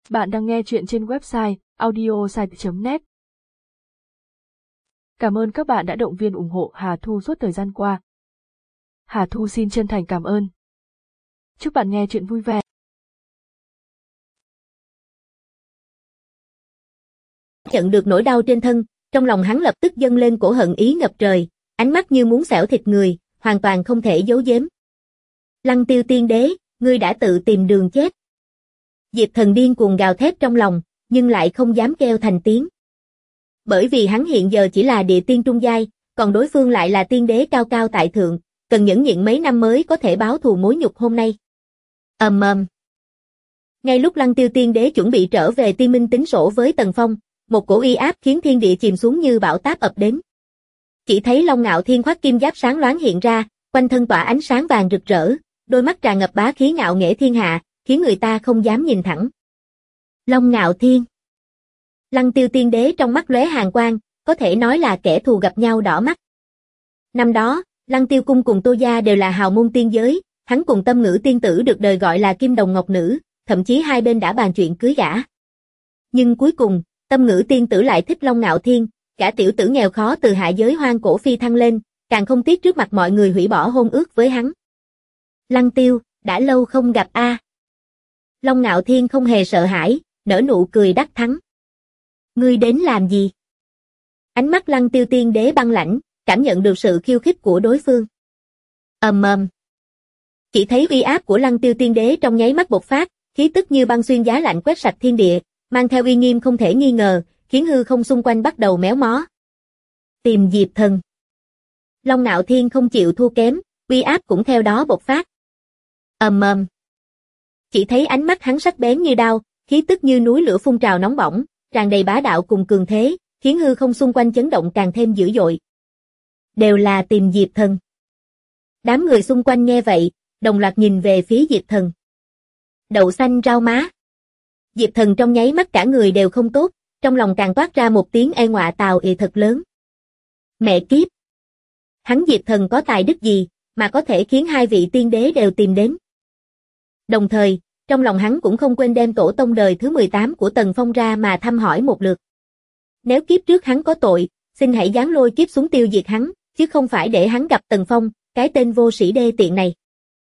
Bạn đang nghe chuyện trên website audiosite.net. Cảm ơn các bạn đã động viên ủng hộ Hà Thu suốt thời gian qua. Hà Thu xin chân thành cảm ơn. Chúc bạn nghe chuyện vui vẻ. Nhận được nỗi đau trên thân, trong lòng hắn lập tức dâng lên cổ hận ý ngập trời, ánh mắt như muốn xẻo thịt người, hoàn toàn không thể giấu giếm. Lăng Tiêu tiên đế, ngươi đã tự tìm đường chết. Diệp Thần điên cuồng gào thét trong lòng, nhưng lại không dám kêu thành tiếng. Bởi vì hắn hiện giờ chỉ là địa tiên trung giai, còn đối phương lại là tiên đế cao cao tại thượng, cần nhẫn nhịn mấy năm mới có thể báo thù mối nhục hôm nay. Ngay lúc Lăng Tiêu tiên đế chuẩn bị trở về Tiên Minh tính sổ với Tần Phong, một cổ uy áp khiến thiên địa chìm xuống như bão táp ập đến. Chỉ thấy Long Ngạo Thiên khoác kim giáp sáng loáng hiện ra, quanh thân tỏa ánh sáng vàng rực rỡ, đôi mắt tràn ngập bá khí ngạo nghễ thiên hạ, khiến người ta không dám nhìn thẳng. Long Ngạo Thiên. Lăng Tiêu tiên đế trong mắt lóe hàn quang, có thể nói là kẻ thù gặp nhau đỏ mắt. Năm đó, Lăng Tiêu cung cùng Tô gia đều là hào môn tiên giới, hắn cùng Tâm Ngữ tiên tử được đời gọi là Kim Đồng Ngọc Nữ, thậm chí hai bên đã bàn chuyện cưới gả. Nhưng cuối cùng, Tâm Ngữ tiên tử lại thích Long Ngạo Thiên, cả tiểu tử nghèo khó từ hạ giới hoang cổ phi thăng lên, càng không tiếc trước mặt mọi người hủy bỏ hôn ước với hắn. Lăng Tiêu, đã lâu không gặp a. Long Ngạo Thiên không hề sợ hãi, nở nụ cười đắc thắng. Ngươi đến làm gì? Ánh mắt Lăng Tiêu tiên đế băng lãnh, cảm nhận được sự khiêu khích của đối phương. Chỉ thấy uy áp của Lăng Tiêu tiên đế trong nháy mắt bộc phát, khí tức như băng xuyên giá lạnh quét sạch thiên địa, mang theo uy nghiêm không thể nghi ngờ, khiến hư không xung quanh bắt đầu méo mó. Tìm Diệp Thần. Long Ngạo Thiên không chịu thua kém, uy áp cũng theo đó bộc phát. Chỉ thấy ánh mắt hắn sắc bén như đao, khí tức như núi lửa phun trào nóng bỏng, tràn đầy bá đạo cùng cường thế, khiến hư không xung quanh chấn động càng thêm dữ dội. Đều là tìm Diệp Thần. Đám người xung quanh nghe vậy, đồng loạt nhìn về phía Diệp Thần. Đậu xanh rau má. Diệp Thần trong nháy mắt cả người đều không tốt, trong lòng càng toát ra một tiếng e ngọa tào ì thật lớn. Mẹ kiếp! Hắn Diệp Thần có tài đức gì, mà có thể khiến hai vị tiên đế đều tìm đến. Đồng thời, trong lòng hắn cũng không quên đem tổ tông đời thứ 18 của Tần Phong ra mà thăm hỏi một lượt. Nếu kiếp trước hắn có tội, xin hãy giáng lôi kiếp xuống tiêu diệt hắn, chứ không phải để hắn gặp Tần Phong, cái tên vô sĩ đê tiện này.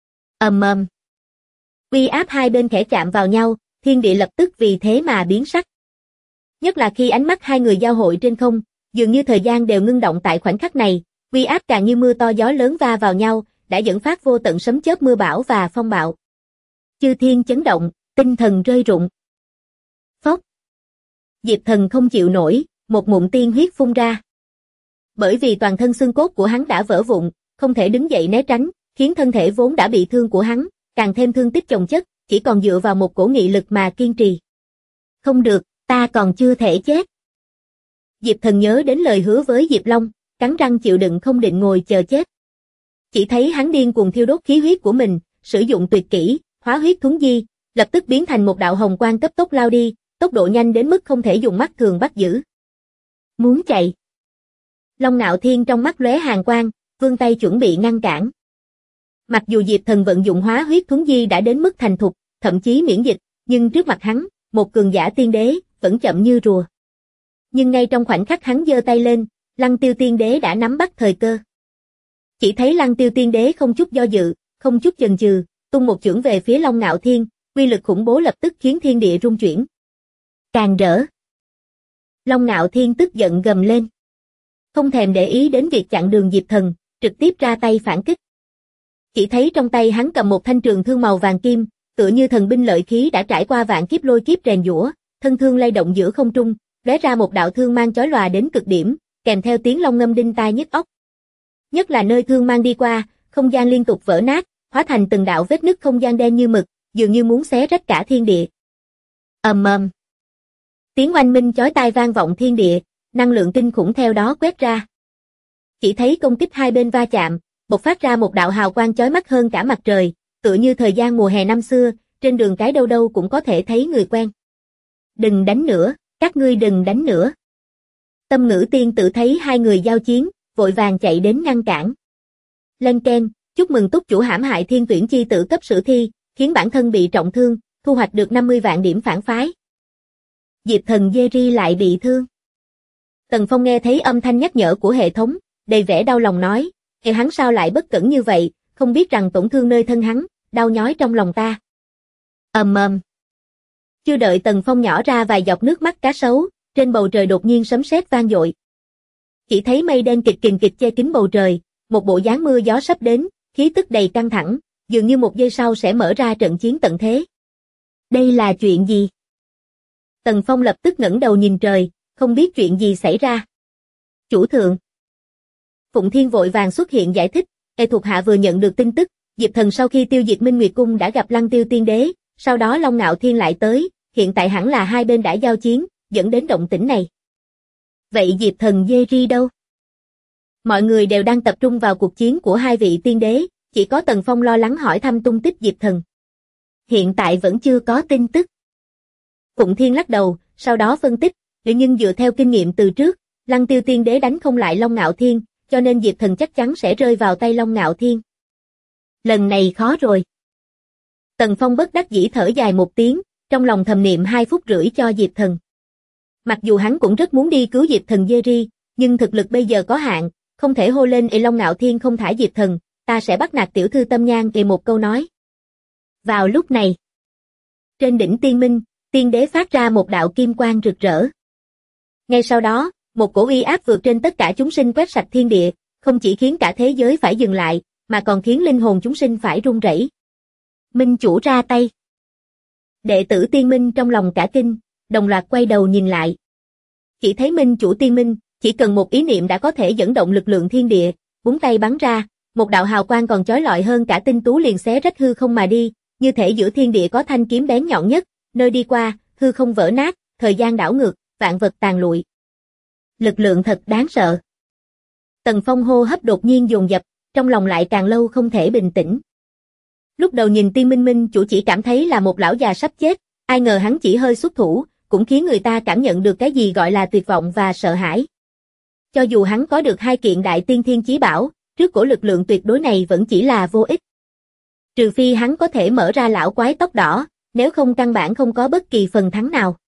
Uy áp hai bên khẽ chạm vào nhau, thiên địa lập tức vì thế mà biến sắc. Nhất là khi ánh mắt hai người giao hội trên không, dường như thời gian đều ngưng động tại khoảnh khắc này, uy áp càng như mưa to gió lớn va vào nhau, đã dẫn phát vô tận sấm chớp mưa bão và phong bạo. Chư thiên chấn động, tinh thần rơi rụng. Phốc. Diệp Thần không chịu nổi, một ngụm tiên huyết phun ra. Bởi vì toàn thân xương cốt của hắn đã vỡ vụn, không thể đứng dậy né tránh, khiến thân thể vốn đã bị thương của hắn, càng thêm thương tích chồng chất, chỉ còn dựa vào một cổ nghị lực mà kiên trì. Không được, ta còn chưa thể chết. Diệp Thần nhớ đến lời hứa với Diệp Long, cắn răng chịu đựng không định ngồi chờ chết. Chỉ thấy hắn điên cuồng thiêu đốt khí huyết của mình, sử dụng tuyệt kỹ, hóa huyết thuấn di, lập tức biến thành một đạo hồng quang cấp tốc lao đi, tốc độ nhanh đến mức không thể dùng mắt thường bắt giữ. Muốn chạy. Long Ngạo Thiên trong mắt lóe hàn quang, vươn tay chuẩn bị ngăn cản. Mặc dù Diệp Thần vận dụng hóa huyết thuấn di đã đến mức thành thục, thậm chí miễn dịch, nhưng trước mặt hắn, một cường giả tiên đế, vẫn chậm như rùa. Nhưng ngay trong khoảnh khắc hắn giơ tay lên, Lăng Tiêu tiên đế đã nắm bắt thời cơ. Chỉ thấy Lăng Tiêu tiên đế không chút do dự, không chút chần chừ, tung một chưởng về phía Long Ngạo Thiên, uy lực khủng bố lập tức khiến thiên địa rung chuyển. Càng rỡ. Long Ngạo Thiên tức giận gầm lên. Không thèm để ý đến việc chặn đường Diệp Thần, trực tiếp ra tay phản kích. Chỉ thấy trong tay hắn cầm một thanh trường thương màu vàng kim, tựa như thần binh lợi khí đã trải qua vạn kiếp lôi kiếp rèn giũa, thân thương lay động giữa không trung, lóe ra một đạo thương mang chói lòa đến cực điểm, kèm theo tiếng long ngâm đinh tai nhức óc. Nhất là nơi thương mang đi qua, không gian liên tục vỡ nát, hóa thành từng đạo vết nứt không gian đen như mực, dường như muốn xé rách cả thiên địa. Tiếng oanh minh chói tai vang vọng thiên địa, năng lượng kinh khủng theo đó quét ra. Chỉ thấy công kích hai bên va chạm, bộc phát ra một đạo hào quang chói mắt hơn cả mặt trời, tựa như thời gian mùa hè năm xưa, trên đường cái đâu đâu cũng có thể thấy người quen. Đừng đánh nữa, các ngươi đừng đánh nữa. Tâm Ngữ tiên tử thấy hai người giao chiến, vội vàng chạy đến ngăn cản. Lên keng, chúc mừng túc chủ hãm hại thiên tuyển chi tử cấp sử thi, khiến bản thân bị trọng thương, thu hoạch được 50 vạn điểm phản phái. Diệp Thần Jerry lại bị thương. Tần Phong nghe thấy âm thanh nhắc nhở của hệ thống, đầy vẻ đau lòng nói, hắn sao lại bất cẩn như vậy, không biết rằng tổn thương nơi thân hắn, đau nhói trong lòng ta. Chưa đợi Tần Phong nhỏ ra vài giọt nước mắt cá sấu, trên bầu trời đột nhiên sấm sét vang dội. Chỉ thấy mây đen kịch che kín bầu trời, một bộ dáng mưa gió sắp đến, khí tức đầy căng thẳng, dường như một giây sau sẽ mở ra trận chiến tận thế. Đây là chuyện gì? Tần Phong lập tức ngẩng đầu nhìn trời, không biết chuyện gì xảy ra. Chủ thượng. Phụng Thiên vội vàng xuất hiện giải thích, thuộc hạ vừa nhận được tin tức, Diệp Thần sau khi tiêu diệt Minh Nguyệt Cung đã gặp Lăng Tiêu Tiên Đế, sau đó Long Ngạo Thiên lại tới, hiện tại hẳn là hai bên đã giao chiến, dẫn đến động tĩnh này. Vậy Diệp Thần Jerry đâu? Mọi người đều đang tập trung vào cuộc chiến của hai vị tiên đế, chỉ có Tần Phong lo lắng hỏi thăm tung tích Diệp Thần. Hiện tại vẫn chưa có tin tức. Phụng Thiên lắc đầu, sau đó phân tích, nhưng dựa theo kinh nghiệm từ trước, Lăng Tiêu Tiên Đế đánh không lại Long Ngạo Thiên, cho nên Diệp Thần chắc chắn sẽ rơi vào tay Long Ngạo Thiên. Lần này khó rồi. Tần Phong bất đắc dĩ thở dài một tiếng, trong lòng thầm niệm 2 phút rưỡi cho Diệp Thần. Mặc dù hắn cũng rất muốn đi cứu Diệp Thần Jerry, nhưng thực lực bây giờ có hạn, không thể hô lên Long Ngạo Thiên không thả Diệp Thần, ta sẽ bắt nạt tiểu thư Tâm Nhan một câu nói. Vào lúc này, trên đỉnh Tiên Minh, Tiên Đế phát ra một đạo kim quang rực rỡ. Ngay sau đó, một cổ uy áp vượt trên tất cả chúng sinh quét sạch thiên địa, không chỉ khiến cả thế giới phải dừng lại, mà còn khiến linh hồn chúng sinh phải run rẩy. Minh chủ ra tay. Đệ tử Tiên Minh trong lòng cả kinh, đồng loạt quay đầu nhìn lại. Chỉ thấy Minh chủ Tiên Minh, chỉ cần một ý niệm đã có thể dẫn động lực lượng thiên địa, búng tay bắn ra, một đạo hào quang còn chói lọi hơn cả tinh tú liền xé rách hư không mà đi, như thể giữa thiên địa có thanh kiếm bén nhọn nhất, nơi đi qua, hư không vỡ nát, thời gian đảo ngược, vạn vật tàn lụi. Lực lượng thật đáng sợ. Tần Phong hô hấp đột nhiên dồn dập, trong lòng lại càng lâu không thể bình tĩnh. Lúc đầu nhìn Tiên Minh Minh chủ chỉ cảm thấy là một lão già sắp chết, ai ngờ hắn chỉ hơi xuất thủ, cũng khiến người ta cảm nhận được cái gì gọi là tuyệt vọng và sợ hãi. Cho dù hắn có được 2 kiện đại tiên thiên chí bảo, trước cổ lực lượng tuyệt đối này vẫn chỉ là vô ích. Trừ phi hắn có thể mở ra lão quái tóc đỏ, nếu không căn bản không có bất kỳ phần thắng nào.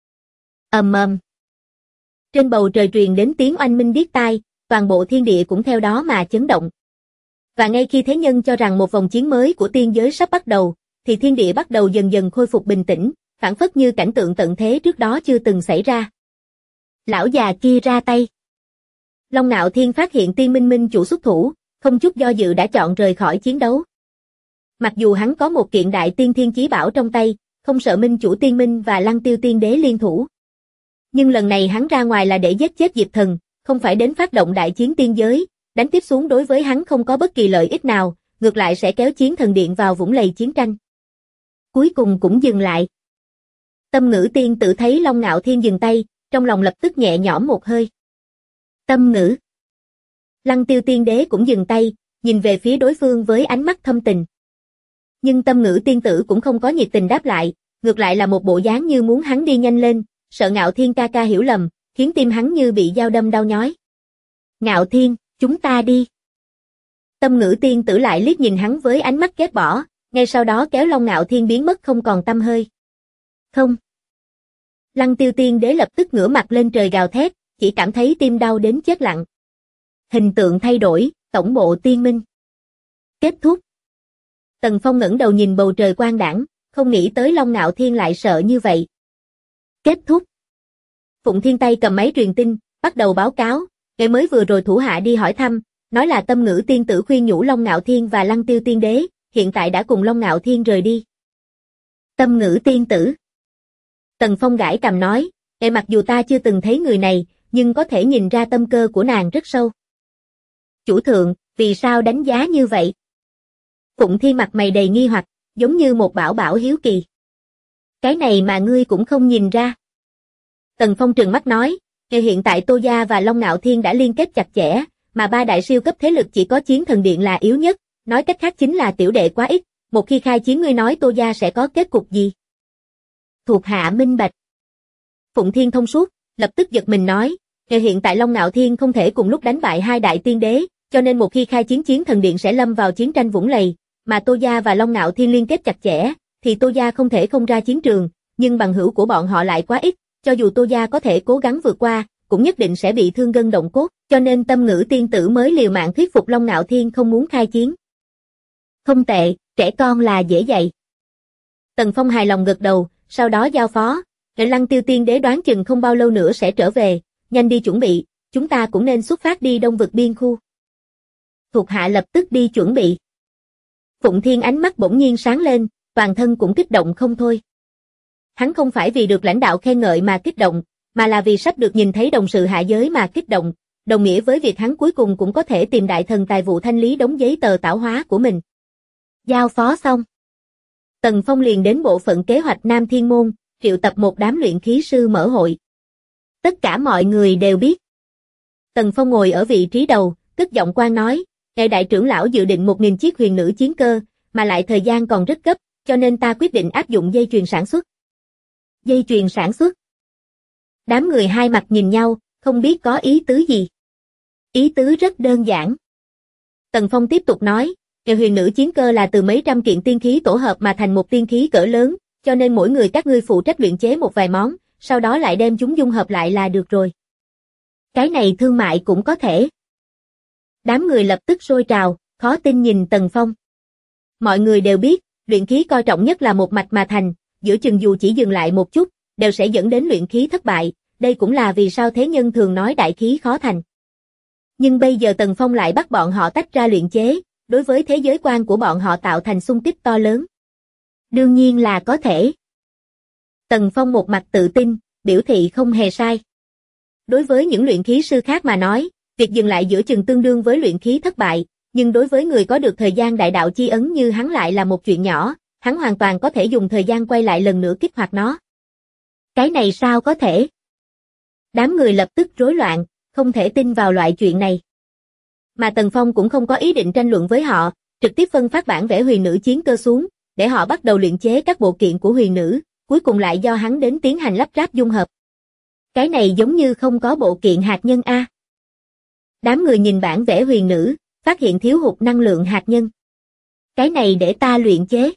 Trên bầu trời truyền đến tiếng oanh minh điếc tai, toàn bộ thiên địa cũng theo đó mà chấn động. Và ngay khi thế nhân cho rằng một vòng chiến mới của tiên giới sắp bắt đầu, thì thiên địa bắt đầu dần dần khôi phục bình tĩnh, phảng phất như cảnh tượng tận thế trước đó chưa từng xảy ra. Lão già kia ra tay. Long Ngạo Thiên phát hiện Tiên Minh Minh chủ xuất thủ, không chút do dự đã chọn rời khỏi chiến đấu. Mặc dù hắn có một kiện đại tiên thiên chí bảo trong tay, không sợ Minh chủ Tiên Minh và Lăng Tiêu Tiên Đế liên thủ. Nhưng lần này hắn ra ngoài là để giết chết Diệp Thần, không phải đến phát động đại chiến tiên giới, đánh tiếp xuống đối với hắn không có bất kỳ lợi ích nào, ngược lại sẽ kéo Chiến Thần Điện vào vũng lầy chiến tranh. Cuối cùng cũng dừng lại. Tâm Ngữ tiên tử thấy Long Ngạo Thiên dừng tay, trong lòng lập tức nhẹ nhõm một hơi. Tâm Ngữ. Lăng Tiêu Tiên Đế cũng dừng tay, nhìn về phía đối phương với ánh mắt thâm tình. Nhưng Tâm Ngữ tiên tử cũng không có nhiệt tình đáp lại, ngược lại là một bộ dáng như muốn hắn đi nhanh lên, sợ Ngạo Thiên ca ca hiểu lầm, khiến tim hắn như bị dao đâm đau nhói. Ngạo Thiên, chúng ta đi. Tâm Ngữ tiên tử lại liếc nhìn hắn với ánh mắt ghét bỏ, ngay sau đó kéo Long Ngạo Thiên biến mất không còn tăm hơi. Không. Lăng Tiêu Tiên Đế lập tức ngửa mặt lên trời gào thét, chỉ cảm thấy tim đau đến chết lặng. Hình tượng thay đổi, tổng bộ Tiên Minh. Kết thúc. Tần Phong ngẩng đầu nhìn bầu trời quang đãng, không nghĩ tới Long Ngạo Thiên lại sợ như vậy. Kết thúc. Phụng Thiên tay cầm máy truyền tin, bắt đầu báo cáo, ngày mới vừa rồi thủ hạ đi hỏi thăm, nói là Tâm Ngữ tiên tử khuyên nhủ Long Ngạo Thiên và Lăng Tiêu Tiên Đế, hiện tại đã cùng Long Ngạo Thiên rời đi. Tâm Ngữ tiên tử. Tần Phong gãi cằm nói, mặc dù ta chưa từng thấy người này, nhưng có thể nhìn ra tâm cơ của nàng rất sâu. Chủ thượng, vì sao đánh giá như vậy? Phụng Thiên mặt mày đầy nghi hoặc, giống như một bảo bảo hiếu kỳ. Cái này mà ngươi cũng không nhìn ra. Tần Phong trừng mắt nói, hiện tại Tô Gia và Long Ngạo Thiên đã liên kết chặt chẽ, mà 3 đại siêu cấp thế lực chỉ có Chiến Thần Điện là yếu nhất, nói cách khác chính là tiểu đệ quá ít, một khi khai chiến ngươi nói Tô Gia sẽ có kết cục gì? Thuộc hạ minh bạch. Phụng Thiên thông suốt, lập tức giật mình nói, hiện tại Long Ngạo Thiên không thể cùng lúc đánh bại 2 đại tiên đế, cho nên một khi khai chiến Chiến Thần Điện sẽ lâm vào chiến tranh vũng lầy, mà Tô Gia và Long Ngạo Thiên liên kết chặt chẽ, thì Tô Gia không thể không ra chiến trường, nhưng bằng hữu của bọn họ lại quá ít, cho dù Tô gia có thể cố gắng vượt qua, cũng nhất định sẽ bị thương gân động cốt, cho nên Tâm Ngữ tiên tử mới liều mạng thuyết phục Long Ngạo Thiên không muốn khai chiến. Không tệ, trẻ con là dễ dạy. Tần Phong hài lòng gật đầu, sau đó giao phó, Lăng Tiêu tiên đế đoán chừng không bao lâu nữa sẽ trở về, nhanh đi chuẩn bị, chúng ta cũng nên xuất phát đi Đông vực biên khu. Thuộc hạ lập tức đi chuẩn bị. Phụng Thiên ánh mắt bỗng nhiên sáng lên, toàn thân cũng kích động không thôi. Hắn không phải vì được lãnh đạo khen ngợi mà kích động, mà là vì sắp được nhìn thấy đồng sự hạ giới mà kích động, đồng nghĩa với việc hắn cuối cùng cũng có thể tìm đại thần tài vụ thanh lý đống giấy tờ tảo hóa của mình. Giao phó xong. Tần Phong liền đến bộ phận kế hoạch Nam Thiên Môn, triệu tập một đám luyện khí sư mở hội. Tất cả mọi người đều biết. Tần Phong ngồi ở vị trí đầu, cất giọng quan nói, ngài đại trưởng lão dự định 1000 chiếc huyền nữ chiến cơ, mà lại thời gian còn rất gấp, cho nên ta quyết định áp dụng dây chuyền sản xuất. Dây chuyền sản xuất. Đám người hai mặt nhìn nhau, không biết có ý tứ gì. Ý tứ rất đơn giản. Tần Phong tiếp tục nói, huyền nữ chiến cơ là từ mấy trăm kiện tiên khí tổ hợp mà thành một tiên khí cỡ lớn, cho nên mỗi người các ngươi phụ trách luyện chế một vài món, sau đó lại đem chúng dung hợp lại là được rồi. Cái này thương mại cũng có thể. Đám người lập tức sôi trào, khó tin nhìn Tần Phong. Mọi người đều biết, luyện khí coi trọng nhất là một mạch mà thành, giữa chừng dù chỉ dừng lại một chút, đều sẽ dẫn đến luyện khí thất bại, đây cũng là vì sao thế nhân thường nói đại khí khó thành. Nhưng bây giờ Tần Phong lại bắt bọn họ tách ra luyện chế, đối với thế giới quan của bọn họ tạo thành xung kích to lớn. Đương nhiên là có thể. Tần Phong một mặt tự tin, biểu thị không hề sai. Đối với những luyện khí sư khác mà nói, việc dừng lại giữa chừng tương đương với luyện khí thất bại, nhưng đối với người có được thời gian đại đạo chi ấn như hắn lại là một chuyện nhỏ, hắn hoàn toàn có thể dùng thời gian quay lại lần nữa kích hoạt nó. Cái này sao có thể? Đám người lập tức rối loạn, không thể tin vào loại chuyện này. Mà Tần Phong cũng không có ý định tranh luận với họ, trực tiếp phân phát bản vẽ huyền nữ chiến cơ xuống, để họ bắt đầu luyện chế các bộ kiện của huyền nữ, cuối cùng lại do hắn đến tiến hành lắp ráp dung hợp. Cái này giống như không có bộ kiện hạt nhân a. Đám người nhìn bản vẽ huyền nữ, phát hiện thiếu hụt năng lượng hạt nhân. Cái này để ta luyện chế.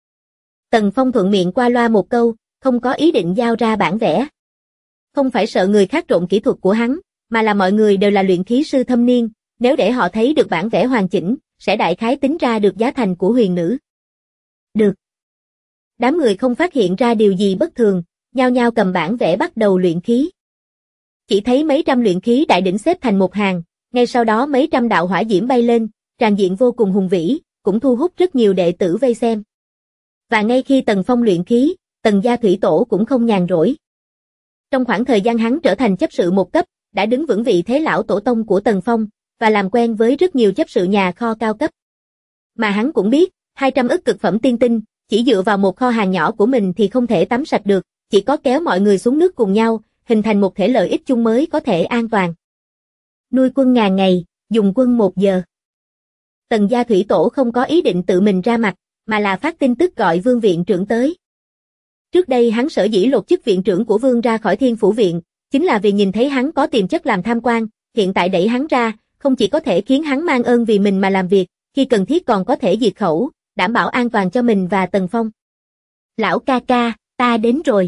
Tần Phong thuận miệng qua loa một câu, không có ý định giao ra bản vẽ. Không phải sợ người khác trộn kỹ thuật của hắn, mà là mọi người đều là luyện khí sư thâm niên, nếu để họ thấy được bản vẽ hoàn chỉnh, sẽ đại khái tính ra được giá thành của huyền nữ. Được. Đám người không phát hiện ra điều gì bất thường, nhao nhao cầm bản vẽ bắt đầu luyện khí. Chỉ thấy mấy trăm luyện khí đại đỉnh xếp thành một hàng, ngay sau đó mấy trăm đạo hỏa diễm bay lên, tràn diện vô cùng hùng vĩ, cũng thu hút rất nhiều đệ tử vây xem. Và ngay khi Tần Phong luyện khí, Tần gia thủy tổ cũng không nhàn rỗi. Trong khoảng thời gian hắn trở thành chấp sự một cấp, đã đứng vững vị thế lão tổ tông của Tần Phong, và làm quen với rất nhiều chấp sự nhà kho cao cấp. Mà hắn cũng biết, 200 ức cực phẩm tiên tinh, chỉ dựa vào một kho hàng nhỏ của mình thì không thể tắm sạch được, chỉ có kéo mọi người xuống nước cùng nhau, hình thành một thể lợi ích chung mới có thể an toàn. Nuôi quân ngàn ngày, dùng quân 1 giờ. Tần gia thủy tổ không có ý định tự mình ra mặt, mà là phát tin tức gọi Vương viện trưởng tới. Trước đây hắn sở dĩ lột chức viện trưởng của Vương ra khỏi Thiên Phủ viện, chính là vì nhìn thấy hắn có tiềm chất làm tham quan, hiện tại đẩy hắn ra, không chỉ có thể khiến hắn mang ơn vì mình mà làm việc, khi cần thiết còn có thể diệt khẩu, đảm bảo an toàn cho mình và Tần Phong. Lão ca ca, ta đến rồi.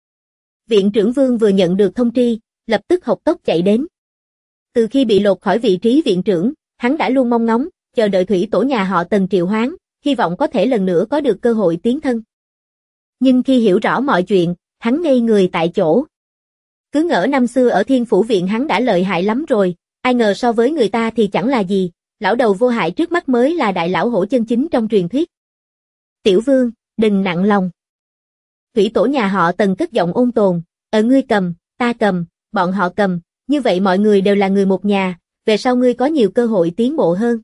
Viện trưởng Vương vừa nhận được thông tri, lập tức hộc tốc chạy đến. Từ khi bị lột khỏi vị trí viện trưởng, hắn đã luôn mong ngóng, chờ đợi thủy tổ nhà họ Tần triệu hoán, hy vọng có thể lần nữa có được cơ hội tiến thân. Nhưng khi hiểu rõ mọi chuyện, hắn ngây người tại chỗ. Cứ ngỡ năm xưa ở Thiên Phủ viện hắn đã lợi hại lắm rồi, ai ngờ so với người ta thì chẳng là gì, lão đầu vô hại trước mắt mới là đại lão hổ chân chính trong truyền thuyết. Tiểu Vương, đừng nặng lòng. Thủy tổ nhà họ Tần cất giọng ôn tồn, ngươi cầm, ta cầm, bọn họ cầm, như vậy mọi người đều là người một nhà, về sau ngươi có nhiều cơ hội tiến bộ hơn.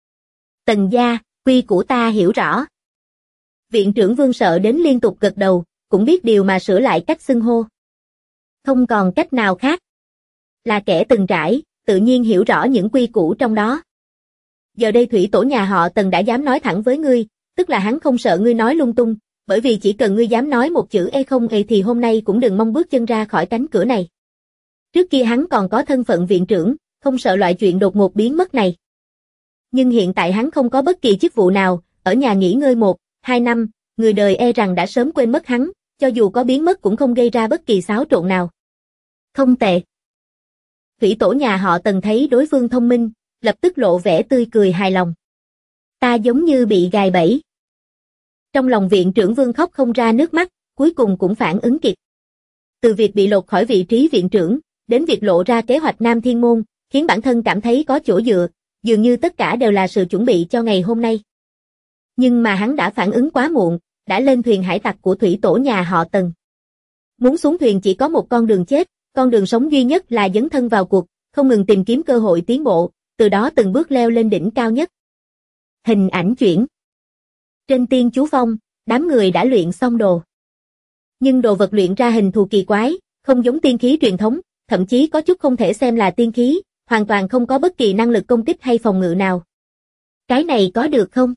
Tần gia, quy củ ta hiểu rõ. Viện trưởng Vương sợ đến liên tục gật đầu, cũng biết điều mà sửa lại cách xưng hô. Không còn cách nào khác. Là kẻ từng trải, tự nhiên hiểu rõ những quy củ trong đó. Giờ đây thủy tổ nhà họ Tần đã dám nói thẳng với ngươi, tức là hắn không sợ ngươi nói lung tung, bởi vì chỉ cần ngươi dám nói một chữ không thì hôm nay cũng đừng mong bước chân ra khỏi cánh cửa này. Trước kia hắn còn có thân phận viện trưởng, không sợ loại chuyện đột ngột biến mất này. Nhưng hiện tại hắn không có bất kỳ chức vụ nào, ở nhà nghỉ ngơi 1-2 năm, người đời rằng đã sớm quên mất hắn, cho dù có biến mất cũng không gây ra bất kỳ xáo trộn nào. Không tệ. Thủy tổ nhà họ Tần thấy đối phương thông minh, lập tức lộ vẻ tươi cười hài lòng. Ta giống như bị gài bẫy. Trong lòng viện trưởng Vương khóc không ra nước mắt, cuối cùng cũng phản ứng kịp. Từ việc bị lột khỏi vị trí viện trưởng, đến việc lộ ra kế hoạch Nam Thiên Môn, khiến bản thân cảm thấy có chỗ dựa, dường như tất cả đều là sự chuẩn bị cho ngày hôm nay. Nhưng mà hắn đã phản ứng quá muộn, đã lên thuyền hải tặc của thủy tổ nhà họ Tần. Muốn xuống thuyền chỉ có một con đường chết, con đường sống duy nhất là dấn thân vào cuộc, không ngừng tìm kiếm cơ hội tiến bộ, từ đó từng bước leo lên đỉnh cao nhất. Hình ảnh chuyển. Trên Tiên Chú Phong, đám người đã luyện xong đồ. Nhưng đồ vật luyện ra hình thù kỳ quái, không giống tiên khí truyền thống, thậm chí có chút không thể xem là tiên khí, hoàn toàn không có bất kỳ năng lực công kích hay phòng ngự nào. Cái này có được không?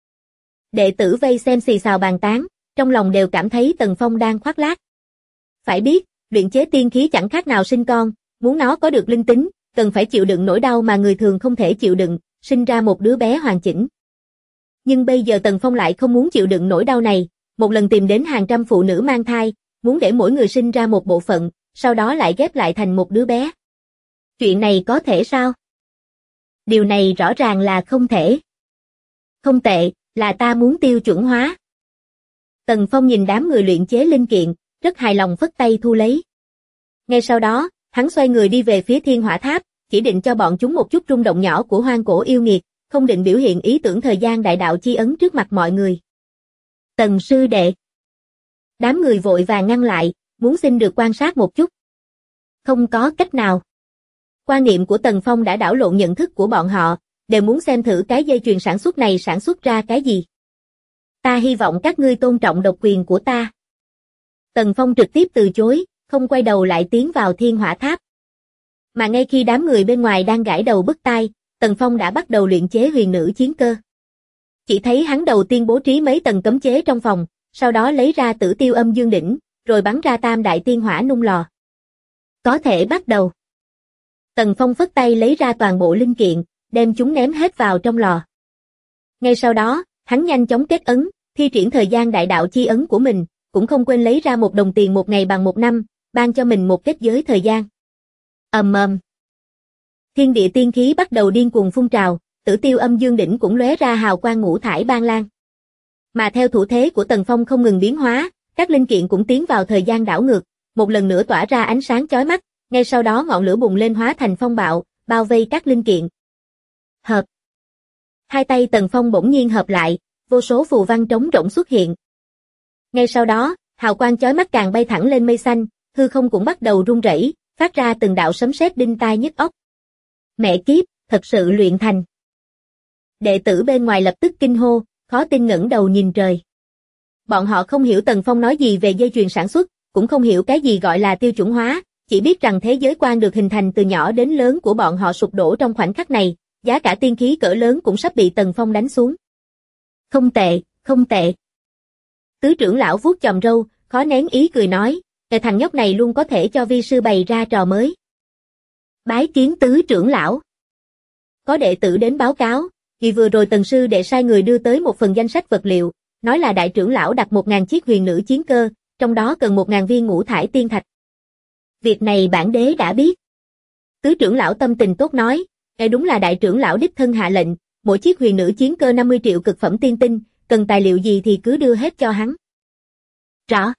Đệ tử vây xem xì xào bàn tán, trong lòng đều cảm thấy Tần Phong đang khoác lác. Phải biết, luyện chế tiên khí chẳng khác nào sinh con, muốn nó có được linh tính, cần phải chịu đựng nỗi đau mà người thường không thể chịu đựng, sinh ra một đứa bé hoàn chỉnh. Nhưng bây giờ Tần Phong lại không muốn chịu đựng nỗi đau này, một lần tìm đến hàng trăm phụ nữ mang thai, muốn để mỗi người sinh ra một bộ phận, sau đó lại ghép lại thành một đứa bé. Chuyện này có thể sao? Điều này rõ ràng là không thể. Không tệ, là ta muốn tiêu chuẩn hóa. Tần Phong nhìn đám người luyện chế linh kiện, rất hài lòng phất tay thu lấy. Ngay sau đó, hắn xoay người đi về phía Thiên Hỏa Tháp, chỉ định cho bọn chúng một chút rung động nhỏ của hoang cổ yêu nghiệt, không định biểu hiện ý tưởng thời gian đại đạo chi ấn trước mặt mọi người. Tần sư đệ. Đám người vội vàng ngăn lại, muốn xin được quan sát một chút. Không có cách nào. Quan niệm của Tần Phong đã đảo lộn nhận thức của bọn họ, đều muốn xem thử cái dây chuyền sản xuất này sản xuất ra cái gì. Ta hy vọng các ngươi tôn trọng độc quyền của ta. Tần Phong trực tiếp từ chối, không quay đầu lại tiến vào Thiên Hỏa Tháp. Mà ngay khi đám người bên ngoài đang gãi đầu bứt tai, Tần Phong đã bắt đầu luyện chế huyền nữ chiến cơ. Chỉ thấy hắn đầu tiên bố trí mấy tầng cấm chế trong phòng, sau đó lấy ra Tử Tiêu Âm Dương đỉnh, rồi bắn ra Tam Đại Tiên Hỏa nung lò. Có thể bắt đầu. Tần Phong phất tay lấy ra toàn bộ linh kiện, đem chúng ném hết vào trong lò. Ngay sau đó, hắn nhanh chóng kết ấn, thi triển thời gian đại đạo chi ấn của mình, cũng không quên lấy ra một đồng tiền một ngày bằng một năm, ban cho mình một kết giới thời gian. Ầm ầm. Thiên địa tiên khí bắt đầu điên cuồng phun trào, Tử Tiêu Âm Dương đỉnh cũng lóe ra hào quang ngũ thải ban lan. Mà theo thủ thế của Tần Phong không ngừng biến hóa, các linh kiện cũng tiến vào thời gian đảo ngược, một lần nữa tỏa ra ánh sáng chói mắt, ngay sau đó ngọn lửa bùng lên hóa thành phong bạo, bao vây các linh kiện. Hợp. Hai tay Tần Phong bỗng nhiên hợp lại, vô số phù văn trống rỗng xuất hiện. Ngay sau đó, hào quang chói mắt càng bay thẳng lên mây xanh, hư không cũng bắt đầu rung rẩy, phát ra từng đạo sấm sét đinh tai nhức óc. Mẹ kiếp, thật sự luyện thành. Đệ tử bên ngoài lập tức kinh hô, khó tin ngẩng đầu nhìn trời. Bọn họ không hiểu Tần Phong nói gì về dây chuyền sản xuất, cũng không hiểu cái gì gọi là tiêu chuẩn hóa, chỉ biết rằng thế giới quan được hình thành từ nhỏ đến lớn của bọn họ sụp đổ trong khoảnh khắc này, giá cả tiên khí cỡ lớn cũng sắp bị Tần Phong đánh xuống. Không tệ, không tệ. Tứ trưởng lão vuốt chòm râu, khó nén ý cười nói, thằng nhóc này luôn có thể cho vi sư bày ra trò mới. Bái kiến tứ trưởng lão. Có đệ tử đến báo cáo, vì vừa rồi Tần sư đệ sai người đưa tới một phần danh sách vật liệu, nói là đại trưởng lão đặt 1000 chiếc huyền nữ chiến cơ, trong đó cần 1000 viên ngũ thải tiên thạch. Việc này bản đế đã biết. Tứ trưởng lão tâm tình tốt nói, đúng là đại trưởng lão đích thân hạ lệnh, mỗi chiếc huyền nữ chiến cơ 50 triệu cực phẩm tiên tinh, cần tài liệu gì thì cứ đưa hết cho hắn. Rõ.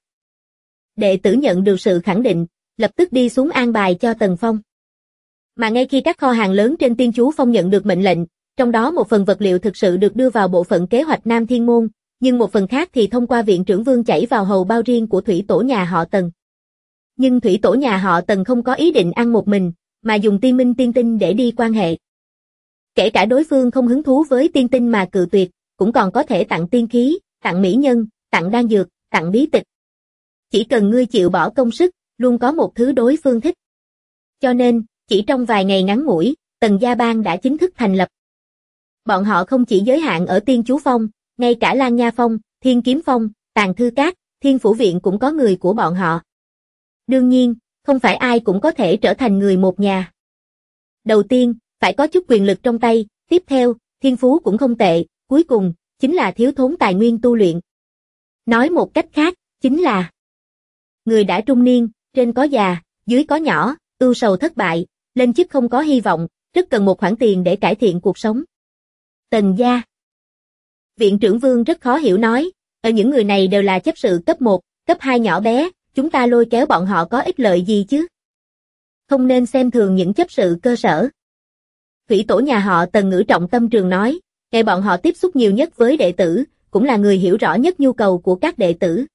Đệ tử nhận được sự khẳng định, lập tức đi xuống an bài cho Tần Phong. Mà ngay khi các kho hàng lớn trên Tiên Chú Phong nhận được mệnh lệnh, trong đó một phần vật liệu thực sự được đưa vào bộ phận kế hoạch Nam Thiên Môn, nhưng một phần khác thì thông qua viện trưởng Vương chảy vào hầu bao riêng của thủy tổ nhà họ Tần. Nhưng thủy tổ nhà họ Tần không có ý định ăn một mình, mà dùng tiên minh tiên tinh để đi quan hệ. Kể cả đối phương không hứng thú với tiên tinh mà cự tuyệt, cũng còn có thể tặng tiên khí, tặng mỹ nhân, tặng đan dược, tặng bí tịch. Chỉ cần ngươi chịu bỏ công sức, luôn có một thứ đối phương thích. Cho nên, chỉ trong vài ngày ngắn ngủi, Tần Gia Bang đã chính thức thành lập. Bọn họ không chỉ giới hạn ở Tiên Chú Phong, ngay cả Lan Nha Phong, Thiên Kiếm Phong, Tàng Thư Các, Thiên Phủ Viện cũng có người của bọn họ. Đương nhiên, không phải ai cũng có thể trở thành người một nhà. Đầu tiên, phải có chút quyền lực trong tay, tiếp theo, thiên phú cũng không tệ, cuối cùng, chính là thiếu thốn tài nguyên tu luyện. Nói một cách khác, chính là người đã trung niên, trên có già, dưới có nhỏ, ưu sầu thất bại, lên chức không có hy vọng, rất cần một khoản tiền để cải thiện cuộc sống. Tần gia. Viện trưởng Vương rất khó hiểu nói, ở những người này đều là chấp sự cấp 1, cấp 2 nhỏ bé, chúng ta lôi kéo bọn họ có ích lợi gì chứ? Không nên xem thường những chấp sự cơ sở. Thủy tổ nhà họ Tần ngữ trọng tâm trường nói, kẻ bọn họ tiếp xúc nhiều nhất với đệ tử, cũng là người hiểu rõ nhất nhu cầu của các đệ tử.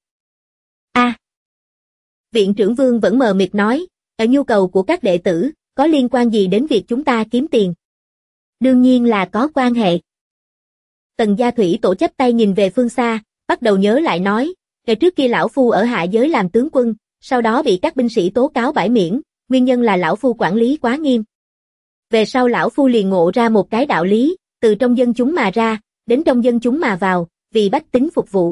Viện trưởng Vương vẫn mờ mịt nói, ở nhu cầu của các đệ tử, có liên quan gì đến việc chúng ta kiếm tiền? Đương nhiên là có quan hệ. Tần gia Thủy tổ chắp tay nhìn về phương xa, bắt đầu nhớ lại nói, ngày trước kia lão phu ở hạ giới làm tướng quân, sau đó bị các binh sĩ tố cáo bãi miễn, nguyên nhân là lão phu quản lý quá nghiêm. Về sau lão phu liền ngộ ra một cái đạo lý, từ trong dân chúng mà ra, đến trong dân chúng mà vào, vì bách tính phục vụ.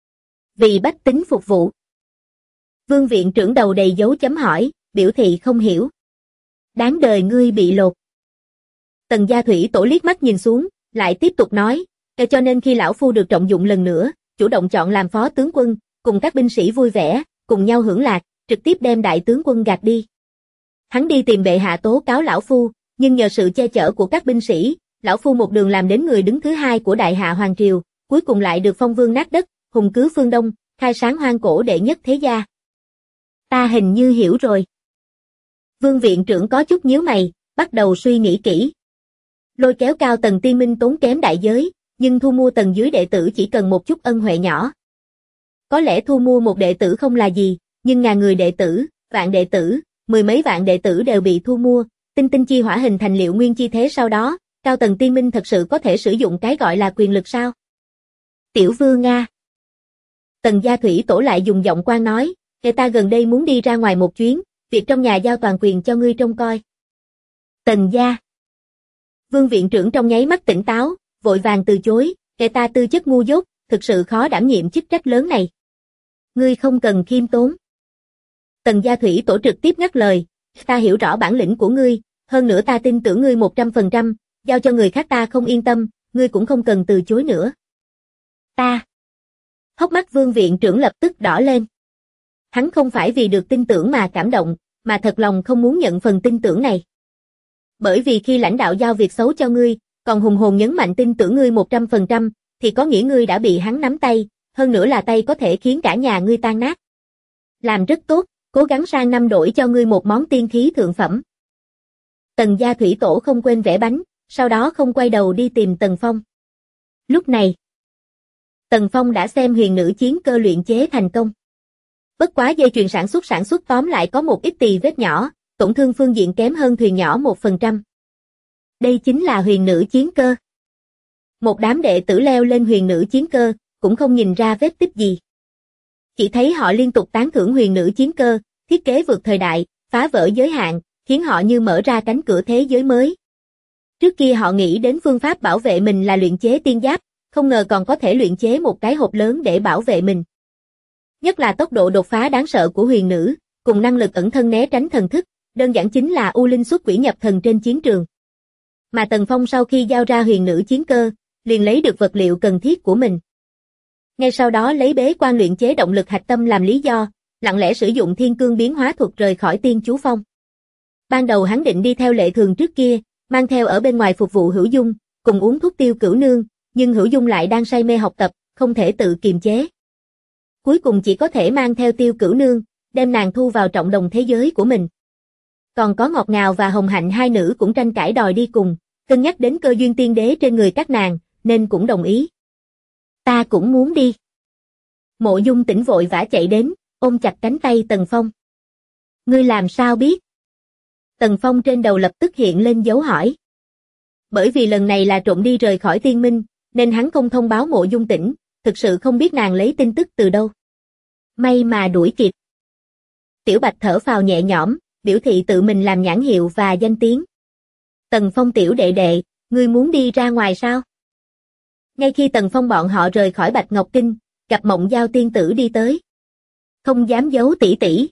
Vì bách tính phục vụ. Vương viện trưởng đầu đầy dấu chấm hỏi, biểu thị không hiểu. Đáng đời ngươi bị lột. Tần gia Thủy tổ liếc mắt nhìn xuống, lại tiếp tục nói, cho nên khi lão phu được trọng dụng lần nữa, chủ động chọn làm phó tướng quân, cùng các binh sĩ vui vẻ, cùng nhau hưởng lạc, trực tiếp đem đại tướng quân gạt đi. Hắn đi tìm bệ hạ tố cáo lão phu, nhưng nhờ sự che chở của các binh sĩ, lão phu một đường làm đến người đứng thứ 2 của đại hạ hoàng triều, cuối cùng lại được phong vương nát đất, hùng cứ phương Đông, khai sáng hoang cổ đệ nhất thế gia. Ta hình như hiểu rồi. Vương viện trưởng có chút nhíu mày, bắt đầu suy nghĩ kỹ. Lôi kéo cao tầng tiên minh tốn kém đại giới, nhưng thu mua tầng dưới đệ tử chỉ cần một chút ân huệ nhỏ. Có lẽ thu mua một đệ tử không là gì, nhưng ngàn người đệ tử, vạn đệ tử, mười mấy vạn đệ tử đều bị thu mua, tinh tinh chi hỏa hình thành liệu nguyên chi thế sau đó, cao tầng tiên minh thật sự có thể sử dụng cái gọi là quyền lực sao? Tiểu vương Nga. Tần gia Thủy tổ lại dùng giọng quan nói, người ta gần đây muốn đi ra ngoài một chuyến, việc trong nhà giao toàn quyền cho ngươi trông coi. Tần gia. Vương viện trưởng trong nháy mắt tỉnh táo, vội vàng từ chối, người ta tư chất ngu dốt, thực sự khó đảm nhiệm chức trách lớn này. Ngươi không cần khiêm tốn. Tần gia Thủy tổ trực tiếp ngắt lời, ta hiểu rõ bản lĩnh của ngươi, hơn nữa ta tin tưởng ngươi 100%, giao cho người khác ta không yên tâm, ngươi cũng không cần từ chối nữa. Ta. Hốc mắt Vương viện trưởng lập tức đỏ lên. Hắn không phải vì được tin tưởng mà cảm động, mà thật lòng không muốn nhận phần tin tưởng này. Bởi vì khi lãnh đạo giao việc xấu cho ngươi, còn hùng hồn nhấn mạnh tin tưởng ngươi 100%, thì có nghĩa ngươi đã bị hắn nắm tay, hơn nữa là tay có thể khiến cả nhà ngươi tan nát. Làm rất tốt, cố gắng sang năm đổi cho ngươi một món tiên khí thượng phẩm. Tần gia Thủy tổ không quên vẽ bánh, sau đó không quay đầu đi tìm Tần Phong. Lúc này, Tần Phong đã xem huyền nữ chiến cơ luyện chế thành công. Bất quá dây chuyền sản xuất tóm lại có một ít tì vết nhỏ, tổn thương phương diện kém hơn thuyền nhỏ 1%. Đây chính là huyền nữ chiến cơ. Một đám đệ tử leo lên huyền nữ chiến cơ, cũng không nhìn ra vết tích gì. Chỉ thấy họ liên tục tán thưởng huyền nữ chiến cơ, thiết kế vượt thời đại, phá vỡ giới hạn, khiến họ như mở ra cánh cửa thế giới mới. Trước kia họ nghĩ đến phương pháp bảo vệ mình là luyện chế tiên giáp, không ngờ còn có thể luyện chế một cái hộp lớn để bảo vệ mình. Nhất là tốc độ đột phá đáng sợ của huyền nữ, cùng năng lực ẩn thân né tránh thần thức, đơn giản chính là u linh xuất quỷ nhập thần trên chiến trường. Mà Tần Phong sau khi giao ra huyền nữ chiến cơ, liền lấy được vật liệu cần thiết của mình. Ngay sau đó lấy bế quan luyện chế động lực hạch tâm làm lý do, lặng lẽ sử dụng thiên cương biến hóa thuật rời khỏi tiên chú phong. Ban đầu hắn định đi theo lệ thường trước kia, mang theo ở bên ngoài phục vụ Hữu Dung, cùng uống thuốc Tiêu Cửu Nương, nhưng Hữu Dung lại đang say mê học tập, không thể tự kiềm chế. Cuối cùng chỉ có thể mang theo Tiêu Cửu Nương, đem nàng thu vào trọng đồng thế giới của mình. Còn có Ngọt Ngào và Hồng Hạnh hai nữ cũng tranh cãi đòi đi cùng, cân nhắc đến cơ duyên tiên đế trên người các nàng, nên cũng đồng ý. Ta cũng muốn đi. Mộ Dung Tỉnh vội vã chạy đến, ôm chặt cánh tay Tần Phong. Ngươi làm sao biết? Tần Phong trên đầu lập tức hiện lên dấu hỏi. Bởi vì lần này là trộm đi rời khỏi tiên minh, nên hắn không thông báo Mộ Dung Tỉnh, thực sự không biết nàng lấy tin tức từ đâu. May mà đuổi kịp. Tiểu Bạch thở phào nhẹ nhõm, biểu thị tự mình làm nhãn hiệu và danh tiếng. Tần Phong tiểu đệ đệ, ngươi muốn đi ra ngoài sao? Ngay khi Tần Phong bọn họ rời khỏi Bạch Ngọc Kinh, gặp Mộng Giao tiên tử đi tới. Không dám giấu tỷ tỷ.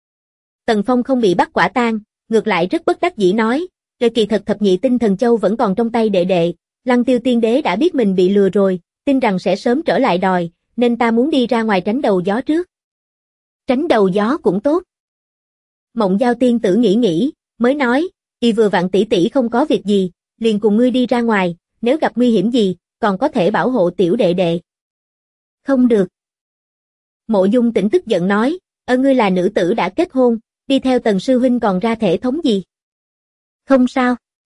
Tần Phong không bị bắt quả tang, ngược lại rất bất đắc dĩ nói, rồi kỳ thật thập nhị tinh thần châu vẫn còn trong tay đệ đệ, Lăng Tiêu tiên đế đã biết mình bị lừa rồi, tin rằng sẽ sớm trở lại đòi, nên ta muốn đi ra ngoài tránh đầu gió trước. Tránh đầu gió cũng tốt. Mộng Giao tiên tử nghĩ, mới nói, y vừa vặn tỷ tỷ không có việc gì, liền cùng ngươi đi ra ngoài, nếu gặp nguy hiểm gì, còn có thể bảo hộ tiểu đệ đệ. Không được. Mộ Dung Tĩnh tức giận nói, ngươi là nữ tử đã kết hôn, đi theo Tần sư huynh còn ra thể thống gì? Không sao.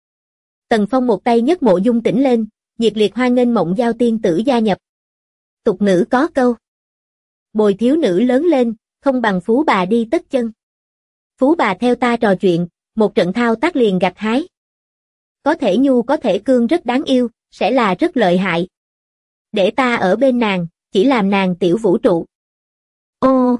Tần Phong một tay nhấc Mộ Dung Tĩnh lên, nhiệt liệt hoan nghênh Mộng Giao tiên tử gia nhập. Tục ngữ có câu, bồi thiếu nữ lớn lên, không bằng phú bà đi tất chân. Phú bà theo ta trò chuyện, một trận thao tác liền gặt hái. Có thể nhu có thể cương rất đáng yêu, sẽ là rất lợi hại. Để ta ở bên nàng, chỉ làm nàng tiểu vũ trụ. Ô!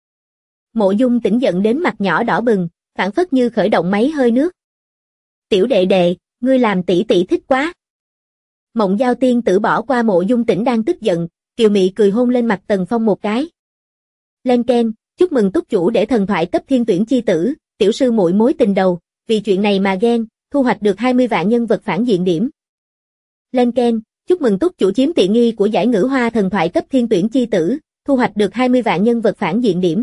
Mộ Dung Tĩnh giận đến mặt nhỏ đỏ bừng, phảng phất như khởi động máy hơi nước. Tiểu đệ đệ, ngươi làm tỷ tỷ thích quá. Mộng Giao tiên tử bỏ qua Mộ Dung Tĩnh đang tức giận, kiều mị cười hôn lên mặt Tần Phong một cái. Lên keng, chúc mừng túc chủ để thần thoại cấp thiên tuyển chi tử, tiểu sư muội mối tình đầu, vì chuyện này mà ghen, thu hoạch được 20 vạn nhân vật phản diện điểm. Lên keng, chúc mừng túc chủ chiếm tiện nghi của giải ngữ hoa thần thoại cấp thiên tuyển chi tử, thu hoạch được 20 vạn nhân vật phản diện điểm.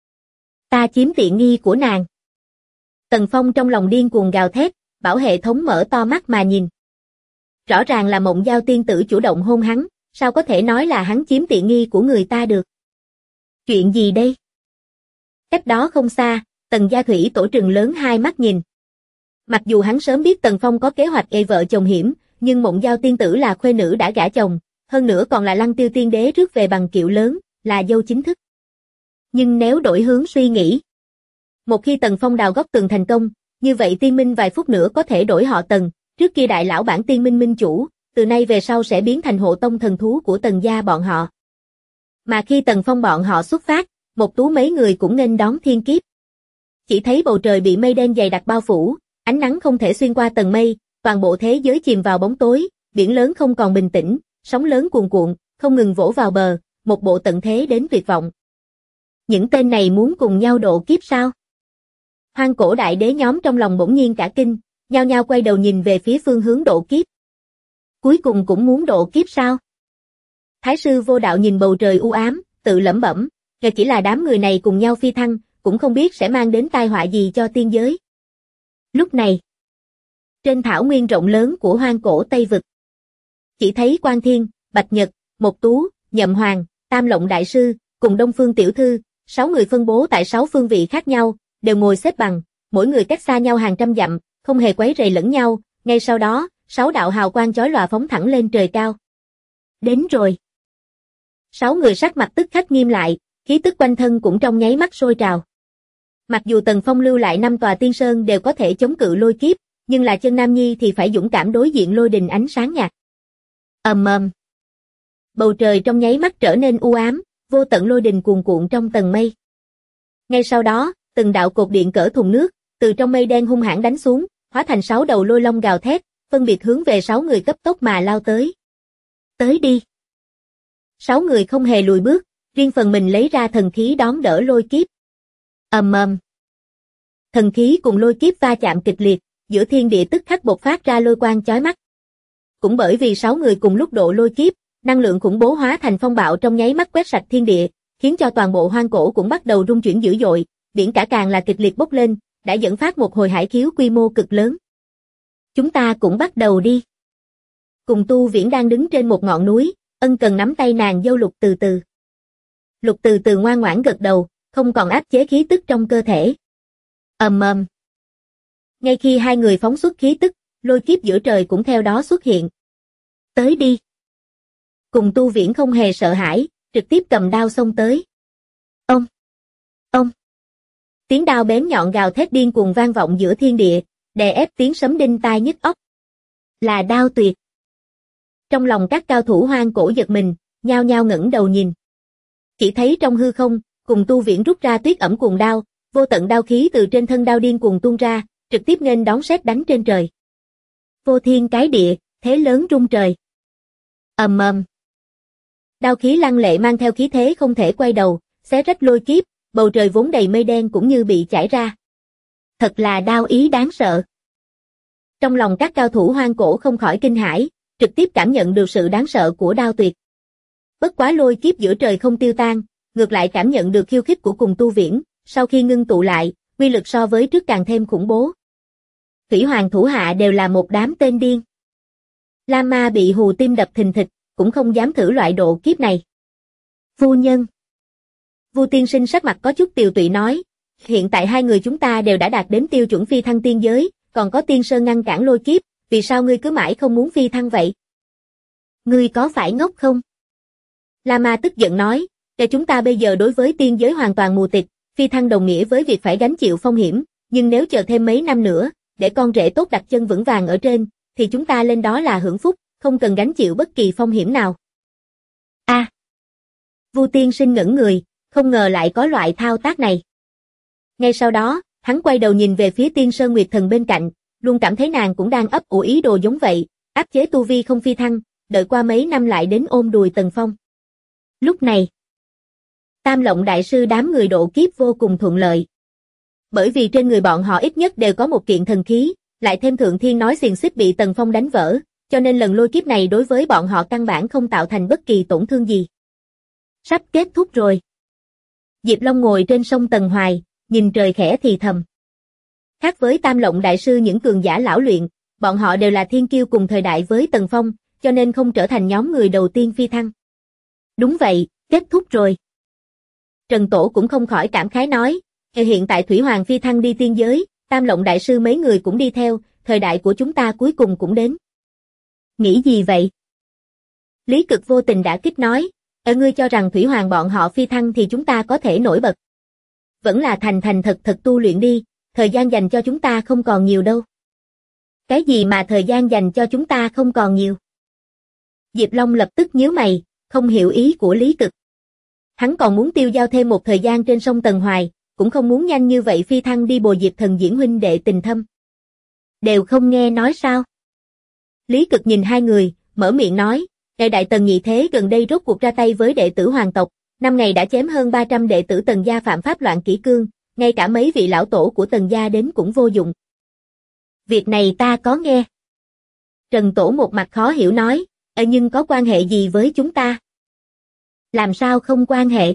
Ta chiếm tiện nghi của nàng. Tần Phong trong lòng điên cuồng gào thét, bảo hệ thống mở to mắt mà nhìn. Rõ ràng là Mộng Giao tiên tử chủ động hôn hắn, sao có thể nói là hắn chiếm tiện nghi của người ta được? Chuyện gì đây? Cách đó không xa, Tần Gia Thủy tổ trừng lớn hai mắt nhìn. Mặc dù hắn sớm biết Tần Phong có kế hoạch gây vợ chồng hiểm, nhưng Mộng Giao tiên tử là khuê nữ đã gả chồng, hơn nữa còn là Lăng Tiêu tiên đế rước về bằng kiệu lớn, là dâu chính thức. Nhưng nếu đổi hướng suy nghĩ, một khi Tần Phong đào góc tường thành công, như vậy Tiên Minh vài phút nữa có thể đổi họ Tần, trước kia đại lão bản Tiên Minh minh chủ, từ nay về sau sẽ biến thành hộ tông thần thú của Tần gia bọn họ. Mà khi Tần Phong bọn họ xuất phát, một tú mấy người cũng nghênh đón thiên kiếp. Chỉ thấy bầu trời bị mây đen dày đặc bao phủ, ánh nắng không thể xuyên qua tầng mây, toàn bộ thế giới chìm vào bóng tối, biển lớn không còn bình tĩnh, sóng lớn cuồn cuộn, không ngừng vỗ vào bờ, một bộ tận thế đến tuyệt vọng. Những tên này muốn cùng nhau độ kiếp sao? Hoang cổ đại đế nhóm trong lòng bỗng nhiên cả kinh, nhao nhao quay đầu nhìn về phía phương hướng độ kiếp. Cuối cùng cũng muốn độ kiếp sao? Thái sư Vô Đạo nhìn bầu trời u ám, tự lẩm bẩm, kể chỉ là đám người này cùng nhau phi thăng, cũng không biết sẽ mang đến tai họa gì cho tiên giới. Lúc này, trên thảo nguyên rộng lớn của hoang cổ Tây Vực, chỉ thấy Quan Thiên, Bạch Nhật, Mộc Tú, Nhậm Hoàng, Tam Lộng Đại Sư, cùng Đông Phương Tiểu Thư, 6 người phân bố tại 6 phương vị khác nhau, đều ngồi xếp bằng, mỗi người cách xa nhau hàng trăm dặm, không hề quấy rầy lẫn nhau, ngay sau đó, 6 đạo hào quang chói lòa phóng thẳng lên trời cao. Đến rồi. 6 người sắc mặt tức khắc nghiêm lại, khí tức quanh thân cũng trong nháy mắt sôi trào. Mặc dù Tần Phong lưu lại 5 tòa tiên sơn đều có thể chống cự lôi kiếp, nhưng là chân nam nhi thì phải dũng cảm đối diện lôi đình ánh sáng nhạt. Ầm ầm. Bầu trời trong nháy mắt trở nên u ám, vô tận lôi đình cuồn cuộn trong tầng mây. Ngay sau đó, từng đạo cột điện cỡ thùng nước, từ trong mây đen hung hãn đánh xuống, hóa thành 6 đầu lôi long gào thét, phân biệt hướng về 6 người cấp tốc mà lao tới. Tới đi. 6 người không hề lùi bước, riêng phần mình lấy ra thần khí đón đỡ lôi kiếp. Ầm ầm. Thần khí cùng lôi kiếp va chạm kịch liệt, giữa thiên địa tức khắc bộc phát ra lôi quang chói mắt. Cũng bởi vì 6 người cùng lúc độ lôi kiếp, năng lượng khủng bố hóa thành phong bạo trong nháy mắt quét sạch thiên địa, khiến cho toàn bộ hoang cổ cũng bắt đầu rung chuyển dữ dội, biển cả càng là kịch liệt bốc lên, đã dẫn phát một hồi hải khiếu quy mô cực lớn. Chúng ta cũng bắt đầu đi. Cùng Tu Viễn đang đứng trên một ngọn núi, ân cần nắm tay nàng dâu Lục Từ Từ. Lục Từ Từ ngoan ngoãn gật đầu, không còn áp chế khí tức trong cơ thể. Ầm ầm. Ngay khi hai người phóng xuất khí tức, lôi kiếp giữa trời cũng theo đó xuất hiện. Tới đi. Cùng Tu Viễn không hề sợ hãi, trực tiếp cầm đao xông tới. Ông. Ông. Tiếng đao bén nhọn gào thét điên cuồng vang vọng giữa thiên địa, đè ép tiếng sấm đinh tai nhức óc. Là đao tuyệt. Trong lòng các cao thủ hoang cổ giật mình, nhao nhao ngẩng đầu nhìn. Chỉ thấy trong hư không, cùng Tu Viễn rút ra tuyết ẩm cuồng đao, vô tận đao khí từ trên thân đao điên cuồng tuôn ra, trực tiếp nghênh đón sét đánh trên trời. Vô thiên cái địa, thế lớn rung trời. Ầm ầm. Đao khí lăng lệ mang theo khí thế không thể quay đầu, xé rách lôi kiếp, bầu trời vốn đầy mây đen cũng như bị chảy ra. Thật là đao ý đáng sợ. Trong lòng các cao thủ hoang cổ không khỏi kinh hãi, trực tiếp cảm nhận được sự đáng sợ của đao tuyệt. Bất quá lôi kiếp giữa trời không tiêu tan, ngược lại cảm nhận được khiêu khích của cùng tu viễn, sau khi ngưng tụ lại, uy lực so với trước càng thêm khủng bố. Thủy Hoàng thủ hạ đều là một đám tên điên. Lam Ma bị hù tim đập thình thịch, cũng không dám thử loại độ kiếp này. Phu nhân. Vu tiên sinh sắc mặt có chút tiều tụy nói, hiện tại hai người chúng ta đều đã đạt đến tiêu chuẩn phi thăng tiên giới, còn có tiên sơn ngăn cản lôi kiếp, vì sao ngươi cứ mãi không muốn phi thăng vậy? Ngươi có phải ngốc không? Lam Ma tức giận nói, để chúng ta bây giờ đối với tiên giới hoàn toàn mù tịt, phi thăng đồng nghĩa với việc phải gánh chịu phong hiểm, nhưng nếu chờ thêm mấy năm nữa, để con rể tốt đặt chân vững vàng ở trên, thì chúng ta lên đó là hưởng phúc, không cần gánh chịu bất kỳ phong hiểm nào. Vu tiên sinh ngẩn người, không ngờ lại có loại thao tác này. Ngay sau đó, hắn quay đầu nhìn về phía Tiên Sơn Nguyệt Thần bên cạnh, luôn cảm thấy nàng cũng đang ấp ủ ý đồ giống vậy, áp chế tu vi không phi thăng, đợi qua mấy năm lại đến ôm đùi Tần Phong. Lúc này, Tam Lộng Đại Sư đám người độ kiếp vô cùng thuận lợi. Bởi vì trên người bọn họ ít nhất đều có một kiện thần khí, lại thêm Thượng Thiên nói xiềng xích bị Tần Phong đánh vỡ, cho nên lần lôi kiếp này đối với bọn họ căn bản không tạo thành bất kỳ tổn thương gì. Sắp kết thúc rồi. Diệp Long ngồi trên sông Tần Hoài, nhìn trời khẽ thì thầm. Khác với Tam Lộng Đại Sư những cường giả lão luyện, bọn họ đều là thiên kiêu cùng thời đại với Tần Phong, cho nên không trở thành nhóm người đầu tiên phi thăng. Đúng vậy, kết thúc rồi. Trần Tổ cũng không khỏi cảm khái nói, hiện tại Thủy Hoàng phi thăng đi tiên giới, Tam Lộng Đại Sư mấy người cũng đi theo, thời đại của chúng ta cuối cùng cũng đến. Nghĩ gì vậy? Lý Cực vô tình đã kích nói, ngươi cho rằng Thủy Hoàng bọn họ phi thăng thì chúng ta có thể nổi bật. Vẫn là thành thành thật thật tu luyện đi, thời gian dành cho chúng ta không còn nhiều đâu. Cái gì mà thời gian dành cho chúng ta không còn nhiều? Diệp Long lập tức nhíu mày, không hiểu ý của Lý Cực. Hắn còn muốn tiêu giao thêm một thời gian trên sông Tần Hoài, cũng không muốn nhanh như vậy phi thăng đi bồi Diệp Thần diễn huynh đệ tình thâm. Đều không nghe nói sao? Lý Cực nhìn hai người, mở miệng nói, Đại Tần Nhị Thế gần đây rốt cuộc ra tay với đệ tử hoàng tộc, 5 ngày đã chém hơn 300 đệ tử Tần gia phạm pháp loạn kỷ cương, ngay cả mấy vị lão tổ của Tần gia đến cũng vô dụng. Việc này ta có nghe. Trần Tổ một mặt khó hiểu nói, nhưng có quan hệ gì với chúng ta? Làm sao không quan hệ?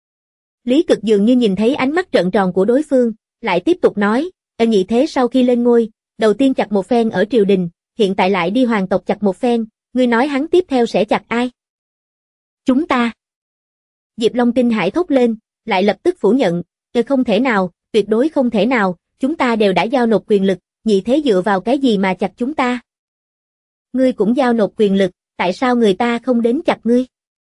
Lý Cực dường như nhìn thấy ánh mắt trợn tròn của đối phương, lại tiếp tục nói, Nhị Thế sau khi lên ngôi, đầu tiên chặt một phen ở triều đình, hiện tại lại đi hoàng tộc chặt một phen, ngươi nói hắn tiếp theo sẽ chặt ai? Chúng ta. Diệp Long kinh hãi thốt lên, lại lập tức phủ nhận, không thể nào, tuyệt đối không thể nào, chúng ta đều đã giao nộp quyền lực, Nhị Thế dựa vào cái gì mà chặt chúng ta? Ngươi cũng giao nộp quyền lực, tại sao người ta không đến chặt ngươi?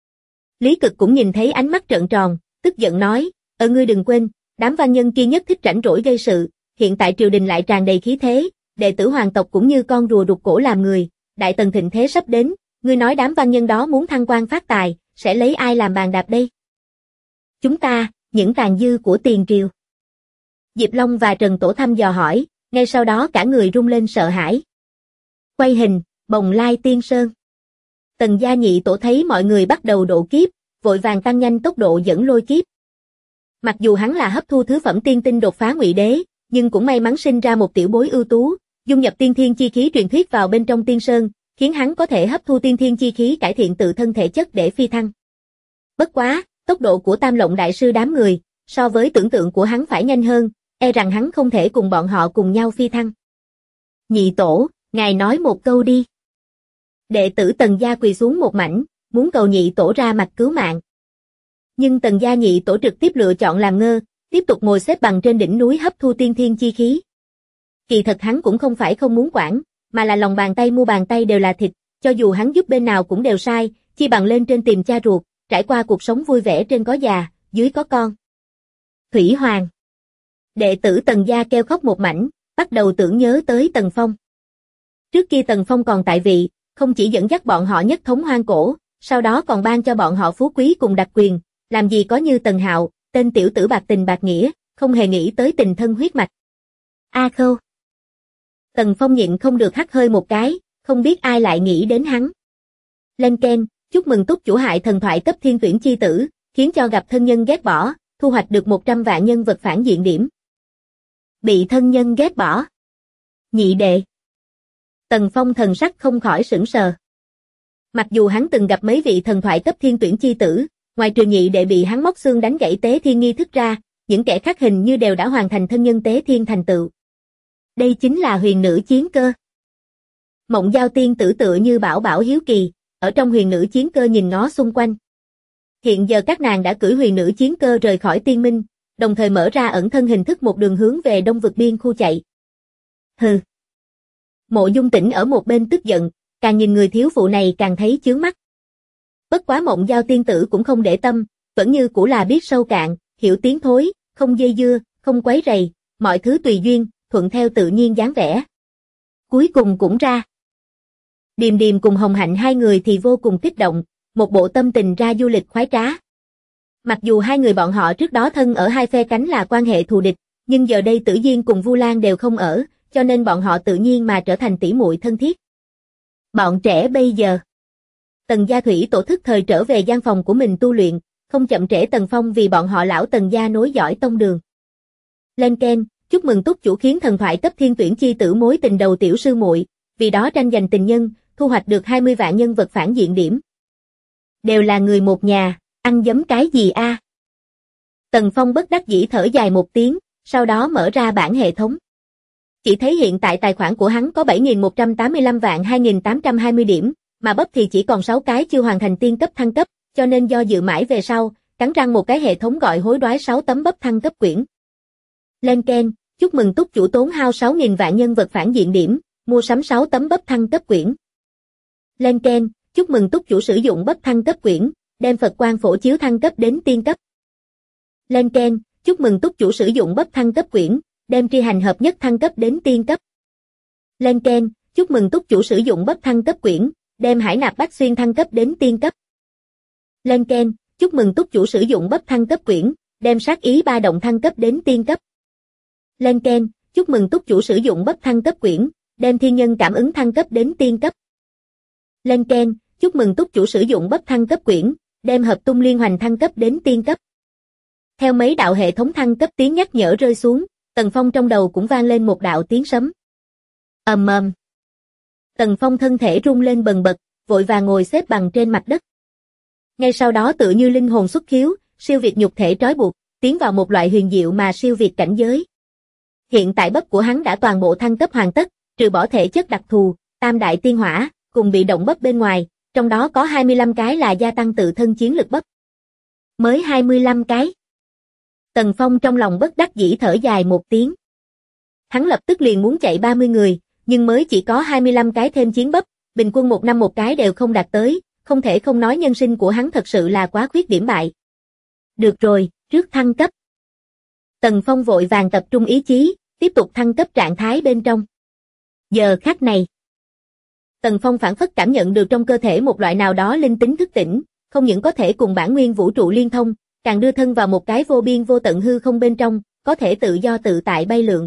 Lý Cực cũng nhìn thấy ánh mắt trợn tròn, tức giận nói, ngươi đừng quên, đám văn nhân kia nhất thích rảnh rỗi gây sự, hiện tại triều đình lại tràn đầy khí thế, đệ tử hoàng tộc cũng như con rùa rụt cổ làm người, Đại Tần thịnh thế sắp đến, ngươi nói đám văn nhân đó muốn thăng quan phát tài, sẽ lấy ai làm bàn đạp đây? Chúng ta, những tàn dư của tiền triều. Diệp Long và Trần Tổ thăm dò hỏi, ngay sau đó cả người rung lên sợ hãi. Quay hình, Bồng Lai Tiên Sơn. Tần gia Nhị Tổ thấy mọi người bắt đầu độ kiếp, vội vàng tăng nhanh tốc độ dẫn lôi kiếp. Mặc dù hắn là hấp thu thứ phẩm tiên tinh đột phá Ngụy Đế, nhưng cũng may mắn sinh ra một tiểu bối ưu tú, dung nhập tiên thiên chi khí truyền thuyết vào bên trong Tiên Sơn, khiến hắn có thể hấp thu tiên thiên chi khí cải thiện tự thân thể chất để phi thăng. Bất quá, tốc độ của Tam Lộng Đại Sư đám người, so với tưởng tượng của hắn phải nhanh hơn, e rằng hắn không thể cùng bọn họ cùng nhau phi thăng. Nhị Tổ, ngài nói một câu đi. Đệ tử Tần gia quỳ xuống một mảnh, muốn cầu Nhị Tổ ra mặt cứu mạng. Nhưng Tần gia Nhị Tổ trực tiếp lựa chọn làm ngơ, tiếp tục ngồi xếp bằng trên đỉnh núi hấp thu tiên thiên chi khí. Kỳ thật hắn cũng không phải không muốn quản, mà là lòng bàn tay mu bàn tay đều là thịt, cho dù hắn giúp bên nào cũng đều sai, chi bằng lên trên tìm cha ruột, trải qua cuộc sống vui vẻ trên có già, dưới có con. Thủy Hoàng. Đệ tử Tần gia kêu khóc một mảnh, bắt đầu tưởng nhớ tới Tần Phong. Trước kia Tần Phong còn tại vị, không chỉ dẫn dắt bọn họ nhất thống hoang cổ, sau đó còn ban cho bọn họ phú quý cùng đặc quyền, làm gì có như Tần Hạo, tên tiểu tử bạc tình bạc nghĩa, không hề nghĩ tới tình thân huyết mạch. A Khâu. Tần Phong nhịn không được hắt hơi một cái, không biết ai lại nghĩ đến hắn. Lên keng, chúc mừng túc chủ hại thần thoại cấp thiên tuyển chi tử, khiến cho gặp thân nhân ghét bỏ, thu hoạch được 100 vạn nhân vật phản diện điểm. Bị thân nhân ghét bỏ. Nhị đệ. Tần Phong thần sắc không khỏi sửng sờ. Mặc dù hắn từng gặp mấy vị thần thoại cấp thiên tuyển chi tử, ngoài trừ nhị đệ bị hắn móc xương đánh gãy tế thiên nghi thức ra, những kẻ khác hình như đều đã hoàn thành thân nhân tế thiên thành tựu. Đây chính là huyền nữ chiến cơ. Mộng Giao tiên tử tựa như bảo bảo hiếu kỳ, ở trong huyền nữ chiến cơ nhìn ngó xung quanh. Hiện giờ các nàng đã cưỡi huyền nữ chiến cơ rời khỏi tiên minh, đồng thời mở ra ẩn thân hình thức một đường hướng về đông vực biên khu chạy. Hừ. Mộ Dung Tĩnh ở một bên tức giận, càng nhìn người thiếu phụ này càng thấy chướng mắt. Bất quá Mộng Giao tiên tử cũng không để tâm, vẫn như cũ là biết sâu cạn, hiểu tiếng thối, không dây dưa, không quấy rầy, mọi thứ tùy duyên, thuận theo tự nhiên dáng vẻ. Cuối cùng cũng ra. Điềm Điềm cùng Hồng Hạnh hai người thì vô cùng kích động, một bộ tâm tình ra du lịch khoái trá. Mặc dù hai người bọn họ trước đó thân ở hai phe cánh là quan hệ thù địch, nhưng giờ đây Tử Diên cùng Vu Lan đều không ở, cho nên bọn họ tự nhiên mà trở thành tỷ muội thân thiết. Bọn trẻ bây giờ. Tần Gia Thủy tổ thức thời trở về gian phòng của mình tu luyện, không chậm trễ Tần Phong vì bọn họ lão Tần Gia nối dõi tông đường. Lên Ken, chúc mừng túc chủ khiến thần thoại cấp thiên tuyển chi tử mối tình đầu tiểu sư muội, vì đó tranh giành tình nhân, thu hoạch được 20 vạn nhân vật phản diện điểm. Đều là người một nhà, ăn giấm cái gì a? Tần Phong bất đắc dĩ thở dài một tiếng, sau đó mở ra bảng hệ thống. Chỉ thấy hiện tại tài khoản của hắn có 7.185 vạn 2.820 điểm, mà bắp thì chỉ còn 6 cái chưa hoàn thành tiên cấp thăng cấp, cho nên do dự mãi về sau, cắn răng một cái hệ thống gọi hối đoái 6 tấm bắp thăng cấp quyển. Lên Ken, chúc mừng túc chủ tốn hao 6.000 vạn nhân vật phản diện điểm, mua sắm 6 tấm bắp thăng cấp quyển. Lên Ken, chúc mừng túc chủ sử dụng bắp thăng cấp quyển, đem Phật Quang Phổ Chiếu thăng cấp đến tiên cấp. Lên Ken, chúc mừng túc chủ sử dụng bắp thăng cấp quyển, đem Tri Hành Hợp Nhất thăng cấp đến tiên cấp. Lên Ken, chúc mừng túc chủ sử dụng bắp thăng cấp quyển, đem Hải Nạp Bách Xuyên thăng cấp đến tiên cấp. Lên Ken, chúc mừng túc chủ sử dụng bắp thăng cấp quyển, đem Sát Ý Ba Động thăng cấp đến tiên cấp. Lên Ken, chúc mừng túc chủ sử dụng bắp thăng cấp quyển, đem Thiên Nhân Cảm Ứng thăng cấp đến tiên cấp. Lên Ken, chúc mừng túc chủ sử dụng bắp thăng cấp quyển, đem Hợp Tung Liên Hoành thăng cấp đến tiên cấp. Theo mấy đạo hệ thống thăng cấp tiếng nhắc nhở rơi xuống, Tần Phong trong đầu cũng vang lên một đạo tiếng sấm. Ầm ầm. Tần Phong thân thể rung lên bần bật, vội vàng ngồi xếp bằng trên mặt đất. Ngay sau đó tự như linh hồn xuất khiếu, siêu việt nhục thể trói buộc, tiến vào một loại huyền diệu mà siêu việt cảnh giới. Hiện tại bắp của hắn đã toàn bộ thăng cấp hoàn tất, trừ bỏ thể chất đặc thù, tam đại tiên hỏa, cùng bị động bắp bên ngoài, trong đó có 25 cái là gia tăng tự thân chiến lực bắp. Mới 25 cái. Tần Phong trong lòng bất đắc dĩ thở dài một tiếng. Hắn lập tức liền muốn chạy 30 người, nhưng mới chỉ có 25 cái thêm chiến bắp, bình quân một năm một cái đều không đạt tới, không thể không nói nhân sinh của hắn thật sự là quá khuyết điểm bại. Được rồi, trước thăng cấp. Tần Phong vội vàng tập trung ý chí, tiếp tục thăng cấp trạng thái bên trong. Giờ khắc này, Tần Phong phản phất cảm nhận được trong cơ thể một loại nào đó linh tính thức tỉnh, không những có thể cùng bản nguyên vũ trụ liên thông, càng đưa thân vào một cái vô biên vô tận hư không bên trong, có thể tự do tự tại bay lượn.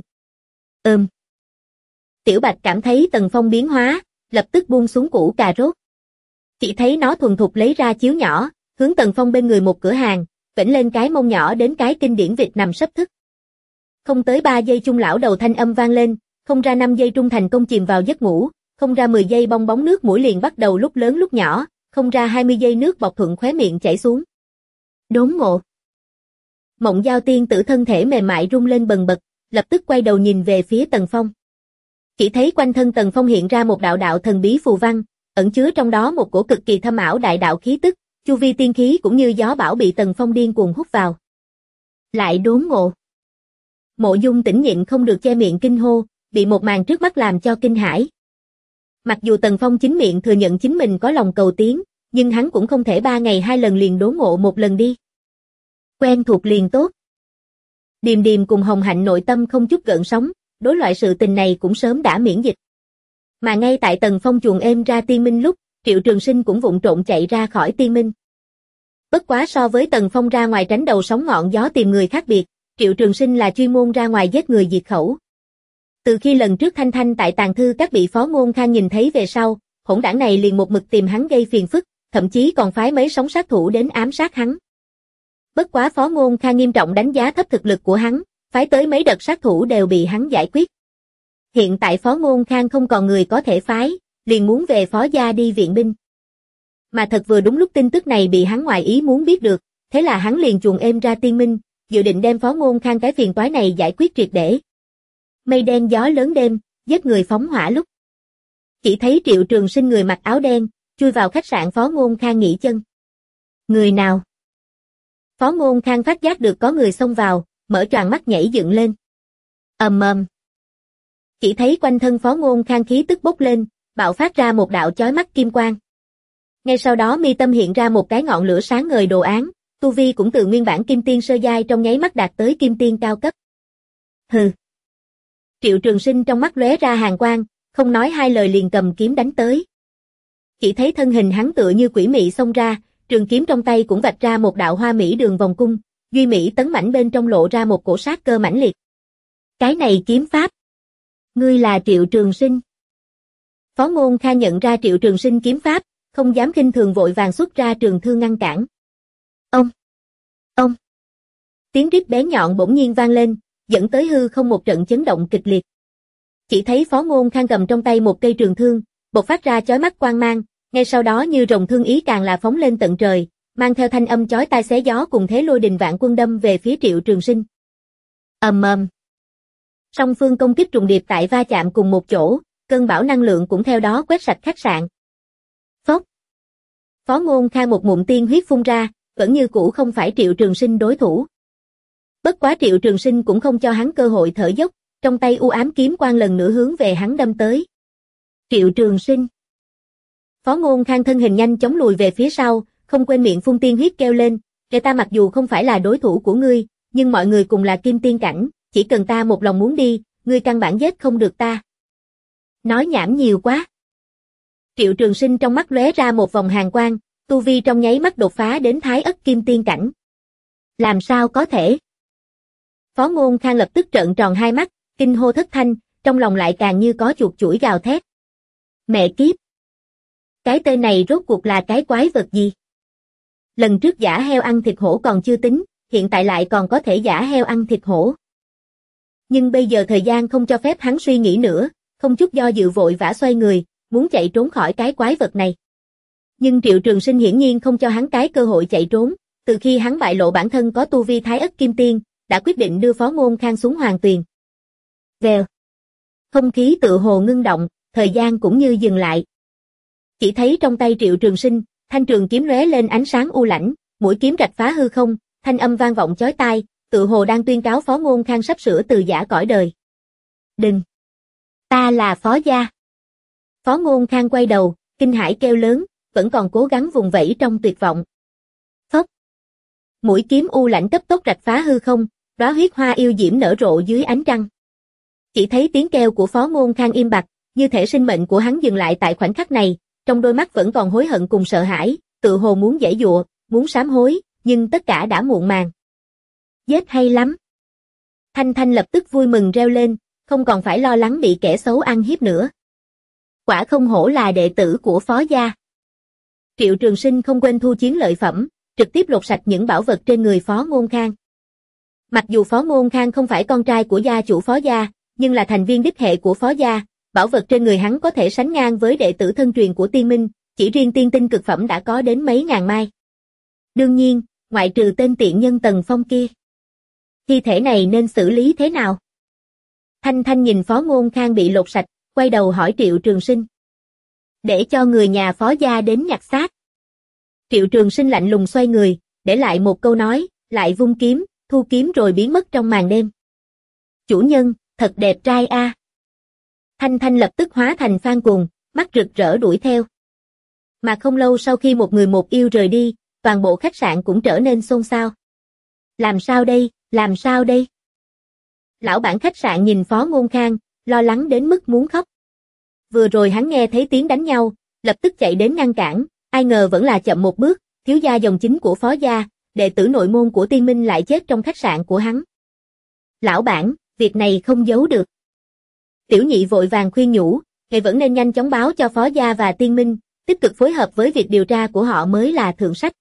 Tiểu Bạch cảm thấy Tần Phong biến hóa, lập tức buông xuống củ cà rốt. Chỉ thấy nó thuần thục lấy ra chiếu nhỏ, hướng Tần Phong bên người một cửa hàng, vểnh lên cái mông nhỏ đến cái kinh điển vịt nằm sấp thức. Không tới 3 giây trung lão đầu thanh âm vang lên, không ra 5 giây trung thành công chìm vào giấc ngủ, không ra 10 giây bong bóng nước mũi liền bắt đầu lúc lớn lúc nhỏ, không ra 20 giây nước bọt thuận khóe miệng chảy xuống. Đốn ngộ. Mộng Giao tiên tử thân thể mềm mại rung lên bần bật, lập tức quay đầu nhìn về phía Tần Phong. Chỉ thấy quanh thân Tần Phong hiện ra một đạo đạo thần bí phù văn, ẩn chứa trong đó một cổ cực kỳ thâm ảo đại đạo khí tức, chu vi tiên khí cũng như gió bão bị Tần Phong điên cuồng hút vào. Lại đốn ngộ. Mộ Dung Tĩnh nhịn không được che miệng kinh hô, bị một màn trước mắt làm cho kinh hãi. Mặc dù Tần Phong chính miệng thừa nhận chính mình có lòng cầu tiến, nhưng hắn cũng không thể 3 ngày 2 lần liền đốn ngộ một lần đi. Quen thuộc liền tốt. Điềm Điềm cùng Hồng Hạnh nội tâm không chút gợn sóng, đối loại sự tình này cũng sớm đã miễn dịch. Mà ngay tại Tần Phong chuồn êm ra tiên minh lúc, Triệu Trường Sinh cũng vụng trộn chạy ra khỏi tiên minh. Bất quá so với Tần Phong ra ngoài tránh đầu sóng ngọn gió tìm người khác biệt, Triệu Trường Sinh là chuyên môn ra ngoài giết người diệt khẩu. Từ khi lần trước Thanh Thanh tại tàng thư các bị Phó Ngôn Khang nhìn thấy về sau, hỗn đảng này liền một mực tìm hắn gây phiền phức, thậm chí còn phái mấy sóng sát thủ đến ám sát hắn. Bất quá Phó Ngôn Khang nghiêm trọng đánh giá thấp thực lực của hắn, phái tới mấy đợt sát thủ đều bị hắn giải quyết. Hiện tại Phó Ngôn Khang không còn người có thể phái, liền muốn về Phó gia đi viện binh. Mà thật vừa đúng lúc tin tức này bị hắn ngoài ý muốn biết được, thế là hắn liền chuồn êm ra Tiên Minh, dự định đem Phó Ngôn Khang cái phiền toái này giải quyết triệt để. Mây đen gió lớn đêm, giết người phóng hỏa lúc. Chỉ thấy Triệu Trường Sinh người mặc áo đen, chui vào khách sạn Phó Ngôn Khang nghỉ chân. Người nào? Phó Ngôn Khang phát giác được có người xông vào, mở choàng mắt nhảy dựng lên. Ầm ầm. Chỉ thấy quanh thân Phó Ngôn Khang khí tức bốc lên, bạo phát ra một đạo chói mắt kim quang. Ngay sau đó mi tâm hiện ra một cái ngọn lửa sáng ngời đồ án, tu vi cũng từ nguyên bản kim tiên sơ giai trong nháy mắt đạt tới kim tiên cao cấp. Hừ. Triệu Trường Sinh trong mắt lóe ra hàn quang, không nói hai lời liền cầm kiếm đánh tới. Chỉ thấy thân hình hắn tựa như quỷ mị xông ra, trường kiếm trong tay cũng vạch ra một đạo hoa mỹ đường vòng cung, duy mỹ tấn mãnh bên trong lộ ra một cổ sát cơ mãnh liệt. Cái này kiếm pháp. Ngươi là Triệu Trường Sinh. Phó Ngôn Khang nhận ra Triệu Trường Sinh kiếm pháp, không dám khinh thường vội vàng xuất ra trường thương ngăn cản. Ông. Tiếng rít bé nhọn bỗng nhiên vang lên, dẫn tới hư không một trận chấn động kịch liệt. Chỉ thấy Phó Ngôn Khang cầm trong tay một cây trường thương, bộc phát ra chói mắt quang mang, ngay sau đó như rồng thương ý càng là phóng lên tận trời, mang theo thanh âm chói tai xé gió cùng thế lôi đình vạn quân đâm về phía Triệu Trường Sinh. Ầm ầm. Song phương công kích trùng điệp tại va chạm cùng một chỗ, cơn bão năng lượng cũng theo đó quét sạch khách sạn. Phốc. Phó Ngôn Khang một ngụm tiên huyết phun ra, vẫn như cũ không phải Triệu Trường Sinh đối thủ. Bất quá Triệu Trường Sinh cũng không cho hắn cơ hội thở dốc, trong tay u ám kiếm quang lần nữa hướng về hắn đâm tới. Triệu Trường Sinh. Phó Ngôn Khang thân hình nhanh chóng lùi về phía sau, không quên miệng phun tiên huyết kêu lên, "Kẻ ta mặc dù không phải là đối thủ của ngươi, nhưng mọi người cùng là kim tiên cảnh, chỉ cần ta một lòng muốn đi, ngươi căn bản giết không được ta." Nói nhảm nhiều quá. Triệu Trường Sinh trong mắt lóe ra một vòng hàn quang, tu vi trong nháy mắt đột phá đến Thái Ất Kim Tiên cảnh. Làm sao có thể? Phó Ngôn Khang lập tức trợn tròn hai mắt, kinh hô thất thanh, trong lòng lại càng như có chuột chủi gào thét. Mẹ kiếp! Cái tên này rốt cuộc là cái quái vật gì? Lần trước giả heo ăn thịt hổ còn chưa tính, hiện tại lại còn có thể giả heo ăn thịt hổ. Nhưng bây giờ thời gian không cho phép hắn suy nghĩ nữa, không chút do dự vội vã xoay người, muốn chạy trốn khỏi cái quái vật này. Nhưng Triệu Trường Sinh hiển nhiên không cho hắn cái cơ hội chạy trốn, từ khi hắn bại lộ bản thân có tu vi Thái Ất Kim Tiên, đã quyết định đưa Phó Ngôn Khang xuống hoàng tuyền. Vèo. Không khí tự hồ ngưng động, thời gian cũng như dừng lại. Chỉ thấy trong tay Triệu Trường Sinh, thanh trường kiếm lóe lên ánh sáng u lãnh, mũi kiếm rạch phá hư không, thanh âm vang vọng chói tai, tự hồ đang tuyên cáo Phó Ngôn Khang sắp sửa từ giã cõi đời. Đừng! Ta là Phó gia. Phó Ngôn Khang quay đầu, kinh hãi kêu lớn, vẫn còn cố gắng vùng vẫy trong tuyệt vọng. Phốc! Mũi kiếm u lãnh cấp tốc rạch phá hư không, đóa huyết hoa yêu diễm nở rộ dưới ánh trăng. Chỉ thấy tiếng kêu của Phó Ngôn Khang im bặt, như thể sinh mệnh của hắn dừng lại tại khoảnh khắc này, trong đôi mắt vẫn còn hối hận cùng sợ hãi, tự hồ muốn giãy giụa, muốn sám hối, nhưng tất cả đã muộn màng. Giết hay lắm. Thanh Thanh lập tức vui mừng reo lên, không còn phải lo lắng bị kẻ xấu ăn hiếp nữa. Quả không hổ là đệ tử của Phó gia. Triệu Trường Sinh không quên thu chiến lợi phẩm, trực tiếp lột sạch những bảo vật trên người Phó Ngôn Khang. Mặc dù Phó Ngôn Khang không phải con trai của gia chủ Phó gia, nhưng là thành viên đích hệ của Phó gia, bảo vật trên người hắn có thể sánh ngang với đệ tử thân truyền của Tiên Minh, chỉ riêng tiên tinh cực phẩm đã có đến mấy ngàn mai. Đương nhiên, ngoại trừ tên tiện nhân Tần Phong kia. Thi thể này nên xử lý thế nào? Thanh Thanh nhìn Phó Ngôn Khang bị lột sạch, quay đầu hỏi Triệu Trường Sinh. Để cho người nhà Phó gia đến nhặt xác. Triệu Trường Sinh lạnh lùng xoay người, để lại một câu nói, lại vung kiếm, thu kiếm rồi biến mất trong màn đêm. Chủ nhân, thật đẹp trai a. Thanh Thanh lập tức hóa thành Phan Cuồng, mắt rực rỡ đuổi theo. Mà không lâu sau khi một người một yêu rời đi, toàn bộ khách sạn cũng trở nên xôn xao. Làm sao đây, làm sao đây? Lão bản khách sạn nhìn Phó Ngôn Khang, lo lắng đến mức muốn khóc. Vừa rồi hắn nghe thấy tiếng đánh nhau, lập tức chạy đến ngăn cản, ai ngờ vẫn là chậm một bước, thiếu gia dòng chính của Phó gia, đệ tử nội môn của Tiên Minh lại chết trong khách sạn của hắn. Lão bản, việc này không giấu được. Tiểu nhị vội vàng khuyên nhủ, ngài vẫn nên nhanh chóng báo cho Phó gia và Tiên Minh, tích cực phối hợp với việc điều tra của họ mới là thượng sách.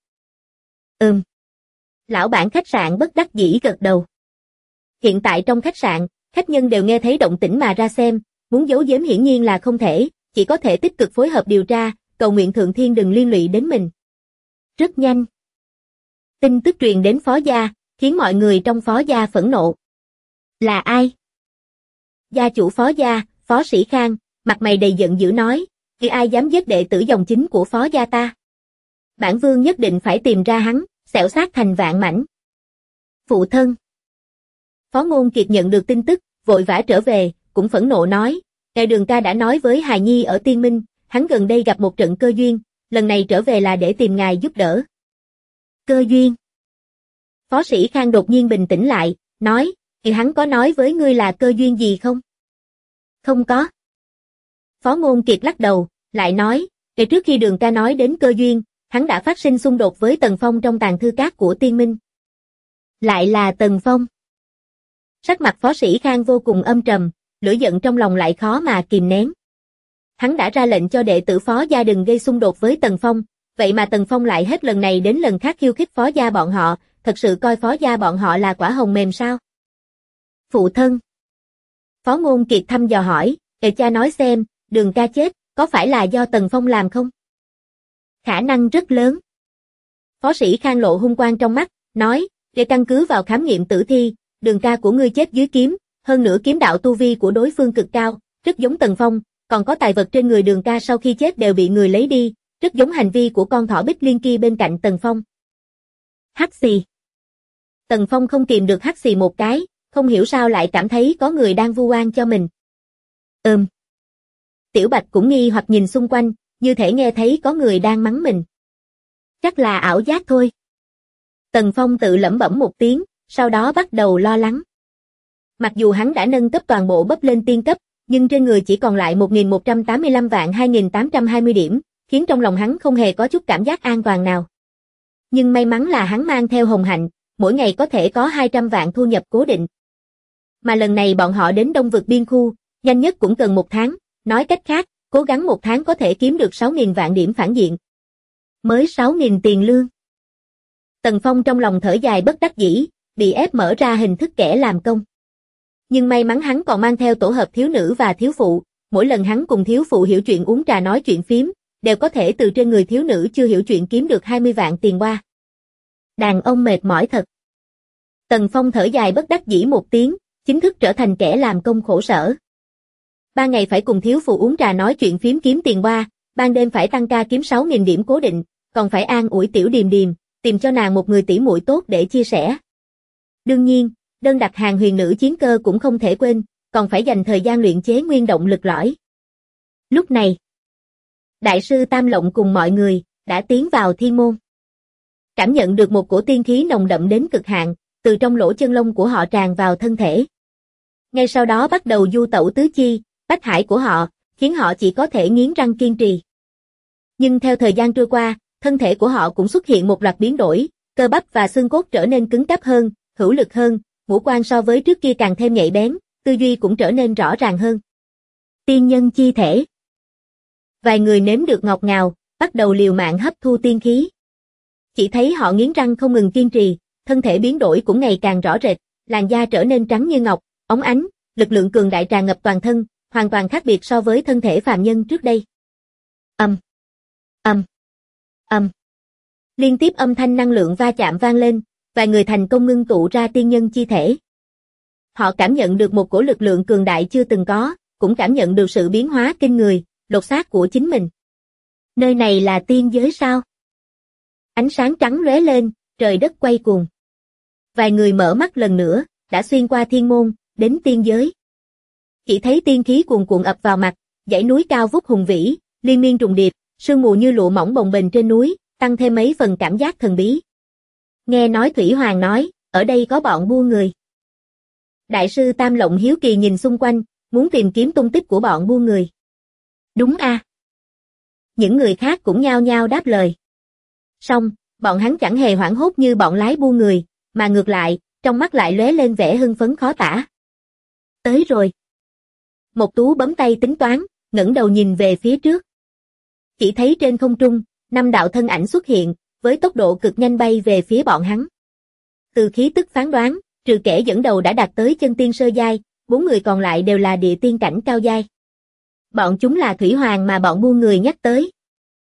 Lão bản khách sạn bất đắc dĩ gật đầu. Hiện tại trong khách sạn, khách nhân đều nghe thấy động tĩnh mà ra xem, muốn giấu giếm hiển nhiên là không thể, chỉ có thể tích cực phối hợp điều tra, cầu cầu nguyện thượng thiên đừng liên lụy đến mình. Rất nhanh. Tin tức truyền đến phó gia, khiến mọi người trong phó gia phẫn nộ. Là ai? Gia chủ phó gia, Phó Sĩ Khang, mặt mày đầy giận dữ nói, "Thì ai dám giết đệ tử dòng chính của phó gia ta? Bản vương nhất định phải tìm ra hắn, xẻo xác thành vạn mảnh." Phụ thân. Phó Ngôn Kiệt nhận được tin tức, vội vã trở về, cũng phẫn nộ nói, "Ngài Đường ca đã nói với hài nhi ở Tiên Minh, hắn gần đây gặp một trận cơ duyên, lần này trở về là để tìm ngài giúp đỡ." Cơ duyên? Phó Sĩ Khang đột nhiên bình tĩnh lại, nói, "Thì hắn có nói với ngươi là cơ duyên gì không?" "Không có." Phó Ngôn Kiệt lắc đầu, lại nói, "Ngày trước khi Đường ca nói đến cơ duyên, hắn đã phát sinh xung đột với Tần Phong trong tàng thư các của Tiên Minh." Lại là Tần Phong. Sắc mặt Phó Sĩ Khang vô cùng âm trầm, lửa giận trong lòng lại khó mà kìm nén. Hắn đã ra lệnh cho đệ tử phó gia đừng gây xung đột với Tần Phong, vậy mà Tần Phong lại hết lần này đến lần khác khiêu khích phó gia bọn họ, thật sự coi phó gia bọn họ là quả hồng mềm sao? Phụ thân. Phó Ngôn Kiệt thăm dò hỏi, cha nói xem, Đường ca chết, có phải là do Tần Phong làm không?" "Khả năng rất lớn." Phó Sĩ Khang lộ hung quang trong mắt, nói, "Để căn cứ vào khám nghiệm tử thi, Đường ca của ngươi chết dưới kiếm, hơn nữa kiếm đạo tu vi của đối phương cực cao, rất giống Tần Phong, còn có tài vật trên người Đường ca sau khi chết đều bị người lấy đi, rất giống hành vi của con thỏ Bích Liên kia bên cạnh Tần Phong." Hắt xì. Tần Phong không kìm được hắt xì một cái, không hiểu sao lại cảm thấy có người đang vu oan cho mình. Tiểu Bạch cũng nghi hoặc nhìn xung quanh, như thể nghe thấy có người đang mắng mình. Chắc là ảo giác thôi. Tần Phong tự lẩm bẩm một tiếng, sau đó bắt đầu lo lắng. Mặc dù hắn đã nâng cấp toàn bộ bấp lên tiên cấp, nhưng trên người chỉ còn lại 1.185 vạn 2.820 điểm, khiến trong lòng hắn không hề có chút cảm giác an toàn nào. Nhưng may mắn là hắn mang theo Hồng Hạnh, mỗi ngày có thể có 200 vạn thu nhập cố định. Mà lần này bọn họ đến Đông vực biên khu, nhanh nhất cũng cần 1 tháng, nói cách khác, cố gắng 1 tháng có thể kiếm được 6.000 vạn điểm phản diện. Mới 6.000 tiền lương. Tần Phong trong lòng thở dài bất đắc dĩ, bị ép mở ra hình thức kẻ làm công. Nhưng may mắn hắn còn mang theo tổ hợp thiếu nữ và thiếu phụ, mỗi lần hắn cùng thiếu phụ hiểu chuyện uống trà nói chuyện phím, đều có thể từ trên người thiếu nữ chưa hiểu chuyện kiếm được 20 vạn tiền hoa. Đàn ông mệt mỏi thật. Tần Phong thở dài bất đắc dĩ một tiếng, chính thức trở thành kẻ làm công khổ sở. Ban ngày phải cùng thiếu phụ uống trà nói chuyện phím kiếm tiền hoa, ban đêm phải tăng ca kiếm 6.000 điểm cố định, còn phải an ủi tiểu Điềm Điềm, tìm cho nàng một người tỷ muội tốt để chia sẻ. Đương nhiên, đơn đặt hàng huyền nữ chiến cơ cũng không thể quên, còn phải dành thời gian luyện chế nguyên động lực lõi. Lúc này, Đại sư Tam Lộng cùng mọi người đã tiến vào thiên môn. Cảm nhận được một cổ tiên khí nồng đậm đến cực hạn, từ trong lỗ chân lông của họ tràn vào thân thể. Ngay sau đó bắt đầu du tẩu tứ chi, bách hải của họ, khiến họ chỉ có thể nghiến răng kiên trì. Nhưng theo thời gian trôi qua, thân thể của họ cũng xuất hiện một loạt biến đổi, cơ bắp và xương cốt trở nên cứng cáp hơn, hữu lực hơn, ngũ quan so với trước kia càng thêm nhạy bén, tư duy cũng trở nên rõ ràng hơn. Tiên nhân chi thể. Vài người nếm được ngọt ngào, bắt đầu liều mạng hấp thu tiên khí. Chỉ thấy họ nghiến răng không ngừng kiên trì, thân thể biến đổi cũng ngày càng rõ rệt, làn da trở nên trắng như ngọc, óng ánh, lực lượng cường đại tràn ngập toàn thân, hoàn toàn khác biệt so với thân thể phàm nhân trước đây. Liên tiếp âm thanh năng lượng va chạm vang lên, vài người thành công ngưng tụ ra tiên nhân chi thể. Họ cảm nhận được một cổ lực lượng cường đại chưa từng có, cũng cảm nhận được sự biến hóa kinh người, lột xác của chính mình. Nơi này là tiên giới sao? Ánh sáng trắng lóe lên, trời đất quay cuồng. Vài người mở mắt lần nữa, đã xuyên qua thiên môn, đến tiên giới. Chỉ thấy tiên khí cuồn cuộn ập vào mặt, dãy núi cao vút hùng vĩ, liên miên trùng điệp, sương mù như lụa mỏng bồng bềnh trên núi, tăng thêm mấy phần cảm giác thần bí. Nghe nói Thủy Hoàng nói, ở đây có bọn buôn người. Đại sư Tam Lộng hiếu kỳ nhìn xung quanh, muốn tìm kiếm tung tích của bọn buôn người. Đúng a. Những người khác cũng nhao nhao đáp lời. Song, bọn hắn chẳng hề hoảng hốt như bọn lái buôn người, mà ngược lại, trong mắt lại lóe lên vẻ hưng phấn khó tả. Tới rồi. Mộc Tú bấm tay tính toán, ngẩng đầu nhìn về phía trước. Chỉ thấy trên không trung, 5 đạo thân ảnh xuất hiện, với tốc độ cực nhanh bay về phía bọn hắn. Từ khí tức phán đoán, trừ kẻ dẫn đầu đã đạt tới chân tiên sơ giai, 4 người còn lại đều là địa tiên cảnh cao giai. Bọn chúng là Thủy Hoàng mà bọn buôn người nhắc tới.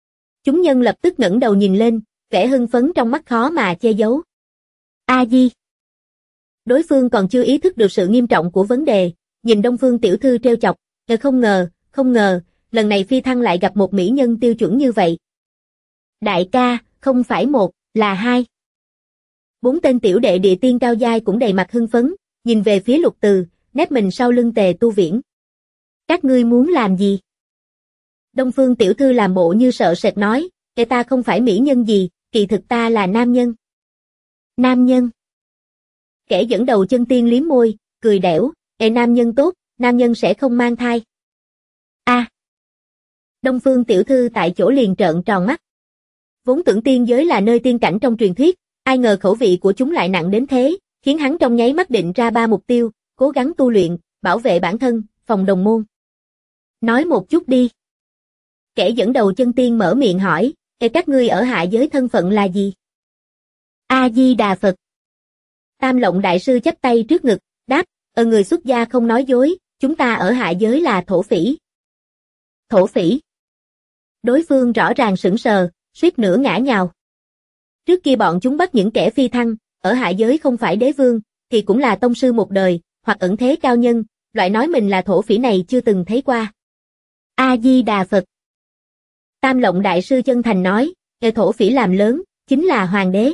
Chúng nhân lập tức ngẩng đầu nhìn lên, vẻ hưng phấn trong mắt khó mà che giấu. A Di. Đối phương còn chưa ý thức được sự nghiêm trọng của vấn đề, nhìn Đông Phương tiểu thư trêu chọc, không ngờ, lần này phi thăng lại gặp một mỹ nhân tiêu chuẩn như vậy. Đại ca, không phải một, là hai. 4 tên tiểu đệ địa tiên cao giai cũng đầy mặt hưng phấn, nhìn về phía Lục Từ, nép mình sau lưng Tề Tu Viễn. Các ngươi muốn làm gì? Đông Phương tiểu thư làm bộ như sợ sệt nói, ta không phải mỹ nhân gì, kỳ thực ta là nam nhân. Nam nhân? Kẻ dẫn đầu chân tiên liếm môi, cười đẻo, nam nhân tốt, nam nhân sẽ không mang thai. A. Đông Phương tiểu thư tại chỗ liền trợn tròn mắt. Vốn tưởng tiên giới là nơi tiên cảnh trong truyền thuyết, ai ngờ khẩu vị của chúng lại nặng đến thế, khiến hắn trong nháy mắt định ra 3 mục tiêu, cố gắng tu luyện, bảo vệ bản thân, phòng đồng môn. Nói một chút đi. Kẻ dẫn đầu chân tiên mở miệng hỏi, các ngươi ở hạ giới thân phận là gì? A Di Đà Phật. Tam Lộng đại sư chắp tay trước ngực, đáp, người xuất gia không nói dối, chúng ta ở hạ giới là thổ phỉ. Thổ phỉ? Đối phương rõ ràng sững sờ, suýt nữa ngã nhào. Trước kia bọn chúng bắt những kẻ phi thăng, ở hạ giới không phải đế vương, thì cũng là tông sư một đời, hoặc ẩn thế cao nhân, loại nói mình là thổ phỉ này chưa từng thấy qua. A Di Đà Phật. Tam Lộng đại sư chân thành nói, thổ phỉ làm lớn, chính là hoàng đế.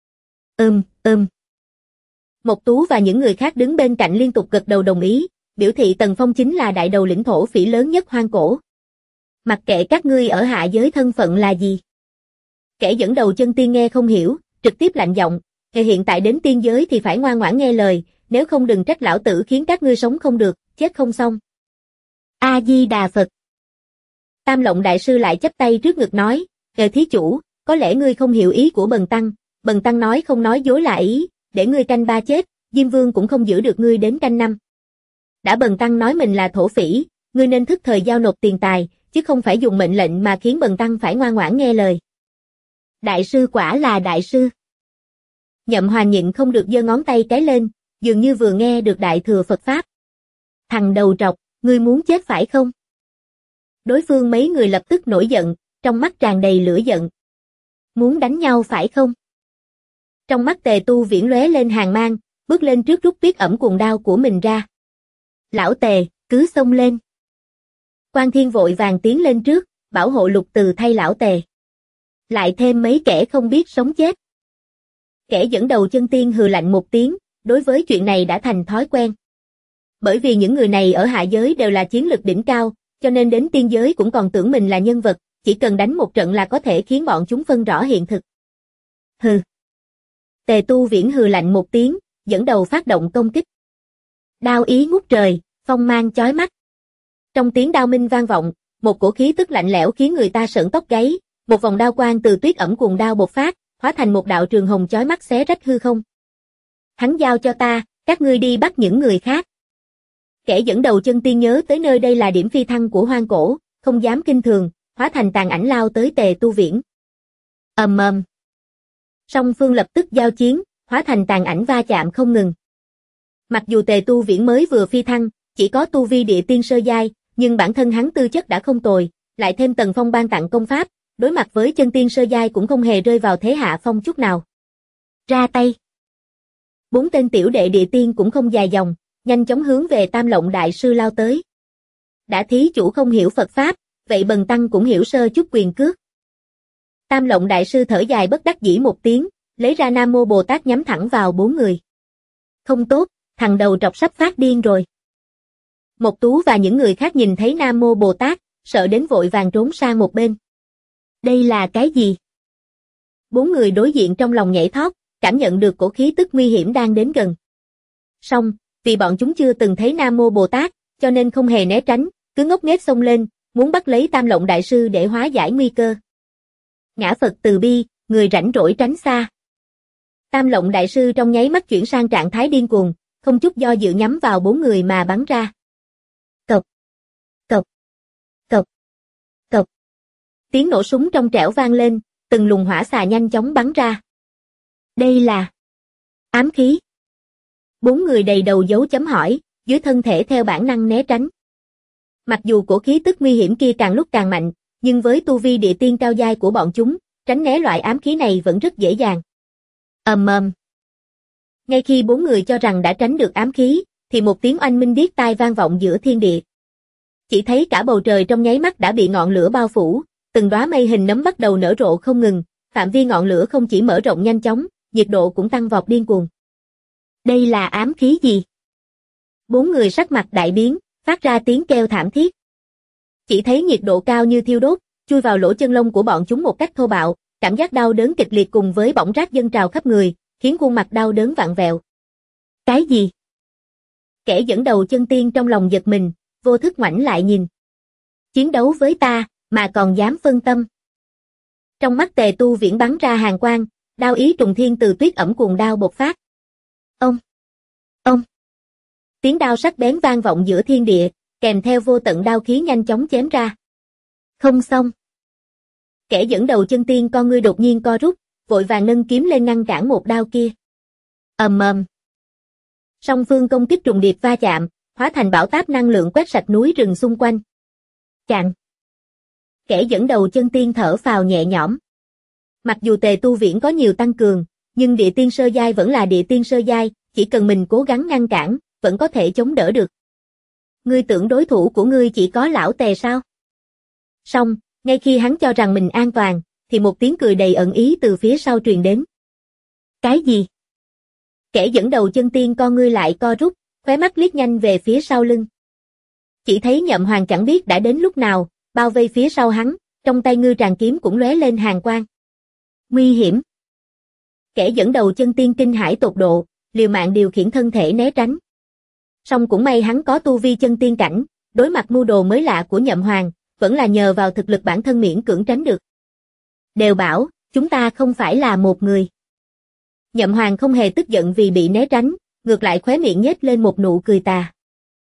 Mộc Tú và những người khác đứng bên cạnh liên tục gật đầu đồng ý, biểu thị Tần Phong chính là đại đầu lĩnh thổ phỉ lớn nhất hoang cổ. Mặc kệ các ngươi ở hạ giới thân phận là gì. Kẻ dẫn đầu chân tiên nghe không hiểu, trực tiếp lạnh giọng, hiện tại đến tiên giới thì phải ngoan ngoãn nghe lời, nếu không đừng trách lão tử khiến các ngươi sống không được, chết không xong. A Di Đà Phật. Tam Lộng đại sư lại chắp tay trước ngực nói, thí chủ, có lẽ ngươi không hiểu ý của Bần tăng nói không nói dối là ý, để ngươi canh 3 chết, Diêm Vương cũng không giữ được ngươi đến canh 5. Đã Bần tăng nói mình là thổ phỉ, ngươi nên thức thời giao nộp tiền tài, chứ không phải dùng mệnh lệnh mà khiến Bần tăng phải ngoan ngoãn nghe lời. Đại sư quả là đại sư. Nhậm Hoàn nhịn không được giơ ngón tay cái lên, dường như vừa nghe được đại thừa Phật Pháp. Thằng đầu trọc, ngươi muốn chết phải không? Đối phương mấy người lập tức nổi giận, trong mắt tràn đầy lửa giận. Muốn đánh nhau phải không? Trong mắt Tề Tu Viễn lóe lên hàn mang, bước lên trước rút tuyết ẩm cuồng đao của mình ra. Lão Tề, cứ xông lên. Quan Thiên vội vàng tiến lên trước, bảo hộ Lục Từ thay lão Tề. Lại thêm mấy kẻ không biết sống chết. Kẻ dẫn đầu chân tiên hừ lạnh một tiếng, đối với chuyện này đã thành thói quen. Bởi vì những người này ở hạ giới đều là chiến lực đỉnh cao, cho nên đến tiên giới cũng còn tưởng mình là nhân vật, chỉ cần đánh một trận là có thể khiến bọn chúng phân rõ hiện thực. Hừ. Tề Tu Viễn hừ lạnh một tiếng, dẫn đầu phát động công kích. Đao ý ngút trời, phong mang chói mắt. Trong tiếng đao minh vang vọng, một cổ khí tức lạnh lẽo khiến người ta sởn tóc gáy, một vòng đao quang từ tuyết ẩm cuồng đao bộc phát, hóa thành một đạo trường hồng chói mắt xé rách hư không. Hắn giao cho ta, các ngươi đi bắt những người khác. Kẻ dẫn đầu chân tiên nhớ tới nơi đây là điểm phi thăng của hoang cổ, không dám kinh thường, hóa thành tàn ảnh lao tới Tề Tu Viễn. Ầm ầm. Song phương lập tức giao chiến, hóa thành tàn ảnh va chạm không ngừng. Mặc dù Tề Tu Viễn mới vừa phi thăng, chỉ có tu vi địa tiên sơ giai, nhưng bản thân hắn tư chất đã không tồi, lại thêm Tần Phong ban tặng công pháp, đối mặt với chân tiên sơ giai cũng không hề rơi vào thế hạ phong chút nào. Ra tay. 4 tên tiểu đệ địa tiên cũng không dài dòng, nhanh chóng hướng về Tam Lộng đại sư lao tới. Đã thí chủ không hiểu Phật Pháp, vậy Bần tăng cũng hiểu sơ chút quyền cước. Tam Lộng đại sư thở dài bất đắc dĩ một tiếng, lấy ra Nam Mô Bồ Tát nhắm thẳng vào 4 người. Không tốt, thằng đầu trọc sắp phát điên rồi. Mộc Tú và những người khác nhìn thấy Nam Mô Bồ Tát, sợ đến vội vàng trốn sang một bên. Đây là cái gì? 4 người đối diện trong lòng nhảy thót, cảm nhận được cổ khí tức nguy hiểm đang đến gần. Song, vì bọn chúng chưa từng thấy Nam Mô Bồ Tát, cho nên không hề né tránh, cứ ngốc nghếch xông lên, muốn bắt lấy Tam Lộng đại sư để hóa giải nguy cơ. Ngã Phật từ bi, người rảnh rỗi tránh xa. Tam Lộng đại sư trong nháy mắt chuyển sang trạng thái điên cuồng, không chút do dự nhắm vào 4 người mà bắn ra. Cộc, cộc, cộc, cộc. Tiếng nổ súng trong trẻo vang lên, từng luồng hỏa xà nhanh chóng bắn ra. Đây là ám khí. 4 người đầy đầu dấu chấm hỏi, dưới thân thể theo bản năng né tránh. Mặc dù cổ khí tức nguy hiểm kia càng lúc càng mạnh, nhưng với tu vi địa tiên cao giai của bọn chúng, tránh né loại ám khí này vẫn rất dễ dàng. Ngay khi 4 người cho rằng đã tránh được ám khí, thì một tiếng oanh minh điếc tai vang vọng giữa thiên địa. Chỉ thấy cả bầu trời trong nháy mắt đã bị ngọn lửa bao phủ, từng đóa mây hình nấm bắt đầu nở rộ không ngừng, phạm vi ngọn lửa không chỉ mở rộng nhanh chóng, nhiệt độ cũng tăng vọt điên cuồng. Đây là ám khí gì? 4 người sắc mặt đại biến, phát ra tiếng kêu thảm thiết. Chỉ thấy nhiệt độ cao như thiêu đốt, chui vào lỗ chân lông của bọn chúng một cách thô bạo, cảm giác đau đớn kịch liệt cùng với bỏng rát dâng trào khắp người, khiến khuôn mặt đau đớn vặn vẹo. Cái gì? Kẻ dẫn đầu chân tiên trong lòng giật mình, vô thức ngoảnh lại nhìn. Chiến đấu với ta, mà còn dám phân tâm. Trong mắt Tề Tu Viễn bắn ra hàn quang, đao ý trùng thiên từ tuyết ẩm cuồng đao bộc phát. Ông! Tiếng đao sắc bén vang vọng giữa thiên địa, kèm theo vô tận đao khí nhanh chóng chém ra. Không xong. Kẻ dẫn đầu chân tiên con ngươi đột nhiên co rút, vội vàng nâng kiếm lên ngăn cản một đao kia. Song phương công kích trùng điệp va chạm, hóa thành bão táp năng lượng quét sạch núi rừng xung quanh. Chàng! Kẻ dẫn đầu chân tiên thở phào nhẹ nhõm. Mặc dù Tề Tu Viễn có nhiều tăng cường, nhưng địa tiên sơ giai vẫn là địa tiên sơ giai, chỉ cần mình cố gắng ngăn cản, vẫn có thể chống đỡ được. Ngươi tưởng đối thủ của ngươi chỉ có lão Tề sao? Song, ngay khi hắn cho rằng mình an toàn, thì một tiếng cười đầy ẩn ý từ phía sau truyền đến. Cái gì? Kẻ dẫn đầu chân tiên con ngươi lại co rút, khóe mắt liếc nhanh về phía sau lưng. Chỉ thấy Nhậm Hoàng chẳng biết đã đến lúc nào, bao vây phía sau hắn, trong tay ngư tràng kiếm cũng lóe lên hàn quang. Nguy hiểm! Kẻ dẫn đầu chân tiên kinh hãi tột độ, liều mạng điều khiển thân thể né tránh. Song cũng may hắn có tu vi chân tiên cảnh, đối mặt mưu đồ mới lạ của Nhậm Hoàng, vẫn là nhờ vào thực lực bản thân miễn cưỡng tránh được. Đều bảo, chúng ta không phải là một người. Nhậm Hoàng không hề tức giận vì bị né tránh, ngược lại khóe miệng nhếch lên một nụ cười tà.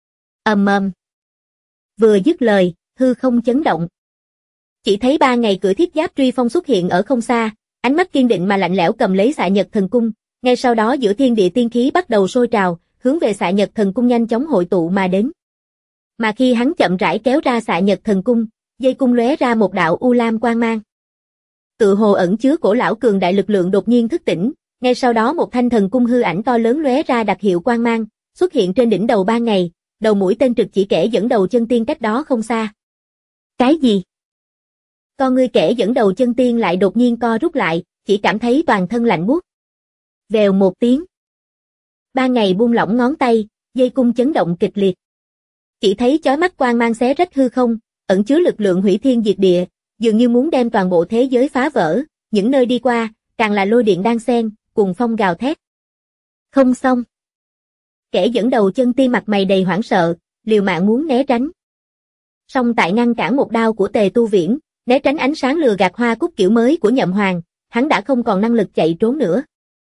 Vừa dứt lời, hư không chấn động. Chỉ thấy 3 ngày cưỡi thiết giáp truy phong xuất hiện ở không xa, ánh mắt kiên định mà lạnh lẽo cầm lấy Xạ Nhật Thần Cung, ngay sau đó giữa thiên địa tiên khí bắt đầu sôi trào, hướng về Xạ Nhật Thần Cung nhanh chóng hội tụ mà đến. Mà khi hắn chậm rãi kéo ra Xạ Nhật Thần Cung, dây cung lóe ra một đạo u lam quang mang. Tự hồ ẩn chứa cổ lão cường đại lực lượng đột nhiên thức tỉnh, ngay sau đó một thanh thần cung hư ảnh to lớn lóe ra đặc hiệu quang mang, xuất hiện trên đỉnh đầu 3 ngày, đầu mũi tên trực chỉ kẻ dẫn đầu chân tiên cách đó không xa. Cái gì? Con ngươi kẻ dẫn đầu chân tiên lại đột nhiên co rút lại, chỉ cảm thấy toàn thân lạnh buốt. Vèo một tiếng. 3 ngày buông lỏng ngón tay, dây cung chấn động kịch liệt. Chỉ thấy chói mắt quang mang xé rách hư không, ẩn chứa lực lượng hủy thiên diệt địa, dường như muốn đem toàn bộ thế giới phá vỡ, những nơi đi qua, càng là lôi điện đan xen, cùng phong gào thét. Không xong. Kẻ dẫn đầu chân tiên mặt mày đầy hoảng sợ, liều mạng muốn né tránh. Song tại ngăn cản một đao của Tề Tu Viễn, né tránh ánh sáng lừa gạt hoa cúc kiểu mới của Nhậm Hoàng, hắn đã không còn năng lực chạy trốn nữa.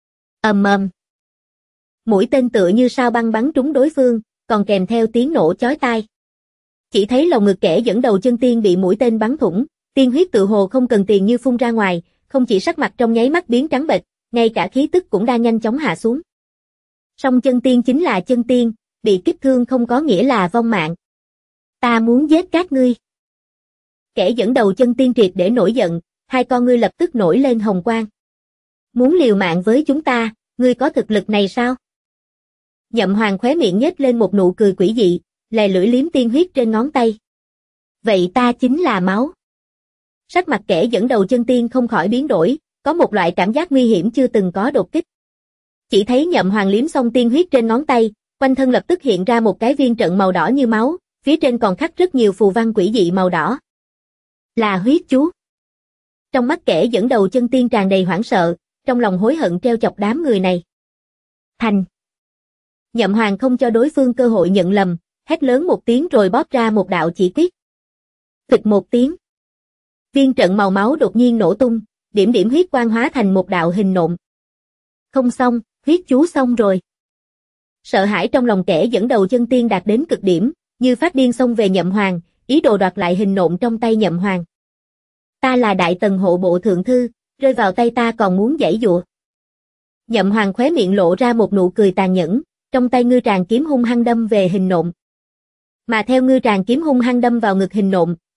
Mũi tên tựa như sao băng bắn trúng đối phương, còn kèm theo tiếng nổ chói tai. Chỉ thấy lồng ngực kẻ dẫn đầu chân tiên bị mũi tên bắn thủng, tiên huyết tự hồ không cần tiền như phun ra ngoài, không chỉ sắc mặt trong nháy mắt biến trắng bệch, ngay cả khí tức cũng đang nhanh chóng hạ xuống. Song chân tiên chính là chân tiên, bị kích thương không có nghĩa là vong mạng. Ta muốn giết các ngươi. Kẻ dẫn đầu chân tiên triệt để nổi giận, hai con ngươi lập tức nổi lên hồng quang. Muốn liều mạng với chúng ta, ngươi có thực lực này sao? Nhậm Hoàng khóe miệng nhếch lên một nụ cười quỷ dị, lè lưỡi liếm tiên huyết trên ngón tay. Vậy ta chính là máu. Sắc mặt kẻ dẫn đầu chân tiên không khỏi biến đổi, có một loại cảm giác nguy hiểm chưa từng có đột kích. Chỉ thấy Nhậm Hoàng liếm xong tiên huyết trên ngón tay, quanh thân lập tức hiện ra một cái viên trận màu đỏ như máu, phía trên còn khắc rất nhiều phù văn quỷ dị màu đỏ. Là huyết chú. Trong mắt kẻ dẫn đầu chân tiên tràn đầy hoảng sợ, trong lòng hối hận treo chọc đám người này. Thành. Nhậm Hoàng không cho đối phương cơ hội nhận lầm, hét lớn một tiếng rồi bóp ra một đạo chỉ quyết. Phịch một tiếng. Viên trận màu máu đột nhiên nổ tung, điểm điểm huyết quang hóa thành một đạo hình nộm. Không xong, huyết chú xong rồi. Sợ hãi trong lòng kẻ dẫn đầu chân tiên đạt đến cực điểm, như phát điên xông về Nhậm Hoàng, ý đồ đoạt lại hình nộm trong tay Nhậm Hoàng. Ta là đại tần hộ bộ thượng thư, rơi vào tay ta còn muốn giãy giụa. Nhậm Hoàng khóe miệng lộ ra một nụ cười tàn nhẫn, trong tay ngư tràng kiếm hung hăng đâm về hình nộm. Mà theo ngư tràng kiếm hung hăng đâm vào ngực hình nộm,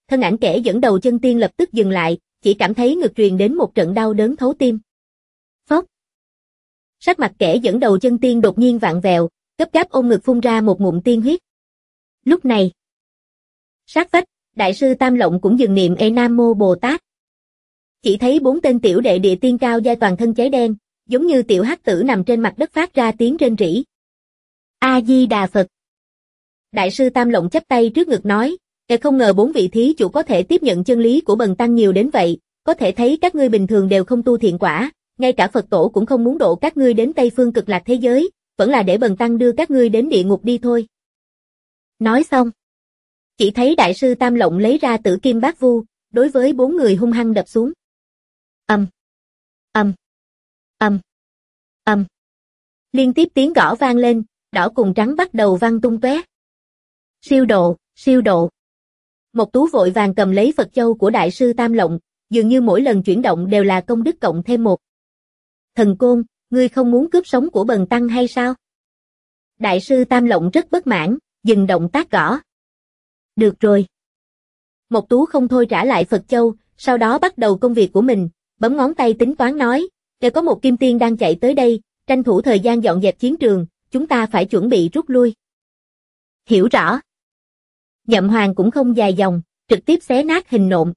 thân ảnh kẻ dẫn đầu chân tiên lập tức dừng lại, chỉ cảm thấy ngực truyền đến một trận đau đớn thấu tim. Phốc. Sắc mặt kẻ dẫn đầu chân tiên đột nhiên vặn vẹo, gấp gáp ôm ngực phun ra một ngụm tiên huyết. Lúc này, sát vách, đại sư Tam Lộng cũng dừng niệm Nam Mô Bồ Tát. Chỉ thấy 4 tên tiểu đệ địa tiên cao giai toàn thân cháy đen, giống như tiểu hắc tử nằm trên mặt đất phát ra tiếng rên rỉ. A Di Đà Phật. Đại sư Tam Lộng chắp tay trước ngực nói, không ngờ 4 vị thí chủ có thể tiếp nhận chân lý của bần tăng nhiều đến vậy, có thể thấy các ngươi bình thường đều không tu thiện quả, ngay cả Phật tổ cũng không muốn độ các ngươi đến Tây Phương Cực Lạc thế giới, vẫn là để bần tăng đưa các ngươi đến địa ngục đi thôi. Nói xong, chỉ thấy đại sư Tam Lộng lấy ra Tử Kim Bát Vu, đối với 4 người hung hăng đập xuống. Ầm, ầm, ầm, ầm. Liên tiếp tiếng gõ vang lên, đỏ cùng trắng bắt đầu văng tung tóe. Siêu độ, siêu độ. Mộc Tú vội vàng cầm lấy Phật châu của đại sư Tam Lộng, dường như mỗi lần chuyển động đều là công đức cộng thêm 1. Thần Côn, ngươi không muốn cướp sống của bần tăng hay sao? Đại sư Tam Lộng rất bất mãn, dừng động tác gõ. Được rồi. Mộc Tú không thôi trả lại Phật châu, sau đó bắt đầu công việc của mình, bấm ngón tay tính toán nói, nếu có một kim tiên đang chạy tới đây, tranh thủ thời gian dọn dẹp chiến trường, chúng ta phải chuẩn bị rút lui. Hiểu rõ. Nhậm Hoàng cũng không dài dòng, trực tiếp xé nát hình nộm.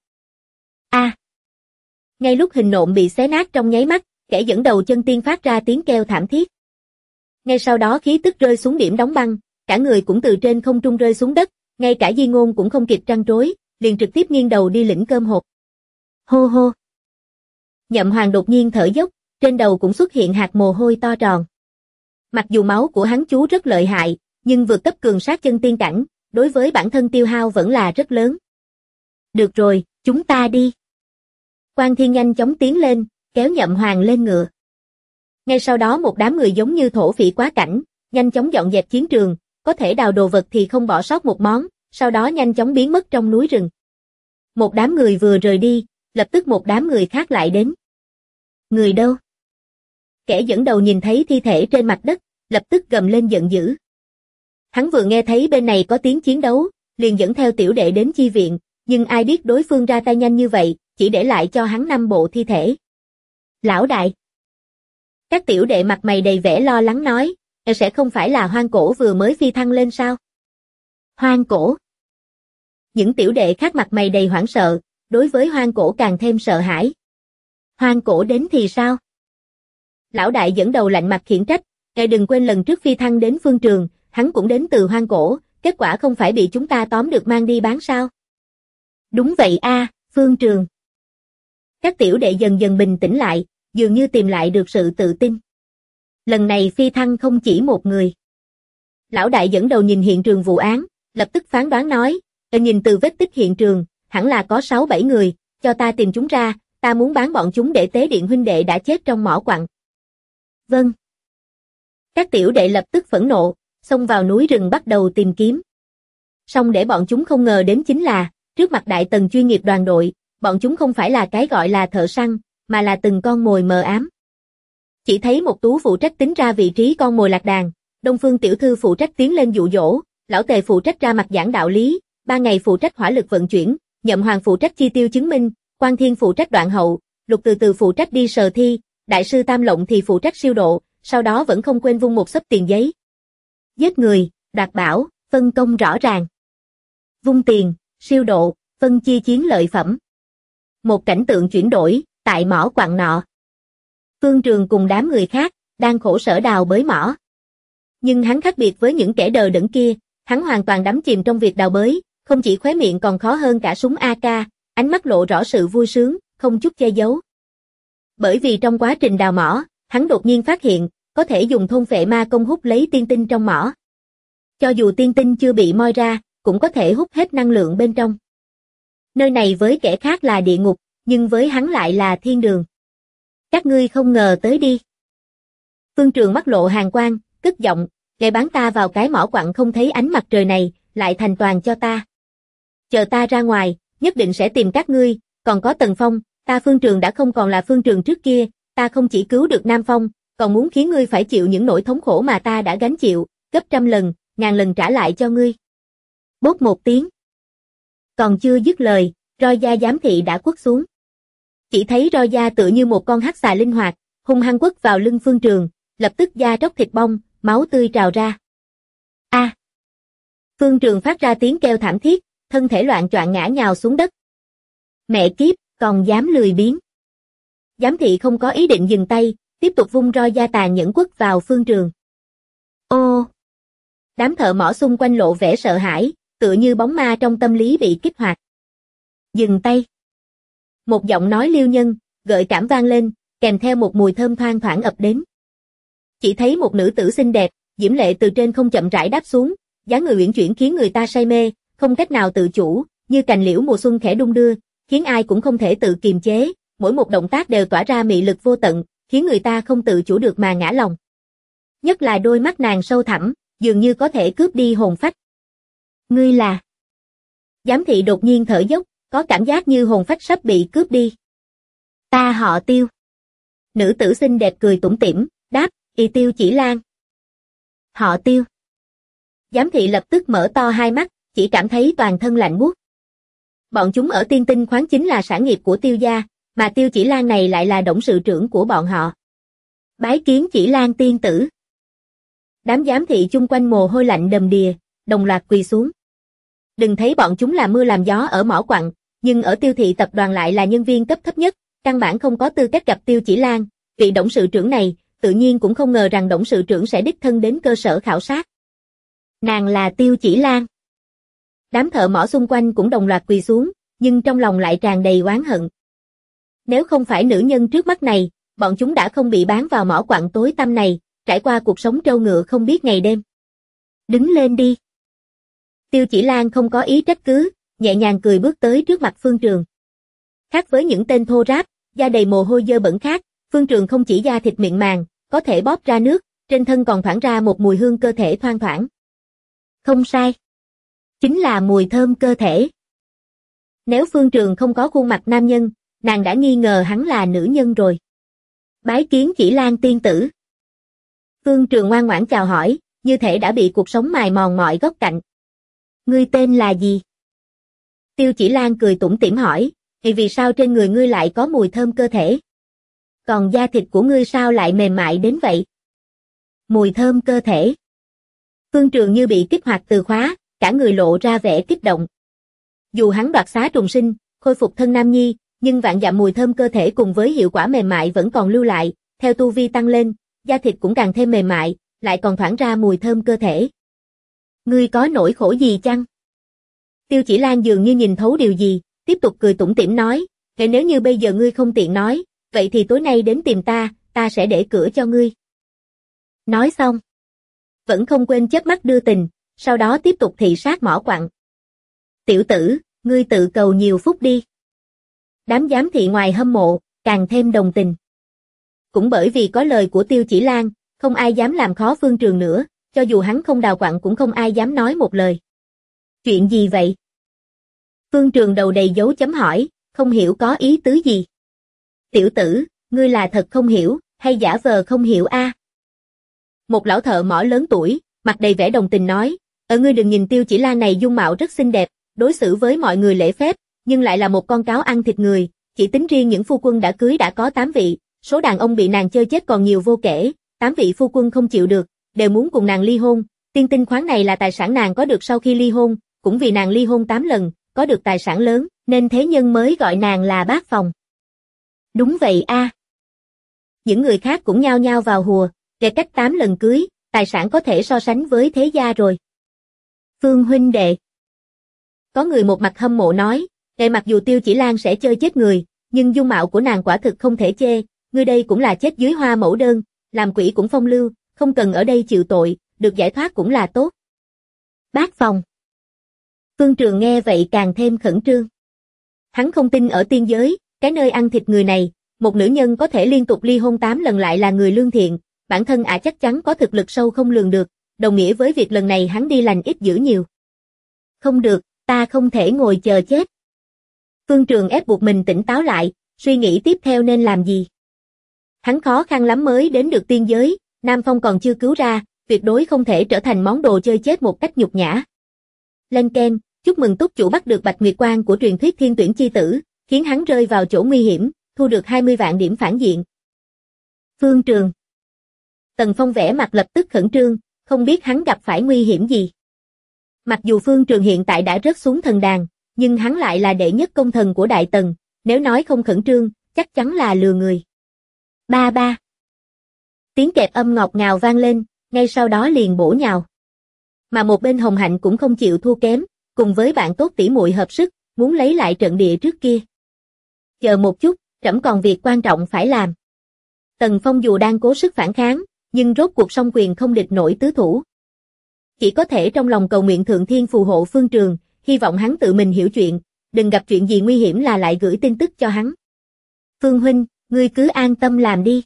Ngay lúc hình nộm bị xé nát trong nháy mắt, kẻ dẫn đầu chân tiên phát ra tiếng kêu thảm thiết. Ngay sau đó khí tức rơi xuống điểm đóng băng, cả người cũng từ trên không trung rơi xuống đất, ngay cả Di Ngôn cũng không kịp trăn trối, liền trực tiếp nghiêng đầu đi lĩnh cơm hộp. Hô hô. Nhậm Hoàng đột nhiên thở dốc, trên đầu cũng xuất hiện hạt mồ hôi to tròn. Mặc dù máu của hắn chú rất lợi hại, nhưng vượt cấp cường sát chân tiên cảnh, đối với bản thân tiêu hao vẫn là rất lớn. Được rồi, chúng ta đi. Quan Thiên nhanh chóng tiến lên, kéo Nhậm Hoàng lên ngựa. Ngay sau đó một đám người giống như thổ phỉ quá cảnh, nhanh chóng dọn dẹp chiến trường, có thể đào đồ vật thì không bỏ sót một món, sau đó nhanh chóng biến mất trong núi rừng. Một đám người vừa rời đi, lập tức một đám người khác lại đến. Người đâu? Kẻ dẫn đầu nhìn thấy thi thể trên mặt đất, lập tức gầm lên giận dữ. Hắn vừa nghe thấy bên này có tiếng chiến đấu, liền dẫn theo tiểu đệ đến chi viện, nhưng ai biết đối phương ra tay nhanh như vậy, chỉ để lại cho hắn 5 bộ thi thể. Lão đại. Các tiểu đệ mặt mày đầy vẻ lo lắng nói, sẽ không phải là Hoang Cổ vừa mới phi thăng lên sao? Hoang Cổ. Những tiểu đệ khác mặt mày đầy hoảng sợ, đối với Hoang Cổ càng thêm sợ hãi. Hoang Cổ đến thì sao? Lão đại dẫn đầu lạnh mặt khiển trách, ngài đừng quên lần trước phi thăng đến phương trường, hắn cũng đến từ Hoang Cổ, kết quả không phải bị chúng ta tóm được mang đi bán sao? Đúng vậy phương trường. Các tiểu đệ dần dần bình tĩnh lại, dường như tìm lại được sự tự tin. Lần này phi thăng không chỉ một người. Lão đại dẫn đầu nhìn hiện trường vụ án, lập tức phán đoán nói, nhìn từ vết tích hiện trường, hẳn là có 6-7 người, cho ta tìm chúng ra, ta muốn bán bọn chúng để tế điện huynh đệ đã chết trong mỏ quặng. Vâng. Các tiểu đệ lập tức phẫn nộ, xông vào núi rừng bắt đầu tìm kiếm. Song để bọn chúng không ngờ đến chính là, trước mặt đại tần chuyên nghiệp đoàn đội, bọn chúng không phải là cái gọi là thợ săn, mà là từng con mồi mờ ám. Chỉ thấy một Tú phụ trách tính ra vị trí con mồi lạc đàn, Đông Phương tiểu thư phụ trách tiến lên dụ dỗ, Lão Tề phụ trách ra mặt giảng đạo lý, Ba Ngày phụ trách hỏa lực vận chuyển, Nhậm Hoàng phụ trách chi tiêu chứng minh, Quan Thiên phụ trách đoạn hậu, Lục Từ Từ phụ trách đi sờ thi, Đại sư Tam Lộng thì phụ trách siêu độ, sau đó vẫn không quên vung một xấp tiền giấy. Giết người, đoạt bảo, phân công rõ ràng. Vung tiền, siêu độ, phân chia chiến lợi phẩm. Một cảnh tượng chuyển đổi, tại mỏ quặng nọ. Phương Trường cùng đám người khác, đang khổ sở đào bới mỏ. Nhưng hắn khác biệt với những kẻ đờ đẫn kia, hắn hoàn toàn đắm chìm trong việc đào bới, không chỉ khóe miệng còn khó hơn cả súng AK, ánh mắt lộ rõ sự vui sướng, không chút che giấu. Bởi vì trong quá trình đào mỏ, hắn đột nhiên phát hiện, có thể dùng thôn phệ ma công hút lấy tiên tinh trong mỏ. Cho dù tiên tinh chưa bị moi ra, cũng có thể hút hết năng lượng bên trong. Nơi này với kẻ khác là địa ngục, nhưng với hắn lại là thiên đường. Các ngươi không ngờ tới đi. Phương Trường mắt lộ hàn quang, cất giọng, "Ngài bán ta vào cái mỏ quặng không thấy ánh mặt trời này, lại thành toàn cho ta. Chờ ta ra ngoài, nhất định sẽ tìm các ngươi, còn có Tần Phong, ta Phương Trường đã không còn là Phương Trường trước kia, ta không chỉ cứu được Nam Phong, còn muốn khiến ngươi phải chịu những nỗi thống khổ mà ta đã gánh chịu, gấp trăm lần, ngàn lần trả lại cho ngươi." Bốp một tiếng. Còn chưa dứt lời, roi da giám thị đã quất xuống. Chỉ thấy roi da tựa như một con hắc xà linh hoạt, hung hăng quất vào lưng Phương Trường, lập tức da tróc thịt bong, máu tươi trào ra. A! Phương Trường phát ra tiếng kêu thảm thiết, thân thể loạng choạng ngã nhào xuống đất. Mẹ kiếp, còn dám lười biếng. Giám thị không có ý định dừng tay, tiếp tục vung roi da tàn nhẫn quất vào Phương Trường. Ô! Đám thợ mỏ xung quanh lộ vẻ sợ hãi, tựa như bóng ma trong tâm lý bị kích hoạt. Dừng tay. Một giọng nói liêu nhân, gợi cảm vang lên, kèm theo một mùi thơm thoang thoảng ập đến. Chỉ thấy một nữ tử xinh đẹp, diễm lệ từ trên không chậm rãi đáp xuống, dáng người uyển chuyển khiến người ta say mê, không cách nào tự chủ, như cành liễu mùa xuân khẽ đung đưa, khiến ai cũng không thể tự kiềm chế, mỗi một động tác đều tỏa ra mị lực vô tận, khiến người ta không tự chủ được mà ngã lòng. Nhất là đôi mắt nàng sâu thẳm, dường như có thể cướp đi hồn phách. Ngươi là? Giám thị đột nhiên thở dốc, có cảm giác như hồn phách sắp bị cướp đi. Ta họ Tiêu. Nữ tử xinh đẹp cười tủm tỉm, đáp, y Tiêu Chỉ Lan. Họ Tiêu. Giám thị lập tức mở to hai mắt, chỉ cảm thấy toàn thân lạnh buốt. Bọn chúng ở Tiên Tinh khoáng chính là sản nghiệp của Tiêu gia, mà Tiêu Chỉ Lan này lại là董sự trưởng của bọn họ. Bái kiến Chỉ Lan tiên tử. Đám giám thị chung quanh mồ hôi lạnh đầm đìa, đồng loạt quỳ xuống. Đừng thấy bọn chúng làm mưa làm gió ở mỏ quặng, nhưng ở Tiêu thị tập đoàn lại là nhân viên cấp thấp nhất, căn bản không có tư cách gặp Tiêu Chỉ Lan, vị董sự trưởng này, tự nhiên cũng không ngờ rằng董sự trưởng sẽ đích thân đến cơ sở khảo sát. Nàng là Tiêu Chỉ Lan. Đám thợ mỏ xung quanh cũng đồng loạt quỳ xuống, nhưng trong lòng lại tràn đầy oán hận. Nếu không phải nữ nhân trước mắt này, bọn chúng đã không bị bán vào mỏ quặng tối tăm này, trải qua cuộc sống trâu ngựa không biết ngày đêm. Đứng lên đi. Tiêu Chỉ Lan không có ý trách cứ, nhẹ nhàng cười bước tới trước mặt Phương Trường. Khác với những tên thô ráp, da đầy mồ hôi dơ bẩn khác, Phương Trường không chỉ da thịt mịn màng, có thể bóp ra nước, trên thân còn thoảng ra một mùi hương cơ thể thoang thoảng. Không sai. Chính là mùi thơm cơ thể. Nếu Phương Trường không có khuôn mặt nam nhân, nàng đã nghi ngờ hắn là nữ nhân rồi. Bái kiến Chỉ Lan tiên tử. Phương Trường ngoan ngoãn chào hỏi, như thể đã bị cuộc sống mài mòn mọi góc cạnh. Ngươi tên là gì? Tiêu Chỉ Lan cười tủm tỉm hỏi, vì sao trên người ngươi lại có mùi thơm cơ thể? Còn da thịt của ngươi sao lại mềm mại đến vậy? Mùi thơm cơ thể. Phương Trường như bị kích hoạt từ khóa, cả người lộ ra vẻ kích động. Dù hắn đoạt xá trùng sinh, khôi phục thân nam nhi, nhưng vạn dặm mùi thơm cơ thể cùng với hiệu quả mềm mại vẫn còn lưu lại, theo tu vi tăng lên, da thịt cũng càng thêm mềm mại, lại còn thoảng ra mùi thơm cơ thể. Ngươi có nỗi khổ gì chăng? Tiêu Chỉ Lan dường như nhìn thấu điều gì, tiếp tục cười tủm tỉm nói, nếu như bây giờ ngươi không tiện nói, vậy thì tối nay đến tìm ta, ta sẽ để cửa cho ngươi. Nói xong, vẫn không quên chớp mắt đưa tình, sau đó tiếp tục thị sát mỏ quặng. Tiểu tử, ngươi tự cầu nhiều phúc đi. Đám giám thị ngoài hâm mộ, càng thêm đồng tình. Cũng bởi vì có lời của Tiêu Chỉ Lan, không ai dám làm khó Phương Trường nữa, cho dù hắn không đào quặng cũng không ai dám nói một lời. Chuyện gì vậy? Phương Trường đầu đầy dấu chấm hỏi, không hiểu có ý tứ gì. Tiểu tử, ngươi là thật không hiểu, hay giả vờ không hiểu a? Một lão thợ mỏ lớn tuổi, mặt đầy vẻ đồng tình nói, ngươi đừng nhìn Tiêu Chỉ Lan này dung mạo rất xinh đẹp, đối xử với mọi người lễ phép, nhưng lại là một con cáo ăn thịt người, chỉ tính riêng những phu quân đã cưới đã có 8 vị, số đàn ông bị nàng chơi chết còn nhiều vô kể, 8 vị phu quân không chịu được, đều muốn cùng nàng ly hôn, Tiên Tinh khoáng này là tài sản nàng có được sau khi ly hôn, cũng vì nàng ly hôn 8 lần, có được tài sản lớn, nên thế nhân mới gọi nàng là bát phòng. Đúng vậy a. Những người khác cũng nhao nhao vào hùa, kể cách 8 lần cưới, tài sản có thể so sánh với thế gia rồi. Phương huynh đệ. Có người một mặt hâm mộ nói, mặc dù Tiêu Chỉ Lan sẽ chơi chết người, nhưng dung mạo của nàng quả thực không thể chê, ngươi đây cũng là chết dưới hoa mẫu đơn, làm quỷ cũng phong lưu, không cần ở đây chịu tội, được giải thoát cũng là tốt. Bát phòng. Phương Trường nghe vậy càng thêm khẩn trương. Hắn không tin ở tiên giới, cái nơi ăn thịt người này, một nữ nhân có thể liên tục ly hôn 8 lần lại là người lương thiện, bản thân chắc chắn có thực lực sâu không lường được, đồng nghĩa với việc lần này hắn đi lành ít dữ nhiều. Không được, ta không thể ngồi chờ chết. Phương Trường ép buộc mình tỉnh táo lại, suy nghĩ tiếp theo nên làm gì. Hắn khó khăn lắm mới đến được tiên giới, Nam Phong còn chưa cứu ra, tuyệt đối không thể trở thành món đồ chơi chết một cách nhục nhã. Lên keng, chúc mừng túc chủ bắt được Bạch Nguyệt Quang của truyền thuyết Thiên Tuyển chi tử, khiến hắn rơi vào chỗ nguy hiểm, thu được 20 vạn điểm phản diện. Phương Trường. Tần Phong vẻ mặt lập tức khẩn trương, không biết hắn gặp phải nguy hiểm gì. Mặc dù Phương Trường hiện tại đã rớt xuống thần đàn, nhưng hắn lại là đệ nhất công thần của Đại Tần, nếu nói không khẩn trương, chắc chắn là lừa người. Ba ba. Tiếng kẹp âm ngọt ngào vang lên, ngay sau đó liền bổ nhào. Mà một bên Hồng Hạnh cũng không chịu thua kém, cùng với bạn tốt tỉ muội hợp sức, muốn lấy lại trận địa trước kia. Chờ một chút, trẫm còn việc quan trọng phải làm. Tần Phong dù đang cố sức phản kháng, nhưng rốt cuộc song quyền không địch nổi tứ thủ. Chỉ có thể trong lòng cầu nguyện Thượng Thiên phù hộ Phương Trường, hy vọng hắn tự mình hiểu chuyện, đừng gặp chuyện gì nguy hiểm là lại gửi tin tức cho hắn. Phương huynh, ngươi cứ an tâm làm đi.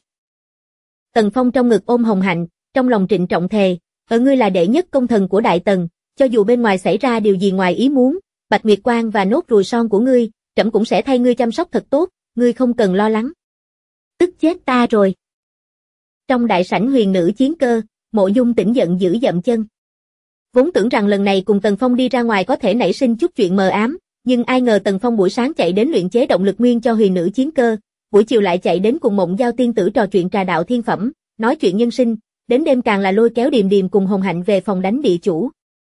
Tần Phong trong ngực ôm Hồng Hạnh, trong lòng trịnh trọng thề, ở ngươi là đệ nhất công thần của Đại Tần, cho dù bên ngoài xảy ra điều gì ngoài ý muốn, Bạch Nguyệt Quang và nốt ruồi son của ngươi, trẫm cũng sẽ thay ngươi chăm sóc thật tốt, ngươi không cần lo lắng. Tức chết ta rồi. Trong đại sảnh huyền nữ chiến cơ, Mộ Dung Tĩnh giận dữ dậm chân. Vốn tưởng rằng lần này cùng Tần Phong đi ra ngoài có thể nảy sinh chút chuyện mờ ám, nhưng ai ngờ Tần Phong buổi sáng chạy đến luyện chế động lực nguyên cho huyền nữ chiến cơ, buổi chiều lại chạy đến cùng Mộng Giao tiên tử trò chuyện trà đạo thiên phẩm, nói chuyện nhân sinh, đến đêm càng là lôi kéo Điềm Điềm cùng Hồng Hạnh về phòng đánh địa chủ.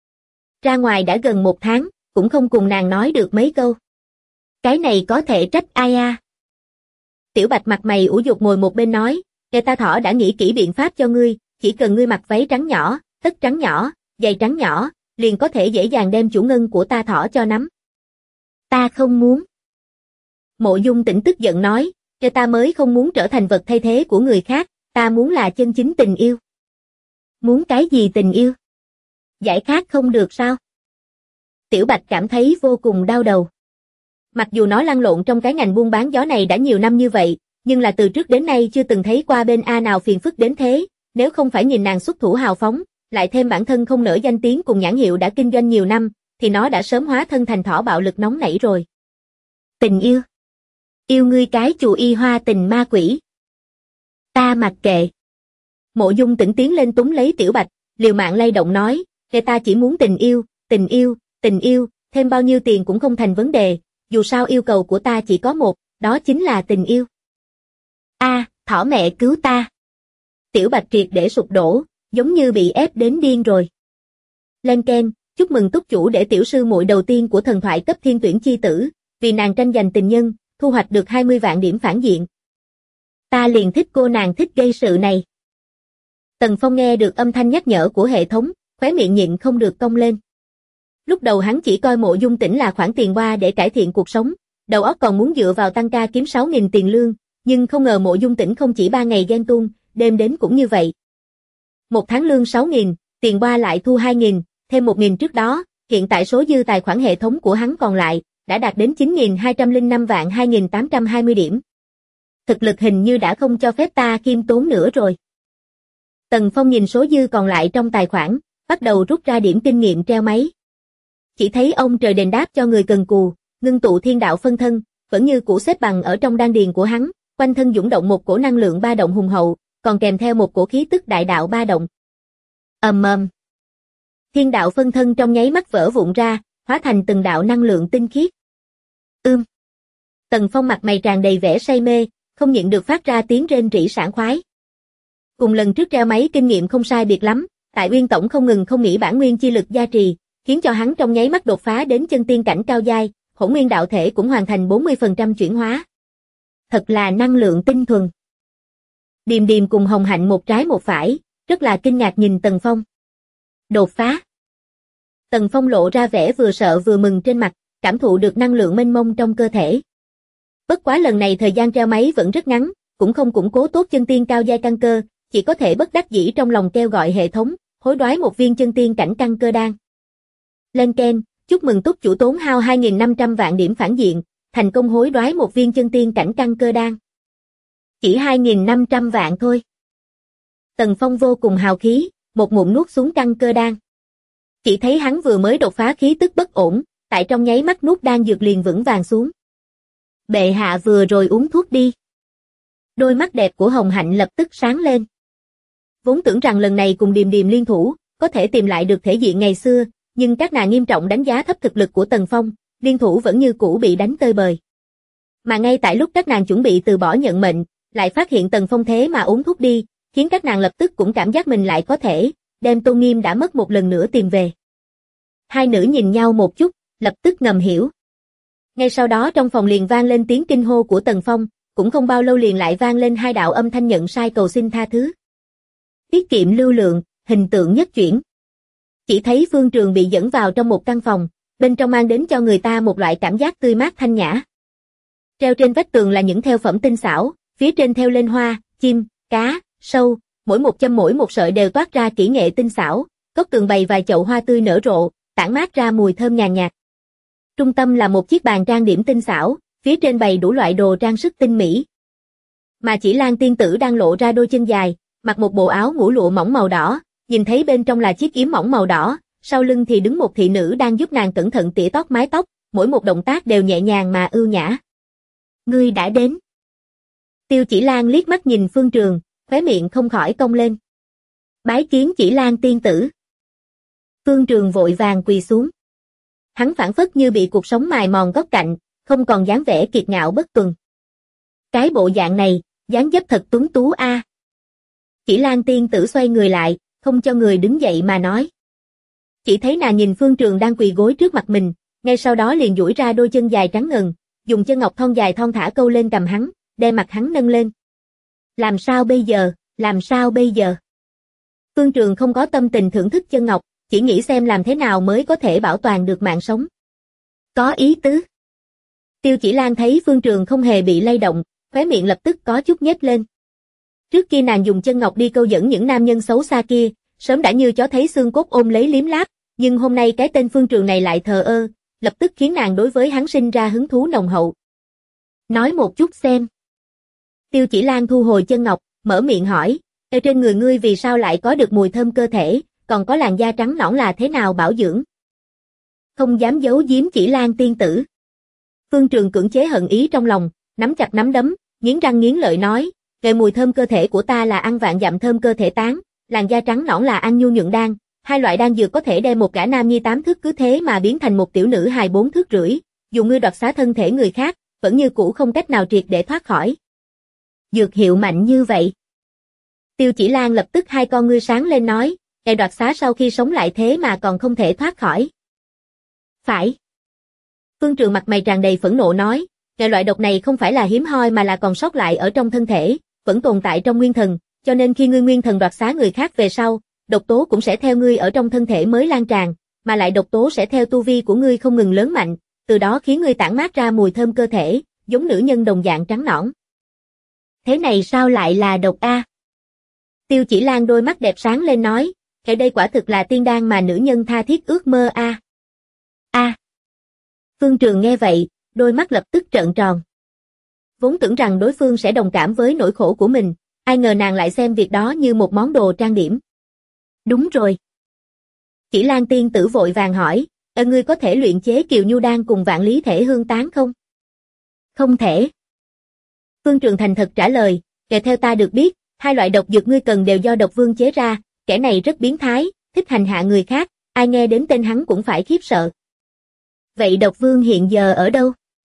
Ra ngoài đã gần 1 tháng, cũng không cùng nàng nói được mấy câu. Cái này có thể trách ai a? Tiểu Bạch mặt mày ủ dột ngồi một bên nói, nghe ta thỏ đã nghĩ kỹ biện pháp cho ngươi, chỉ cần ngươi mặc váy trắng nhỏ, tất trắng nhỏ, giày trắng nhỏ, liền có thể dễ dàng đem chủ ngân của ta thỏ cho nắm. Ta không muốn. Mộ Dung Tĩnh tức giận nói, cho ta mới không muốn trở thành vật thay thế của người khác, ta muốn là chân chính tình yêu. Muốn cái gì tình yêu? Giải khát không được sao? Tiểu Bạch cảm thấy vô cùng đau đầu. Mặc dù nó lăn lộn trong cái ngành buôn bán gió này đã nhiều năm như vậy, nhưng là từ trước đến nay chưa từng thấy qua bên A nào phiền phức đến thế, nếu không phải nhìn nàng xuất thủ hào phóng, lại thêm bản thân không nỡ danh tiếng cùng nhãn hiệu đã kinh doanh nhiều năm, thì nó đã sớm hóa thân thành thỏ bạo lực nóng nảy rồi. Tình yêu? Yêu ngươi cái chù y hoa tình ma quỷ. Ta mặc kệ. Mộ Dung Tĩnh tiến lên túm lấy Tiểu Bạch, liều mạng lay động nói, để ta chỉ muốn tình yêu, tình yêu, tình yêu, thêm bao nhiêu tiền cũng không thành vấn đề, dù sao yêu cầu của ta chỉ có một, đó chính là tình yêu. A, thỏ mẹ cứu ta. Tiểu Bạch triệt để sụp đổ, giống như bị ép đến điên rồi. Lên keng, chúc mừng túc chủ để tiểu sư muội đầu tiên của thần thoại cấp Thiên Tuyển chi tử, vì nàng tranh giành tình nhân, thu hoạch được 20 vạn điểm phản diện. Ta liền thích cô nàng thích gây sự này. Tần Phong nghe được âm thanh nhắc nhở của hệ thống, khóe miệng nhịn không được cong lên. Lúc đầu hắn chỉ coi Mộ Dung Tĩnh là khoản tiền hoa để cải thiện cuộc sống, đầu óc còn muốn dựa vào tăng ca kiếm 6.000 tiền lương, nhưng không ngờ Mộ Dung Tĩnh không chỉ 3 ngày ghen tuông, đêm đến cũng như vậy. 1 tháng lương 6.000, tiền hoa lại thu 2.000, thêm 1.000 trước đó, hiện tại số dư tài khoản hệ thống của hắn còn lại, đã đạt đến 9.205 vạn 2.820 điểm. Thực lực hình như đã không cho phép ta khiêm tốn nữa rồi. Tần Phong nhìn số dư còn lại trong tài khoản, bắt đầu rút ra điểm kinh nghiệm treo máy. Chỉ thấy ông trời đền đáp cho người cần cù, ngưng tụ thiên đạo phân thân, vẫn như cũ xếp bằng ở trong đan điền của hắn, quanh thân dũng động một cổ năng lượng ba động hùng hậu, còn kèm theo một cổ khí tức đại đạo ba động. Ầm ầm. Thiên đạo phân thân trong nháy mắt vỡ vụn ra, hóa thành từng đạo năng lượng tinh khiết. Tần Phong mặt mày tràn đầy vẻ say mê, không nhịn được phát ra tiếng rên rỉ sảng khoái. Cùng lần trước treo máy kinh nghiệm không sai biệt lắm, tại Uyên Tổng không ngừng không nghỉ bản nguyên chi lực gia trì, khiến cho hắn trong nháy mắt đột phá đến chân tiên cảnh cao giai, hỗn nguyên đạo thể cũng hoàn thành 40% chuyển hóa. Thật là năng lượng tinh thuần. Điềm Điềm cùng Hồng Hạnh một trái một phải, rất là kinh ngạc nhìn Tần Phong. Đột phá. Tần Phong lộ ra vẻ vừa sợ vừa mừng trên mặt, cảm thụ được năng lượng mênh mông trong cơ thể. Bất quá lần này thời gian treo máy vẫn rất ngắn, cũng không củng cố tốt chân tiên cao giai căn cơ, chỉ có thể bất đắc dĩ trong lòng kêu gọi hệ thống, hối đoái một viên chân tiên cảnh căn cơ đan. Lên keng, chúc mừng túc chủ tốn hao 2.500 vạn điểm phản diện, thành công hối đoái một viên chân tiên cảnh căn cơ đan. Chỉ 2.500 vạn thôi. Tần Phong vô cùng hào khí, một ngụm nuốt xuống căn cơ đan. Chỉ thấy hắn vừa mới đột phá khí tức bất ổn, tại trong nháy mắt nuốt đan dược liền vững vàng xuống. Bệ hạ vừa rồi uống thuốc đi. Đôi mắt đẹp của Hồng Hạnh lập tức sáng lên. Vốn tưởng rằng lần này cùng Điềm Điềm liên thủ, có thể tìm lại được thể diện ngày xưa, nhưng các nàng nghiêm trọng đánh giá thấp thực lực của Tần Phong, liên thủ vẫn như cũ bị đánh tơi bời. Mà ngay tại lúc các nàng chuẩn bị từ bỏ nhận mệnh, lại phát hiện Tần Phong thế mà uống thuốc đi, khiến các nàng lập tức cũng cảm giác mình lại có thể đem tôn nghiêm đã mất một lần nữa tìm về. Hai nữ nhìn nhau một chút, lập tức ngầm hiểu. Ngay sau đó trong phòng liền vang lên tiếng kinh hô của Tần Phong, cũng không bao lâu liền lại vang lên hai đạo âm thanh nhận sai cầu xin tha thứ. Tiết kiệm lưu lượng, hình tượng nhất chuyển. Chỉ thấy Phương Trường bị dẫn vào trong một căn phòng, bên trong mang đến cho người ta một loại cảm giác tươi mát thanh nhã. Treo trên vách tường là những thêu phẩm tinh xảo, phía trên thêu lên hoa, chim, cá, sâu, mỗi một châm mỗi một sợi đều toát ra kỹ nghệ tinh xảo, góc tường bày vài chậu hoa tươi nở rộ, tản mát ra mùi thơm nhàn nhạt. Trung tâm là một chiếc bàn trang điểm tinh xảo, phía trên bày đủ loại đồ trang sức tinh mỹ. Mà Chỉ Lan tiên tử đang lộ ra đôi chân dài, mặc một bộ áo ngủ lụa mỏng màu đỏ, nhìn thấy bên trong là chiếc yếm mỏng màu đỏ, sau lưng thì đứng một thị nữ đang giúp nàng cẩn thận tỉa tót mái tóc, mỗi một động tác đều nhẹ nhàng mà ưu nhã. Ngươi đã đến. Tiêu Chỉ Lan liếc mắt nhìn Phương Trường, khóe miệng không khỏi cong lên. Bái kiến Chỉ Lan tiên tử. Phương Trường vội vàng quỳ xuống. Hắn phảng phất như bị cuộc sống mài mòn góc cạnh, không còn dáng vẻ kiệt ngạo bất tuần. Cái bộ dạng này, dáng dấp thật tuấn tú a. Chỉ Lan tiên tử xoay người lại, không cho người đứng dậy mà nói. Chỉ thấy nàng nhìn Phương Trường đang quỳ gối trước mặt mình, ngay sau đó liền duỗi ra đôi chân dài trắng ngần, dùng chân ngọc thon dài thon thả câu lên cầm hắn, đem mặt hắn nâng lên. Làm sao bây giờ, làm sao bây giờ? Phương Trường không có tâm tình thưởng thức chân ngọc, chỉ nghĩ xem làm thế nào mới có thể bảo toàn được mạng sống. Có ý tứ. Tiêu Chỉ Lan thấy Phương Trường không hề bị lay động, khóe miệng lập tức có chút nhếch lên. Trước kia nàng dùng chân ngọc đi câu dẫn những nam nhân xấu xa kia, sớm đã như chó thấy xương cốt ôm lấy liếm láp, nhưng hôm nay cái tên Phương Trường này lại thờ ơ, lập tức khiến nàng đối với hắn sinh ra hứng thú nồng hậu. Nói một chút xem. Tiêu Chỉ Lan thu hồi chân ngọc, mở miệng hỏi, ở trên người ngươi vì sao lại có được mùi thơm cơ thể, còn có làn da trắng nõn là thế nào bảo dưỡng? Không dám giấu giếm Chỉ Lan tiên tử. Phương Trường cưỡng chế hận ý trong lòng, nắm chặt nắm đấm, nghiến răng nghiến lợi nói, về mùi thơm cơ thể của ta là ăn vạn dặm thơm cơ thể tán, làn da trắng nõn là ăn nhu nhuận đan, hai loại đan dược có thể đem một gã nam nhi 8 thước cứ thế mà biến thành một tiểu nữ hài 4 thước rưỡi, dù ngươi đoạt xá thân thể người khác, vẫn như cũ không cách nào triệt để thoát khỏi. Dược hiệu mạnh như vậy. Tiêu Chỉ Lan lập tức hai con ngươi sáng lên nói, kẻ đoạt xá sau khi sống lại thế mà còn không thể thoát khỏi. Phải. Phương Trường mặt mày tràn đầy phẫn nộ nói, kẻ loại độc này không phải là hiếm hoi mà là còn sót lại ở trong thân thể, vẫn tồn tại trong nguyên thần, cho nên khi ngươi nguyên thần đoạt xá người khác về sau, độc tố cũng sẽ theo ngươi ở trong thân thể mới lan tràn, mà lại độc tố sẽ theo tu vi của ngươi không ngừng lớn mạnh, từ đó khiến ngươi tản mát ra mùi thơm cơ thể, giống nữ nhân đồng dạng trắng nõn. Thế này sao lại là độc a? Tiêu Chỉ Lan đôi mắt đẹp sáng lên nói, cái đây quả thực là tiên đan mà nữ nhân tha thiết ước mơ a. A. Phương Trường nghe vậy, đôi mắt lập tức trợn tròn. Vốn tưởng rằng đối phương sẽ đồng cảm với nỗi khổ của mình, ai ngờ nàng lại xem việc đó như một món đồ trang điểm. Đúng rồi. Chỉ Lan tiên tử vội vàng hỏi, ngươi có thể luyện chế Kiều Nhu đan cùng Vạn Lý Thể Hương tán không? Không thể. Phương Trường thành thật trả lời, kể theo ta được biết, hai loại độc dược ngươi cần đều do độc vương chế ra, kẻ này rất biến thái, thích hành hạ người khác, ai nghe đến tên hắn cũng phải khiếp sợ. Vậy độc vương hiện giờ ở đâu?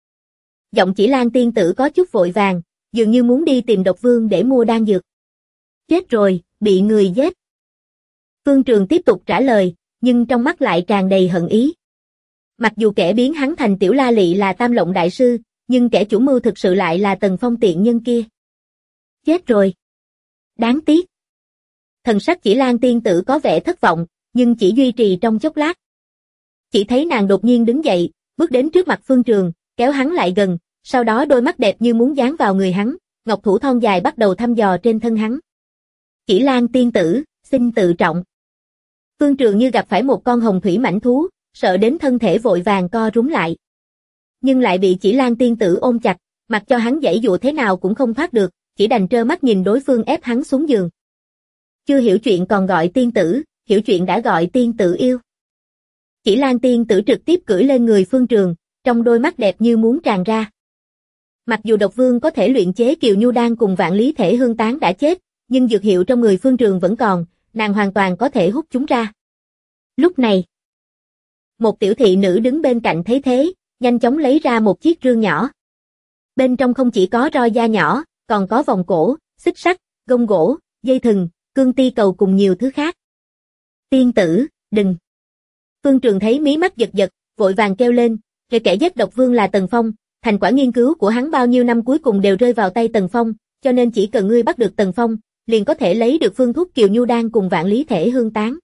Giọng Chỉ Lan tiên tử có chút vội vàng, dường như muốn đi tìm độc vương để mua đan dược. Chết rồi, bị người giết. Phương Trường tiếp tục trả lời, nhưng trong mắt lại tràn đầy hận ý. Mặc dù kẻ biến hắn thành tiểu la lị là Tam Lộng đại sư, nhưng kẻ chủ mưu thực sự lại là Tần Phong tiện nhân kia. Chết rồi. Đáng tiếc. Thần sắc Chỉ Lan tiên tử có vẻ thất vọng, nhưng chỉ duy trì trong chốc lát. Chỉ thấy nàng đột nhiên đứng dậy, bước đến trước mặt Phương Trường, kéo hắn lại gần, sau đó đôi mắt đẹp như muốn dán vào người hắn, ngọc thủ thon dài bắt đầu thăm dò trên thân hắn. Chỉ Lan tiên tử, xin tự trọng. Phương Trường như gặp phải một con hồng thủy mãnh thú, sợ đến thân thể vội vàng co rúm lại. Nhưng lại bị Chỉ Lan tiên tử ôm chặt, mặc cho hắn giãy dụa thế nào cũng không thoát được, chỉ đành trơ mắt nhìn đối phương ép hắn xuống giường. Chưa hiểu chuyện còn gọi tiên tử, hiểu chuyện đã gọi tiên tử yêu. Chỉ Lan tiên tử trực tiếp cưỡi lên người Phương Trường, trong đôi mắt đẹp như muốn tràn ra. Mặc dù độc vương có thể luyện chế Kiều Nhu đan cùng Vạn Lý Thể Hương tán đã chết, nhưng dược hiệu trong người Phương Trường vẫn còn, nàng hoàn toàn có thể hút chúng ra. Lúc này, Một tiểu thị nữ đứng bên cạnh thấy thế, nhanh chóng lấy ra một chiếc rương nhỏ. Bên trong không chỉ có roi da nhỏ, còn có vòng cổ, xích sắt, gông gỗ, dây thừng, cương ti cầu cùng nhiều thứ khác. Tiên tử, đừng. Phương Trường thấy mí mắt giật giật, vội vàng kêu lên, kẻ giết độc vương là Tần Phong, thành quả nghiên cứu của hắn bao nhiêu năm cuối cùng đều rơi vào tay Tần Phong, cho nên chỉ cần ngươi bắt được Tần Phong, liền có thể lấy được phương thuốc Kiều Nhu Đan cùng Vạn Lý Thể Hương Tán.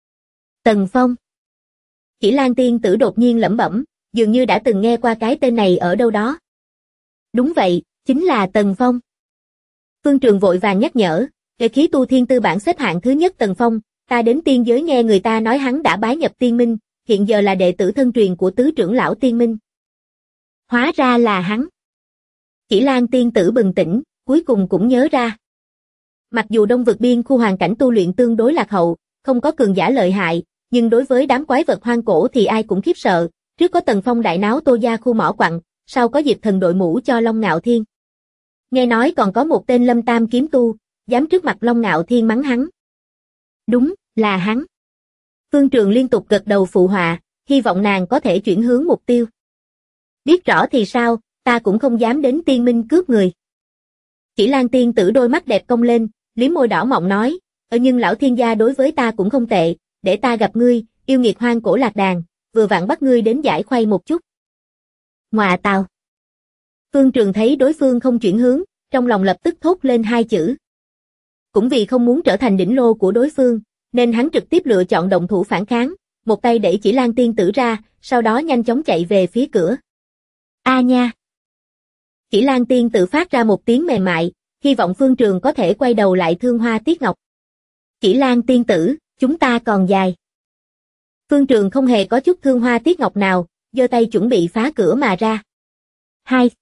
Tần Phong. Chỉ Lan tiên tử đột nhiên lẩm bẩm, dường như đã từng nghe qua cái tên này ở đâu đó. Đúng vậy, chính là Tần Phong. Phương Trường vội vàng nhắc nhở, khí tu thiên tư bản xếp hạng thứ nhất Tần Phong, ta đến tiên giới nghe người ta nói hắn đã bái nhập tiên minh, hiện giờ là đệ tử thân truyền của tứ trưởng lão tiên minh. Hóa ra là hắn. Chỉ Lan tiên tử bừng tỉnh, cuối cùng cũng nhớ ra. Mặc dù Đông Vực Biên khu hoàn cảnh tu luyện tương đối lạc hậu, không có cường giả lợi hại, nhưng đối với đám quái vật hoang cổ thì ai cũng khiếp sợ, trước có Tần Phong đại náo Tô gia khu mỏ quặng, sau có Diệp Thần đội mũ cho Long Ngạo Thiên. Nghe nói còn có một tên Lâm Tam kiếm tu, dám trước mặt Long Ngạo Thiên mắng hắn. Đúng, là hắn. Phương Trường liên tục gật đầu phụ họa, hy vọng nàng có thể chuyển hướng mục tiêu. Biết rõ thì sao, ta cũng không dám đến tiên minh cướp người. Chỉ Lan tiên tử đôi mắt đẹp cong lên, liếm môi đỏ mọng nói, nhưng lão thiên gia đối với ta cũng không tệ, để ta gặp ngươi, yêu nghiệt hoang cổ lạc đàn, vừa vặn bắt ngươi đến giải khuây một chút. Ngoà tào. Phương Trường thấy đối phương không chuyển hướng, trong lòng lập tức thốt lên hai chữ. Cũng vì không muốn trở thành đỉnh lô của đối phương, nên hắn trực tiếp lựa chọn động thủ phản kháng, một tay đẩy Chỉ Lan tiên tử ra, sau đó nhanh chóng chạy về phía cửa. A nha! Chỉ Lan tiên tử phát ra một tiếng mềm mại, hy vọng Phương Trường có thể quay đầu lại thương hoa tiếc ngọc. Chỉ Lan tiên tử, chúng ta còn dài. Phương Trường không hề có chút thương hoa tiếc ngọc nào, giơ tay chuẩn bị phá cửa mà ra. Hai.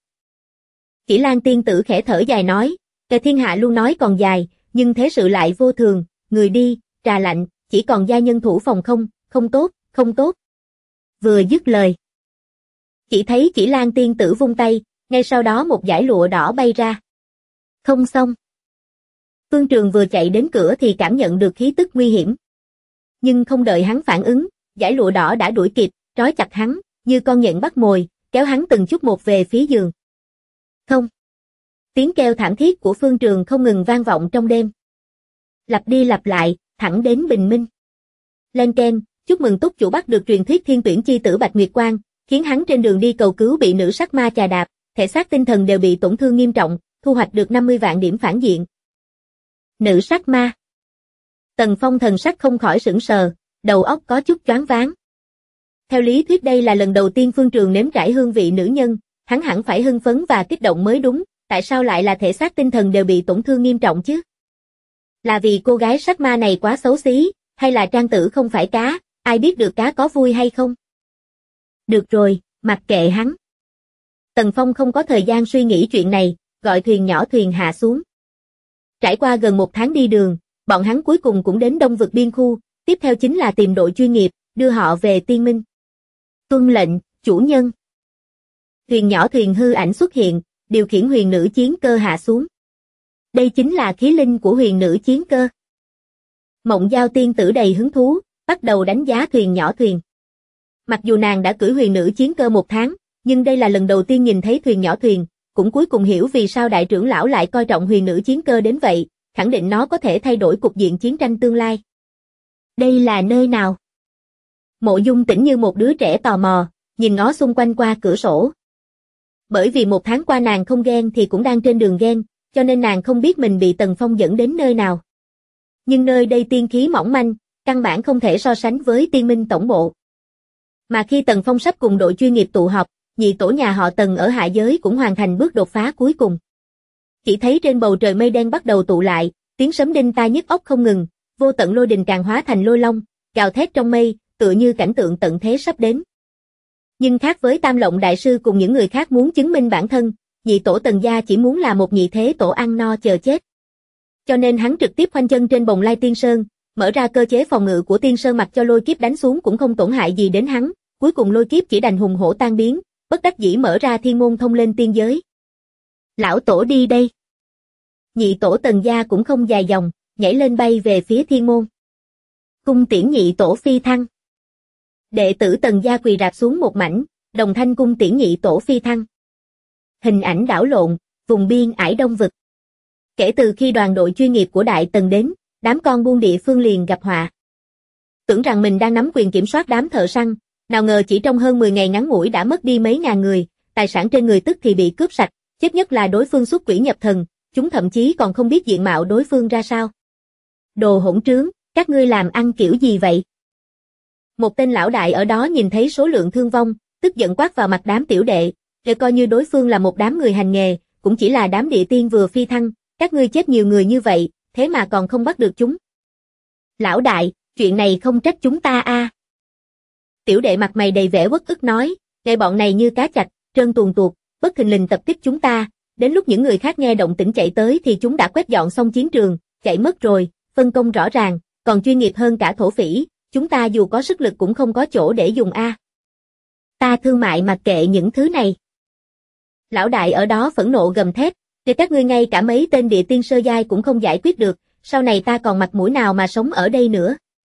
Chỉ Lan tiên tử khẽ thở dài nói, kẻ thiên hạ luôn nói còn dài, nhưng thế sự lại vô thường, người đi, trà lạnh, chỉ còn gia nhân thủ phòng không, không tốt, không tốt. Vừa dứt lời. Chỉ thấy Chỉ Lan tiên tử vung tay, ngay sau đó một dải lụa đỏ bay ra. Không xong. Phương Trường vừa chạy đến cửa thì cảm nhận được khí tức nguy hiểm. Nhưng không đợi hắn phản ứng, dải lụa đỏ đã đuổi kịp, trói chặt hắn, như con nhện bắt mồi, kéo hắn từng chút một về phía giường. Không. Tiếng kêu thảm thiết của Phương Trường không ngừng vang vọng trong đêm. Lặp đi lặp lại, thẳng đến bình minh. Lên keng, chúc mừng túc chủ bắt được truyền thuyết thiên tuyển chi tử Bạch Nguyệt Quang, khiến hắn trên đường đi cầu cứu bị nữ sắc ma chà đạp, thể xác tinh thần đều bị tổn thương nghiêm trọng, thu hoạch được 50 vạn điểm phản diện. Nữ sắc ma. Tần Phong thần sắc không khỏi sững sờ, đầu óc có chút choáng váng. Theo lý thuyết đây là lần đầu tiên Phương Trường nếm trải hương vị nữ nhân, hắn hẳn phải hưng phấn và kích động mới đúng, tại sao lại là thể xác tinh thần đều bị tổn thương nghiêm trọng chứ? Là vì cô gái sắc ma này quá xấu xí, hay là trang tử không phải cá, ai biết được cá có vui hay không? Được rồi, mặc kệ hắn. Tần Phong không có thời gian suy nghĩ chuyện này, gọi thuyền nhỏ thuyền hạ xuống. Trải qua gần một tháng đi đường, bọn hắn cuối cùng cũng đến Đông Vực Biên khu, tiếp theo chính là tìm đội chuyên nghiệp, đưa họ về tiên minh. Tuân lệnh, chủ nhân. Thuyền nhỏ thuyền hư ảnh xuất hiện, điều khiển huyền nữ chiến cơ hạ xuống. Đây chính là khí linh của huyền nữ chiến cơ. Mộng Giao tiên tử đầy hứng thú, bắt đầu đánh giá thuyền nhỏ thuyền. Mặc dù nàng đã cưỡi huyền nữ chiến cơ một tháng, nhưng đây là lần đầu tiên nhìn thấy thuyền nhỏ thuyền, cũng cuối cùng hiểu vì sao đại trưởng lão lại coi trọng huyền nữ chiến cơ đến vậy, khẳng định nó có thể thay đổi cục diện chiến tranh tương lai. Đây là nơi nào? Mộ Dung Tĩnh như một đứa trẻ tò mò, nhìn ngó xung quanh qua cửa sổ. Bởi vì một tháng qua nàng không ghen thì cũng đang trên đường ghen, cho nên nàng không biết mình bị Tần Phong dẫn đến nơi nào. Nhưng nơi đây tiên khí mỏng manh, căn bản không thể so sánh với tiên minh tổng bộ. Mà khi Tần Phong sắp cùng đội chuyên nghiệp tụ họp, nhị tổ nhà họ Tần ở hạ giới cũng hoàn thành bước đột phá cuối cùng. Chỉ thấy trên bầu trời mây đen bắt đầu tụ lại, tiếng sấm đinh tai nhức óc không ngừng, vô tận lôi đình càng hóa thành lôi long, gào thét trong mây, tựa như cảnh tượng tận thế sắp đến. Nhưng khác với Tam Lộng đại sư cùng những người khác muốn chứng minh bản thân, nhị tổ Tần gia chỉ muốn là một nhị thế tổ ăn no chờ chết. Cho nên hắn trực tiếp khoanh chân trên bồng lai tiên sơn, mở ra cơ chế phòng ngự của tiên sơn mặc cho lôi kiếp đánh xuống cũng không tổn hại gì đến hắn, cuối cùng lôi kiếp chỉ đành hùng hổ tan biến, bất đắc dĩ mở ra thiên môn thông lên tiên giới. Lão tổ đi đây. Nhị tổ Tần gia cũng không dài dòng, nhảy lên bay về phía thiên môn. Cung tiễn nhị tổ phi thăng. Đệ tử Tần gia quỳ rạp xuống một mảnh, Đồng Thanh cung tiễn nhị tổ phi thăng. Hình ảnh đảo lộn, vùng biên ải Đông vực. Kể từ khi đoàn đội chuyên nghiệp của Đại Tần đến, đám con buôn địa phương liền gặp họa. Tưởng rằng mình đang nắm quyền kiểm soát đám thợ săn, nào ngờ chỉ trong hơn 10 ngày ngắn ngủi đã mất đi mấy ngàn người, tài sản trên người tức thì bị cướp sạch, chết nhất là đối phương xuất quỷ nhập thần, chúng thậm chí còn không biết diện mạo đối phương ra sao. Đồ hỗn trướng, các ngươi làm ăn kiểu gì vậy? Một tên lão đại ở đó nhìn thấy số lượng thương vong, tức giận quát vào mặt đám tiểu đệ, để coi như đối phương là một đám người hành nghề, cũng chỉ là đám địa tiên vừa phi thăng, các ngươi chết nhiều người như vậy, thế mà còn không bắt được chúng. Lão đại, chuyện này không trách chúng ta a. Tiểu đệ mặt mày đầy vẻ uất ức nói, ngày bọn này như cá chạch, trơn tuồn tuột, bất thình lình tập kích chúng ta, đến lúc những người khác nghe động tĩnh chạy tới thì chúng đã quét dọn xong chiến trường, chạy mất rồi, phân công rõ ràng, còn chuyên nghiệp hơn cả thổ phỉ, chúng ta dù có sức lực cũng không có chỗ để dùng a. Ta thương mại mặc kệ những thứ này. Lão đại ở đó phẫn nộ gầm thét, thì các ngươi ngay cả mấy tên địa tiên sơ giai cũng không giải quyết được, sau này ta còn mặt mũi nào mà sống ở đây nữa.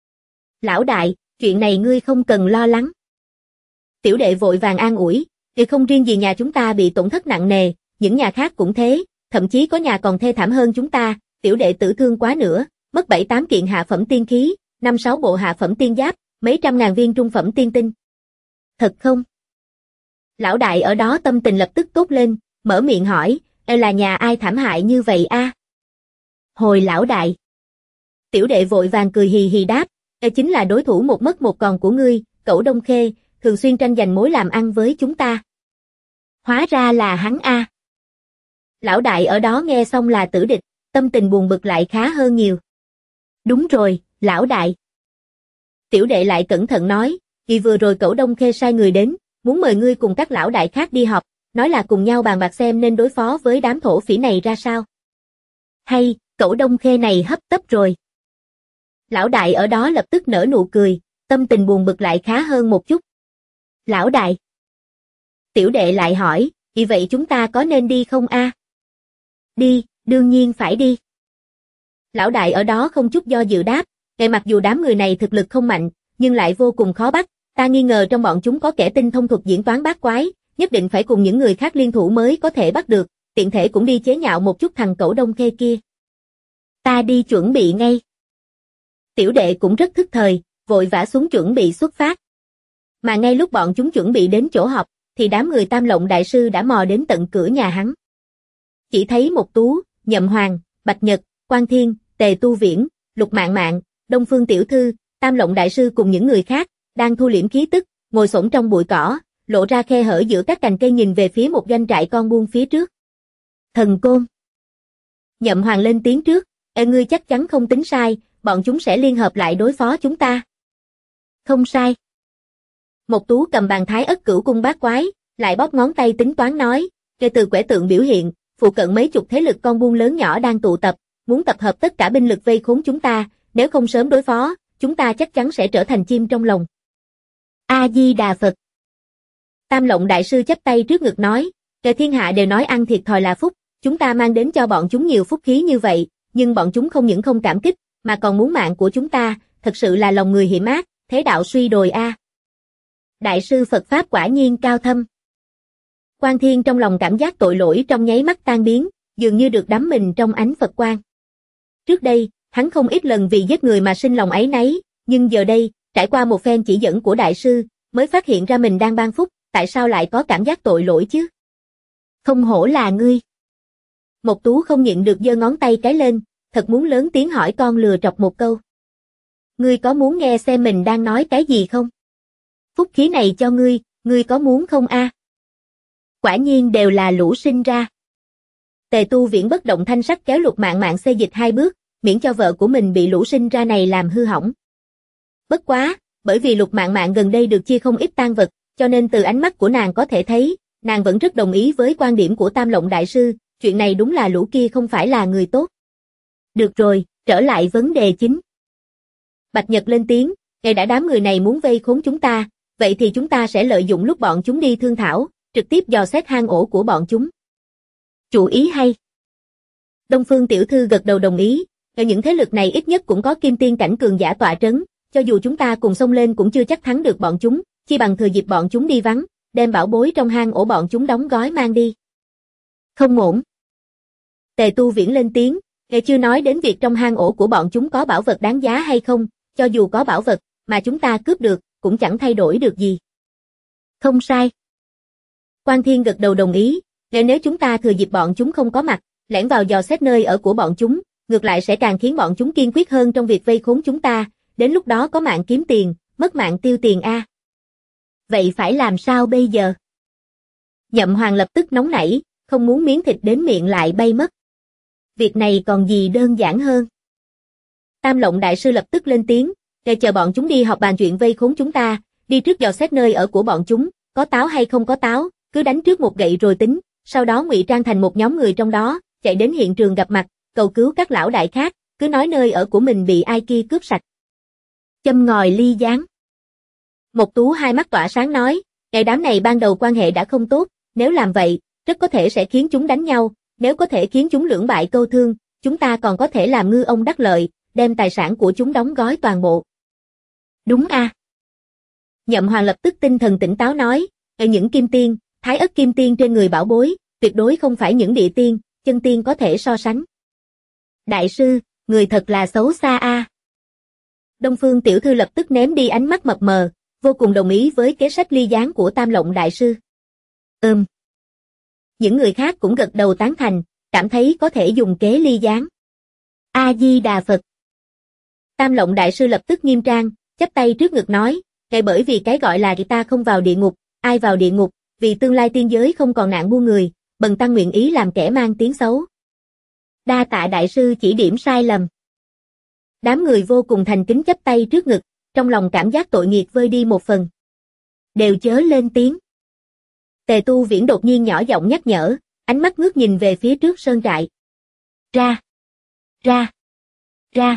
Lão đại, chuyện này ngươi không cần lo lắng. Tiểu đệ vội vàng an ủi, thì không riêng gì nhà chúng ta bị tổn thất nặng nề, những nhà khác cũng thế, thậm chí có nhà còn thê thảm hơn chúng ta, tiểu đệ tử thương quá nữa, mất 7-8 kiện hạ phẩm tiên khí, 5-6 bộ hạ phẩm tiên giáp, mấy trăm ngàn viên trung phẩm tiên tinh. Thật không? Lão đại ở đó tâm tình lập tức tốt lên, mở miệng hỏi, là nhà ai thảm hại như vậy a? Hồi lão đại. Tiểu đệ vội vàng cười hì hì đáp, chính là đối thủ một mất một còn của ngươi, Cẩu Đông Khê, thường xuyên tranh giành mối làm ăn với chúng ta. Hóa ra là hắn a. Lão đại ở đó nghe xong là tử địch, tâm tình buồn bực lại khá hơn nhiều. Đúng rồi, lão đại. Tiểu đệ lại cẩn thận nói, vì vừa rồi Cẩu Đông Khê sai người đến, muốn mời ngươi cùng các lão đại khác đi họp, nói là cùng nhau bàn bạc xem nên đối phó với đám thổ phỉ này ra sao. Hay, Cẩu Đông Khê này hấp tấp rồi. Lão đại ở đó lập tức nở nụ cười, tâm tình buồn bực lại khá hơn một chút. Lão đại. Tiểu đệ lại hỏi, vì vậy chúng ta có nên đi không a? Đi, đương nhiên phải đi. Lão đại ở đó không chút do dự đáp, mặc dù đám người này thực lực không mạnh, nhưng lại vô cùng khó bắt, ta nghi ngờ trong bọn chúng có kẻ tinh thông thuật diễn toán bát quái, nhất định phải cùng những người khác liên thủ mới có thể bắt được, tiện thể cũng đi chế nhạo một chút thằng Cẩu Đông Khê kia. Ta đi chuẩn bị ngay. Tiểu đệ cũng rất thức thời, vội vã xuống chuẩn bị xuất phát. Mà ngay lúc bọn chúng chuẩn bị đến chỗ họp, thì đám người Tam Lộng đại sư đã mò đến tận cửa nhà hắn. Chỉ thấy Một Tú, Nhậm Hoàng, Bạch Nhật, Quan Thiên, Tề Tu Viễn, Lục Mạn Mạn, Đông Phương tiểu thư, Tam Lộng đại sư cùng những người khác đang thu liễm khí tức, ngồi xổm trong bụi cỏ, lộ ra khe hở giữa các cành cây nhìn về phía một doanh trại con buôn phía trước. Thần Côn. Nhậm Hoàng lên tiếng trước, ngươi chắc chắn không tính sai, bọn chúng sẽ liên hợp lại đối phó chúng ta. Không sai. Một Tú cầm bàn thái ất cửu cung bát quái, lại bóp ngón tay tính toán nói, kể từ quẻ tượng biểu hiện, phụ cận mấy chục thế lực con buôn lớn nhỏ đang tụ tập, muốn tập hợp tất cả binh lực vây khốn chúng ta, nếu không sớm đối phó, chúng ta chắc chắn sẽ trở thành chim trong lồng. A-di-đà Phật. Tam Lộng đại sư chắp tay trước ngực nói, kẻ thiên hạ đều nói ăn thiệt thòi là phúc, chúng ta mang đến cho bọn chúng nhiều phúc khí như vậy, nhưng bọn chúng không những không cảm kích, mà còn muốn mạng của chúng ta, thật sự là lòng người hiểm ác, thế đạo suy đồi a. Đại sư Phật Pháp quả nhiên cao thâm. Quan Thiên trong lòng cảm giác tội lỗi trong nháy mắt tan biến, dường như được đắm mình trong ánh Phật quang. Trước đây, hắn không ít lần vì giết người mà sinh lòng áy náy, nhưng giờ đây, trải qua một phen chỉ dẫn của đại sư, mới phát hiện ra mình đang ban phúc, tại sao lại có cảm giác tội lỗi chứ? Không hổ là ngươi. Một Tú không nhịn được giơ ngón tay cái lên, thật muốn lớn tiếng hỏi con lừa trọc một câu. Ngươi có muốn nghe xem mình đang nói cái gì không? Phúc khí này cho ngươi có muốn không a? Quả nhiên đều là lũ sinh ra. Tề Tu Viễn bất động thanh sắc kéo Lục Mạn Mạn xê dịch 2 bước, miễn cho vợ của mình bị lũ sinh ra này làm hư hỏng. Bất quá, bởi vì Lục Mạn Mạn gần đây được chia không ít tang vật, cho nên từ ánh mắt của nàng có thể thấy, nàng vẫn rất đồng ý với quan điểm của Tam Lộng đại sư, chuyện này đúng là lũ kia không phải là người tốt. Được rồi, trở lại vấn đề chính. Bạch Nhật lên tiếng, ngày đã đám người này muốn vây khốn chúng ta, vậy thì chúng ta sẽ lợi dụng lúc bọn chúng đi thương thảo, trực tiếp dò xét hang ổ của bọn chúng. Chủ ý hay. Đông Phương tiểu thư gật đầu đồng ý, ở những thế lực này ít nhất cũng có kim tiên cảnh cường giả tọa trấn, cho dù chúng ta cùng xông lên cũng chưa chắc thắng được bọn chúng, chi bằng thừa dịp bọn chúng đi vắng, đem bảo bối trong hang ổ bọn chúng đóng gói mang đi. Không ổn. Tề Tu Viễn lên tiếng, chưa nói đến việc trong hang ổ của bọn chúng có bảo vật đáng giá hay không, cho dù có bảo vật mà chúng ta cướp được, cũng chẳng thay đổi được gì. Không sai. Quan Thiên gật đầu đồng ý, nếu chúng ta thừa dịp bọn chúng không có mặt, lẻn vào dò xét nơi ở của bọn chúng, ngược lại sẽ càng khiến bọn chúng kiên quyết hơn trong việc vây khốn chúng ta, đến lúc đó có mạng kiếm tiền, mất mạng tiêu tiền a. Vậy phải làm sao bây giờ? Nhậm Hoàng lập tức nóng nảy, không muốn miếng thịt đến miệng lại bay mất. Việc này còn gì đơn giản hơn. Tam Lộng đại sư lập tức lên tiếng, để chờ bọn chúng đi họp bàn chuyện vây khốn chúng ta, đi trước dò xét nơi ở của bọn chúng, có táo hay không có táo, cứ đánh trước một gậy rồi tính, sau đó ngụy trang thành một nhóm người trong đó, chạy đến hiện trường gặp mặt, cầu cứu các lão đại khác, cứ nói nơi ở của mình bị ai kia cướp sạch. Châm ngòi ly gián. Mộc Tú hai mắt tỏa sáng nói, đám này ban đầu quan hệ đã không tốt, nếu làm vậy, rất có thể sẽ khiến chúng đánh nhau, nếu có thể khiến chúng lưỡng bại câu thương, chúng ta còn có thể làm ngư ông đắc lợi, đem tài sản của chúng đóng gói toàn bộ. Đúng a. Nhậm Hoàng lập tức tinh thần tỉnh táo nói, những kim tiên, thái ất kim tiên trên người bảo bối, tuyệt đối không phải những địa tiên, chân tiên có thể so sánh. Đại sư, người thật là xấu xa a. Đông Phương tiểu thư lập tức ném đi ánh mắt mập mờ, vô cùng đồng ý với kế sách ly gián của Tam Lộng đại sư. Những người khác cũng gật đầu tán thành, cảm thấy có thể dùng kế ly gián. A Di Đà Phật. Tam Lộng đại sư lập tức nghiêm trang, chắp tay trước ngực nói, bởi vì cái gọi là ta không vào địa ngục, ai vào địa ngục, vì tương lai tiên giới không còn nạn buôn người, bần tăng nguyện ý làm kẻ mang tiếng xấu. Đa tạ đại sư chỉ điểm sai lầm. Đám người vô cùng thành kính chắp tay trước ngực, trong lòng cảm giác tội nghiệp vơi đi một phần. Đều chớ lên tiếng. Tề Tu Viễn đột nhiên nhỏ giọng nhắc nhở, ánh mắt ngước nhìn về phía trước sơn trại. Ra! Ra! Ra!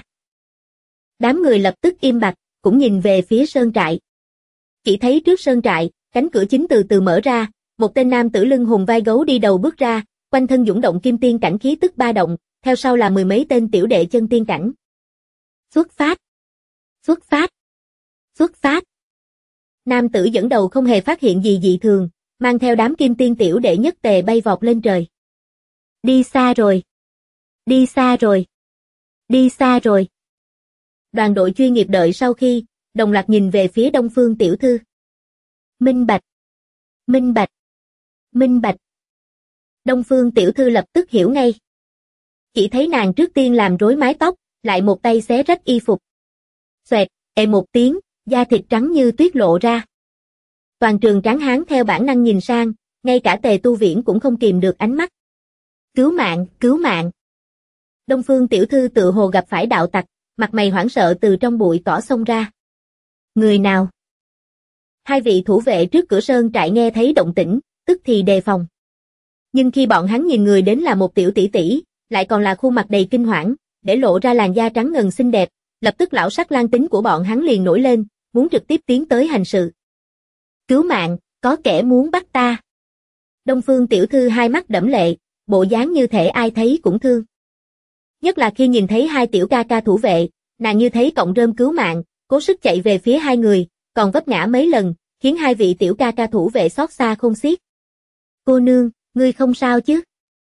Đám người lập tức im bặt, cũng nhìn về phía sơn trại. Chỉ thấy trước sơn trại, cánh cửa chính từ từ mở ra, một tên nam tử lưng hùm vai gấu đi đầu bước ra, quanh thân dũng động kim tiên cảnh khí tức ba động, theo sau là mười mấy tên tiểu đệ chân tiên cảnh. Xuất phát! Xuất phát! Xuất phát! Nam tử dẫn đầu không hề phát hiện gì dị thường, mang theo đám kim tiên tiểu đệ nhất tề bay vọt lên trời. Đi xa rồi! Đi xa rồi! Đi xa rồi! Đoàn đội chuyên nghiệp đợi sau khi, đồng loạt nhìn về phía Đông Phương tiểu thư. Minh bạch! Minh bạch! Minh bạch! Đông Phương tiểu thư lập tức hiểu ngay. Chỉ thấy nàng trước tiên làm rối mái tóc, lại một tay xé rách y phục. Xoẹt, một tiếng, da thịt trắng như tuyết lộ ra. Toàn trường tráng hán theo bản năng nhìn sang, ngay cả Tề Tu Viễn cũng không kìm được ánh mắt. Cứu mạng, cứu mạng. Đông Phương tiểu thư tự hồ gặp phải đạo tặc, mặt mày hoảng sợ từ trong bụi cỏ xông ra. Người nào? Hai vị thủ vệ trước cửa sơn trại nghe thấy động tĩnh, tức thì đề phòng. Nhưng khi bọn hắn nhìn người đến là một tiểu tỷ tỷ, lại còn là khuôn mặt đầy kinh hoảng, để lộ ra làn da trắng ngần xinh đẹp, lập tức lão sắc lang tính của bọn hắn liền nổi lên, muốn trực tiếp tiến tới hành sự. Cứu mạng, có kẻ muốn bắt ta. Đông Phương tiểu thư hai mắt đẫm lệ, bộ dáng như thể ai thấy cũng thương. Nhất là khi nhìn thấy hai tiểu ca ca thủ vệ, nàng như thấy cọng rơm cứu mạng, cố sức chạy về phía hai người, còn vấp ngã mấy lần, khiến hai vị tiểu ca ca thủ vệ xót xa khôn xiết. Cô nương, ngươi không sao chứ?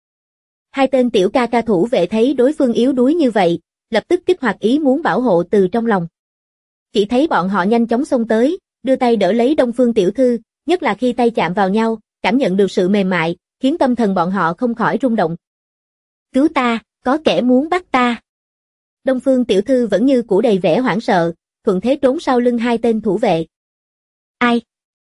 Hai tên tiểu ca ca thủ vệ thấy đối phương yếu đuối như vậy, lập tức kích hoạt ý muốn bảo hộ từ trong lòng. Chỉ thấy bọn họ nhanh chóng xông tới, đưa tay đỡ lấy Đông Phương tiểu thư, nhất là khi tay chạm vào nhau, cảm nhận được sự mềm mại, khiến tâm thần bọn họ không khỏi rung động. Cứu ta, có kẻ muốn bắt ta. Đông Phương tiểu thư vẫn như cũ đầy vẻ hoảng sợ, thuận thế trốn sau lưng hai tên thủ vệ. Ai?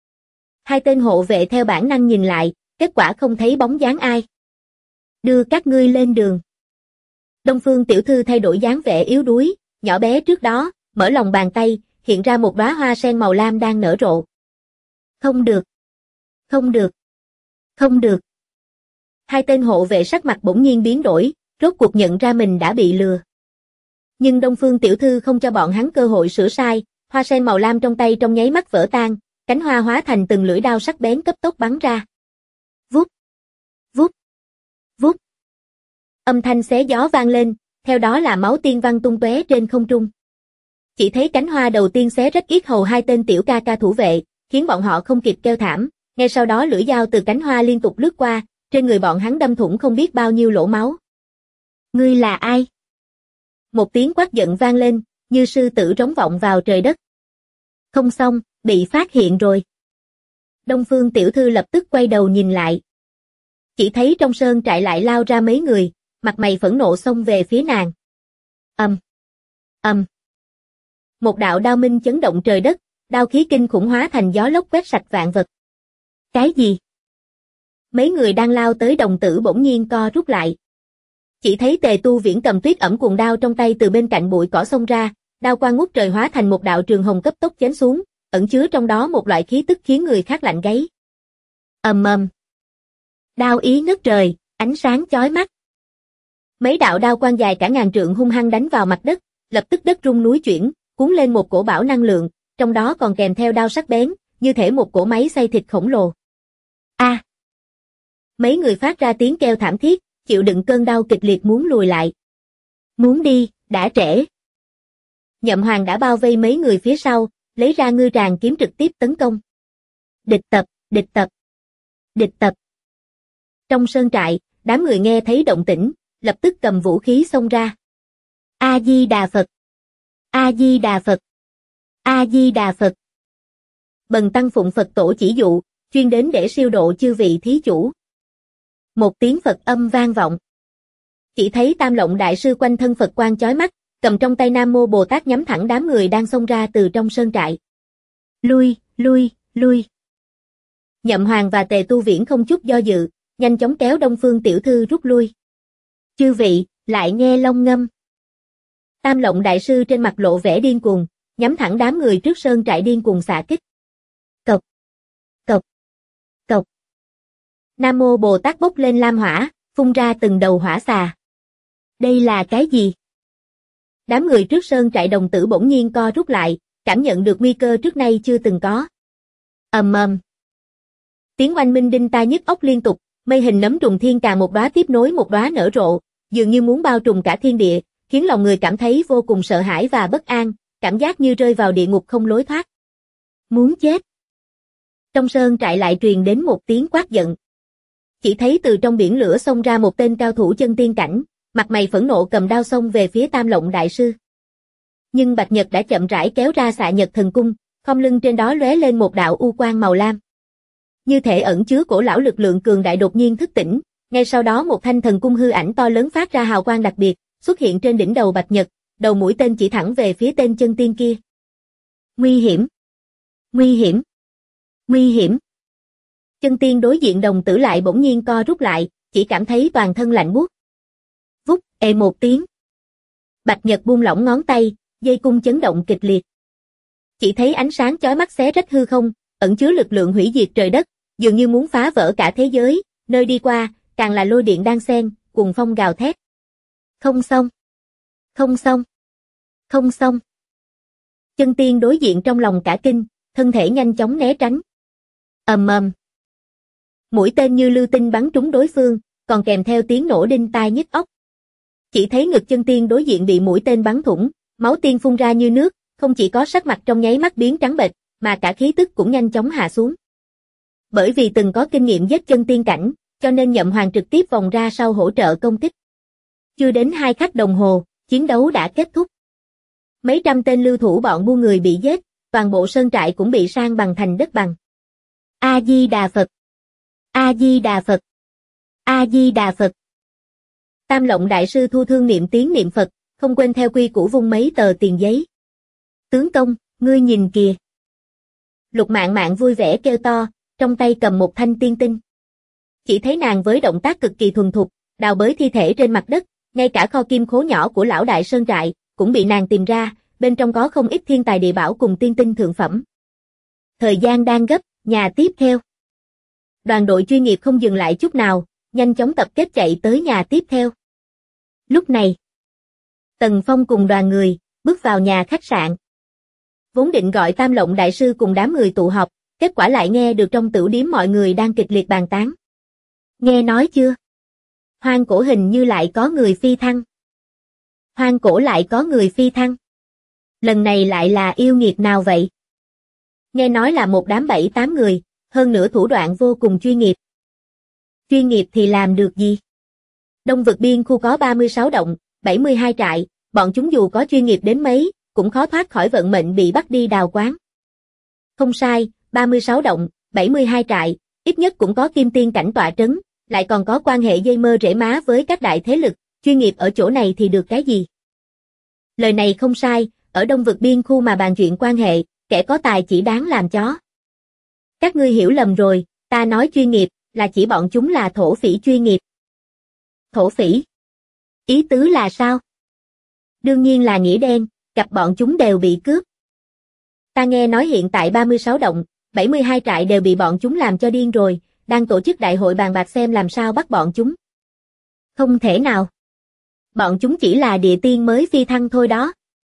Hai tên hộ vệ theo bản năng nhìn lại, kết quả không thấy bóng dáng ai. Đưa các ngươi lên đường. Đông Phương tiểu thư thay đổi dáng vẻ yếu đuối, nhỏ bé trước đó, mở lòng bàn tay, hiện ra một đóa hoa sen màu lam đang nở rộ. Không được. Không được. Không được. Hai tên hộ vệ sắc mặt bỗng nhiên biến đổi, rốt cuộc nhận ra mình đã bị lừa. Nhưng Đông Phương tiểu thư không cho bọn hắn cơ hội sửa sai, hoa sen màu lam trong tay trong nháy mắt vỡ tan, cánh hoa hóa thành từng lưỡi đao sắc bén cấp tốc bắn ra. Vút. Vút. Vút. Âm thanh xé gió vang lên, theo đó là máu tiên văng tung tóe trên không trung. Chỉ thấy cánh hoa đầu tiên xé rách yết hầu hai tên tiểu ca ca thủ vệ, khiến bọn họ không kịp kêu thảm, ngay sau đó lưỡi dao từ cánh hoa liên tục lướt qua, trên người bọn hắn đâm thủng không biết bao nhiêu lỗ máu. Ngươi là ai? Một tiếng quát giận vang lên, như sư tử rống vọng vào trời đất. Không xong, bị phát hiện rồi. Đông Phương tiểu thư lập tức quay đầu nhìn lại. Chỉ thấy trong sơn trại lại lao ra mấy người, mặt mày phẫn nộ xông về phía nàng. Ầm. Một đạo đao minh chấn động trời đất, đao khí kinh khủng hóa thành gió lốc quét sạch vạn vật. Cái gì? Mấy người đang lao tới đồng tử bỗng nhiên co rút lại. Chỉ thấy Tề Tu Viễn cầm tuyết ẩm cuồng đao trong tay từ bên cạnh bụi cỏ xông ra, đao quang ngút trời hóa thành một đạo trường hồng cấp tốc chém xuống, ẩn chứa trong đó một loại khí tức khiến người khác lạnh gáy. Ầm ầm. Đao ý ngất trời, ánh sáng chói mắt. Mấy đạo đao quang dài cả ngàn trượng hung hăng đánh vào mặt đất, lập tức đất rung núi chuyển, cuốn lên một cổ bão năng lượng, trong đó còn kèm theo đao sắc bén, như thể một cỗ máy xay thịt khổng lồ. A! Mấy người phát ra tiếng kêu thảm thiết, chịu đựng cơn đau kịch liệt muốn lùi lại. Muốn đi, đã trễ. Nhậm Hoàng đã bao vây mấy người phía sau, lấy ra ngư tràng kiếm trực tiếp tấn công. Địch tập, địch tập, địch tập. Trong sơn trại, đám người nghe thấy động tĩnh, lập tức cầm vũ khí xông ra. A Di Đà Phật, A Di Đà Phật, A Di Đà Phật. Bần tăng phụng Phật tổ chỉ dụ, chuyên đến để siêu độ chư vị thí chủ. Một tiếng Phật âm vang vọng. Chỉ thấy Tam Lộng đại sư quanh thân Phật quang chói mắt, cầm trong tay Nam Mô Bồ Tát nhắm thẳng đám người đang xông ra từ trong sơn trại. Lui, lui, lui. Nhậm Hoàng và Tề Tu Viễn không chút do dự, nhanh chóng kéo Đông Phương tiểu thư rút lui. Chư vị, lại nghe long ngâm. Tam Lộng đại sư trên mặt lộ vẻ điên cuồng, nhắm thẳng đám người trước sơn trại điên cuồng xạ kích. Cộc, cộc, cộc. Nam Mô Bồ Tát bốc lên lam hỏa, phun ra từng đầu hỏa xà. Đây là cái gì? Đám người trước sơn trại đồng tử bỗng nhiên co rút lại, cảm nhận được nguy cơ trước nay chưa từng có. Ầm ầm. Tiếng oanh minh đinh tai nhức óc liên tục, mây hình nấm trùng thiên càng một đóa tiếp nối một đóa nở rộ, dường như muốn bao trùm cả thiên địa, khiến lòng người cảm thấy vô cùng sợ hãi và bất an, cảm giác như rơi vào địa ngục không lối thoát. Muốn chết. Trong sơn trại lại truyền đến một tiếng quát giận. Chỉ thấy từ trong biển lửa xông ra một tên cao thủ chân tiên cảnh, mặt mày phẫn nộ cầm đao xông về phía Tam Lộng đại sư. Nhưng Bạch Nhật đã chậm rãi kéo ra xạ nhật thần cung, không lưng trên đó lóe lên một đạo u quang màu lam. Như thể ẩn chứa cổ lão lực lượng cường đại đột nhiên thức tỉnh, ngay sau đó một thanh thần cung hư ảnh to lớn phát ra hào quang đặc biệt, xuất hiện trên đỉnh đầu Bạch Nhật, đầu mũi tên chỉ thẳng về phía tên chân tiên kia. Nguy hiểm! Nguy hiểm! Nguy hiểm! Chân tiên đối diện đồng tử lại bỗng nhiên co rút lại, chỉ cảm thấy toàn thân lạnh buốt. Vút, ề một tiếng. Bạch Nhật buông lỏng ngón tay, dây cung chấn động kịch liệt. Chỉ thấy ánh sáng chói mắt xé rách hư không, ẩn chứa lực lượng hủy diệt trời đất, dường như muốn phá vỡ cả thế giới, nơi đi qua, càng là lôi điện đan xen, cuồng phong gào thét. Không xong. Không xong. Không xong. Chân tiên đối diện trong lòng cả kinh, thân thể nhanh chóng né tránh. Ầm ầm. Mũi tên như lưu tinh bắn trúng đối phương, còn kèm theo tiếng nổ đinh tai nhức óc. Chỉ thấy ngực chân tiên đối diện bị mũi tên bắn thủng, máu tiên phun ra như nước, không chỉ có sắc mặt trong nháy mắt biến trắng bệch, mà cả khí tức cũng nhanh chóng hạ xuống. Bởi vì từng có kinh nghiệm giết chân tiên cảnh, cho nên Nhậm Hoàng trực tiếp vòng ra sau hỗ trợ công kích. Chưa đến 2 khắc đồng hồ, chiến đấu đã kết thúc. Mấy trăm tên lưu thủ bọn buôn người bị giết, toàn bộ sơn trại cũng bị san bằng thành đất bằng. A Di Đà Phật. A Di Đà Phật. A Di Đà Phật. Tam Lộng đại sư thu thương niệm tiếng niệm Phật, không quên theo quy củ vung mấy tờ tiền giấy. Tướng công, ngươi nhìn kìa. Lục Mạn Mạn vui vẻ kêu to, trong tay cầm một thanh tiên tinh. Chỉ thấy nàng với động tác cực kỳ thuần thục, đào bới thi thể trên mặt đất, ngay cả kho kim khố nhỏ của lão đại sơn trại cũng bị nàng tìm ra, bên trong có không ít thiên tài địa bảo cùng tiên tinh thượng phẩm. Thời gian đang gấp, nhà tiếp theo. Đoàn đội chuyên nghiệp không dừng lại chút nào, nhanh chóng tập kết chạy tới nhà tiếp theo. Lúc này, Tần Phong cùng đoàn người bước vào nhà khách sạn. Vốn định gọi Tam Lộng đại sư cùng đám người tụ họp, kết quả lại nghe được trong tửu điếm mọi người đang kịch liệt bàn tán. Nghe nói chưa? Hoang cổ hình như lại có người phi thăng. Hoang cổ lại có người phi thăng. Lần này lại là yêu nghiệt nào vậy? Nghe nói là một đám 7-8 người, hơn nữa thủ đoạn vô cùng chuyên nghiệp. Chuyên nghiệp thì làm được gì? Đông vực biên khu có 36 động, 72 trại, bọn chúng dù có chuyên nghiệp đến mấy, cũng khó thoát khỏi vận mệnh bị bắt đi đào quáng. Không sai, 36 động, 72 trại, ít nhất cũng có kim tiên cảnh tọa trấn, lại còn có quan hệ dây mơ rễ má với các đại thế lực, chuyên nghiệp ở chỗ này thì được cái gì? Lời này không sai, ở Đông vực biên khu mà bàn chuyện quan hệ, kẻ có tài chỉ đáng làm chó. Các ngươi hiểu lầm rồi, ta nói chuyên nghiệp, là chỉ bọn chúng là thổ phỉ chuyên nghiệp. Thổ phỉ? Ý tứ là sao? Đương nhiên là nghĩa đen, cặp bọn chúng đều bị cướp. Ta nghe nói hiện tại 36 động, 72 trại đều bị bọn chúng làm cho điên rồi, đang tổ chức đại hội bàn bạc xem làm sao bắt bọn chúng. Không thể nào. Bọn chúng chỉ là địa tiên mới phi thăng thôi đó.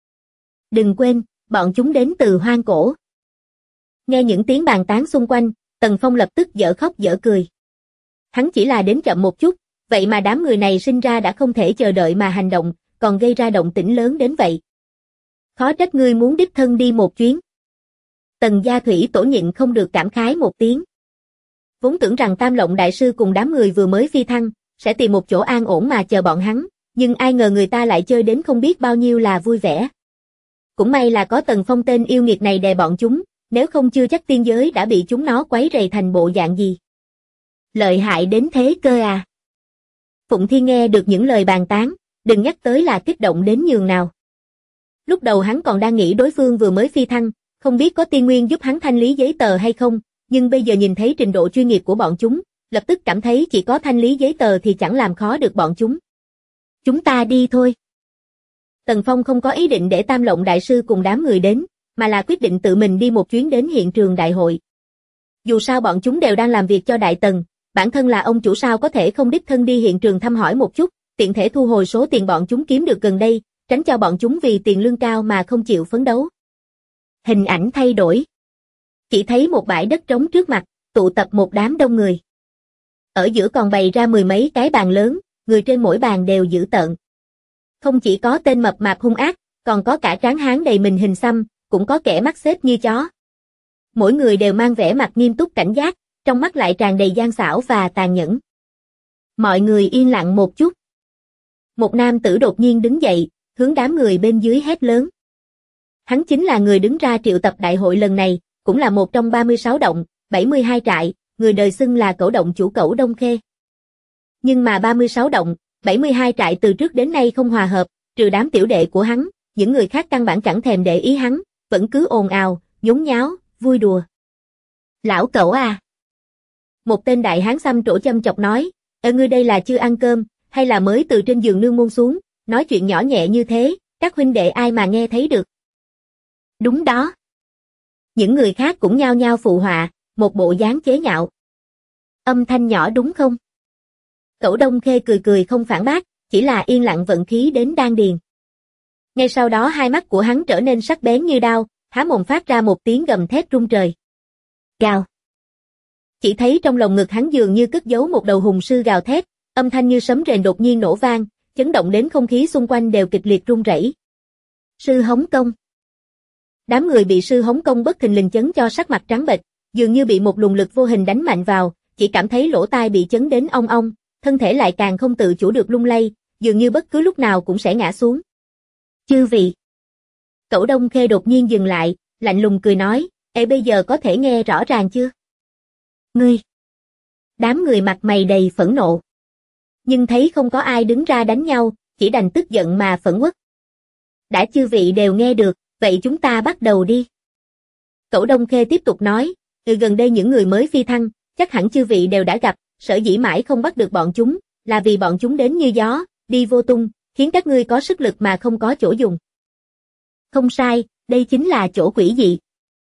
Đừng quên, bọn chúng đến từ hoang cổ. Nghe những tiếng bàn tán xung quanh, Tần Phong lập tức dở khóc dở cười. Hắn chỉ là đến chậm một chút, vậy mà đám người này sinh ra đã không thể chờ đợi mà hành động, còn gây ra động tĩnh lớn đến vậy. Khó trách ngươi muốn đích thân đi một chuyến. Tần Gia Thủy Tổ nhịn không được cảm khái một tiếng. Vốn tưởng rằng Tam Lộng Đại Sư cùng đám người vừa mới phi thăng, sẽ tìm một chỗ an ổn mà chờ bọn hắn, nhưng ai ngờ người ta lại chơi đến không biết bao nhiêu là vui vẻ. Cũng may là có Tần Phong tên yêu nghiệt này đè bọn chúng, nếu không chưa chắc tiên giới đã bị chúng nó quấy rầy thành bộ dạng gì. Lợi hại đến thế cơ à? Phụng Thiên nghe được những lời bàn tán, đừng nhắc tới là kích động đến nhường nào. Lúc đầu hắn còn đang nghĩ đối phương vừa mới phi thăng, không biết có tiên nguyên giúp hắn thanh lý giấy tờ hay không, nhưng bây giờ nhìn thấy trình độ chuyên nghiệp của bọn chúng, lập tức cảm thấy chỉ có thanh lý giấy tờ thì chẳng làm khó được bọn chúng. Chúng ta đi thôi. Tần Phong không có ý định để Tam Lộng Đại Sư cùng đám người đến, mà là quyết định tự mình đi một chuyến đến hiện trường đại hội. Dù sao bọn chúng đều đang làm việc cho Đại Tần, bản thân là ông chủ sao có thể không đích thân đi hiện trường thăm hỏi một chút, tiện thể thu hồi số tiền bọn chúng kiếm được gần đây, tránh cho bọn chúng vì tiền lương cao mà không chịu phấn đấu. Hình ảnh thay đổi. Chỉ thấy một bãi đất trống trước mặt, tụ tập một đám đông người. Ở giữa còn bày ra mười mấy cái bàn lớn, người trên mỗi bàn đều dữ tợn. Không chỉ có tên mập mạp hung ác, còn có cả tráng hán đầy mình hình xăm, cũng có kẻ mắt xếp như chó. Mỗi người đều mang vẻ mặt nghiêm túc cảnh giác, trong mắt lại tràn đầy gian xảo và tàn nhẫn. Mọi người yên lặng một chút. Một nam tử đột nhiên đứng dậy, hướng đám người bên dưới hét lớn. Hắn chính là người đứng ra triệu tập đại hội lần này, cũng là một trong 36 động, 72 trại, người đời xưng là Cẩu động chủ Cẩu Đông Khê. Nhưng mà 36 động, 72 trại từ trước đến nay không hòa hợp, trừ đám tiểu đệ của hắn, những người khác căn bản chẳng thèm để ý hắn, vẫn cứ ồn ào, nhốn nháo, vui đùa. Lão Cẩu à! Một tên đại hán xăm trổ châm chọc nói, ngươi đây là chưa ăn cơm, hay là mới từ trên giường nương môn xuống, nói chuyện nhỏ nhẹ như thế, các huynh đệ ai mà nghe thấy được. Đúng đó. Những người khác cũng nhao nhao phụ họa, một bộ dáng chế nhạo. Âm thanh nhỏ đúng không? Cẩu Đông Khê cười cười không phản bác, chỉ là yên lặng vận khí đến đan điền. Ngay sau đó hai mắt của hắn trở nên sắc bén như đao, há mồm phát ra một tiếng gầm thét rung trời. Gào. Chỉ thấy trong lồng ngực hắn dường như cất giấu một đầu hùng sư gào thét, âm thanh như sấm rền đột nhiên nổ vang, chấn động đến không khí xung quanh đều kịch liệt rung rẩy. Sư Hống Công. Đám người bị sư Hống Công bất thình lình chấn cho sắc mặt trắng bệch, dường như bị một luồng lực vô hình đánh mạnh vào, chỉ cảm thấy lỗ tai bị chấn đến ong ong, thân thể lại càng không tự chủ được lung lay, dường như bất cứ lúc nào cũng sẽ ngã xuống. Chư vị. Cẩu Đông Khê đột nhiên dừng lại, lạnh lùng cười nói, bây giờ có thể nghe rõ ràng chưa? Ngươi. Đám người mặt mày đầy phẫn nộ. Nhưng thấy không có ai đứng ra đánh nhau, chỉ đành tức giận mà phẫn uất. Đã chư vị đều nghe được, vậy chúng ta bắt đầu đi. Cẩu Đông Khê tiếp tục nói, gần đây những người mới phi thăng, chắc hẳn chư vị đều đã gặp, sở dĩ mãi không bắt được bọn chúng, là vì bọn chúng đến như gió, đi vô tung, khiến các ngươi có sức lực mà không có chỗ dùng. Không sai, đây chính là chỗ quỷ dị.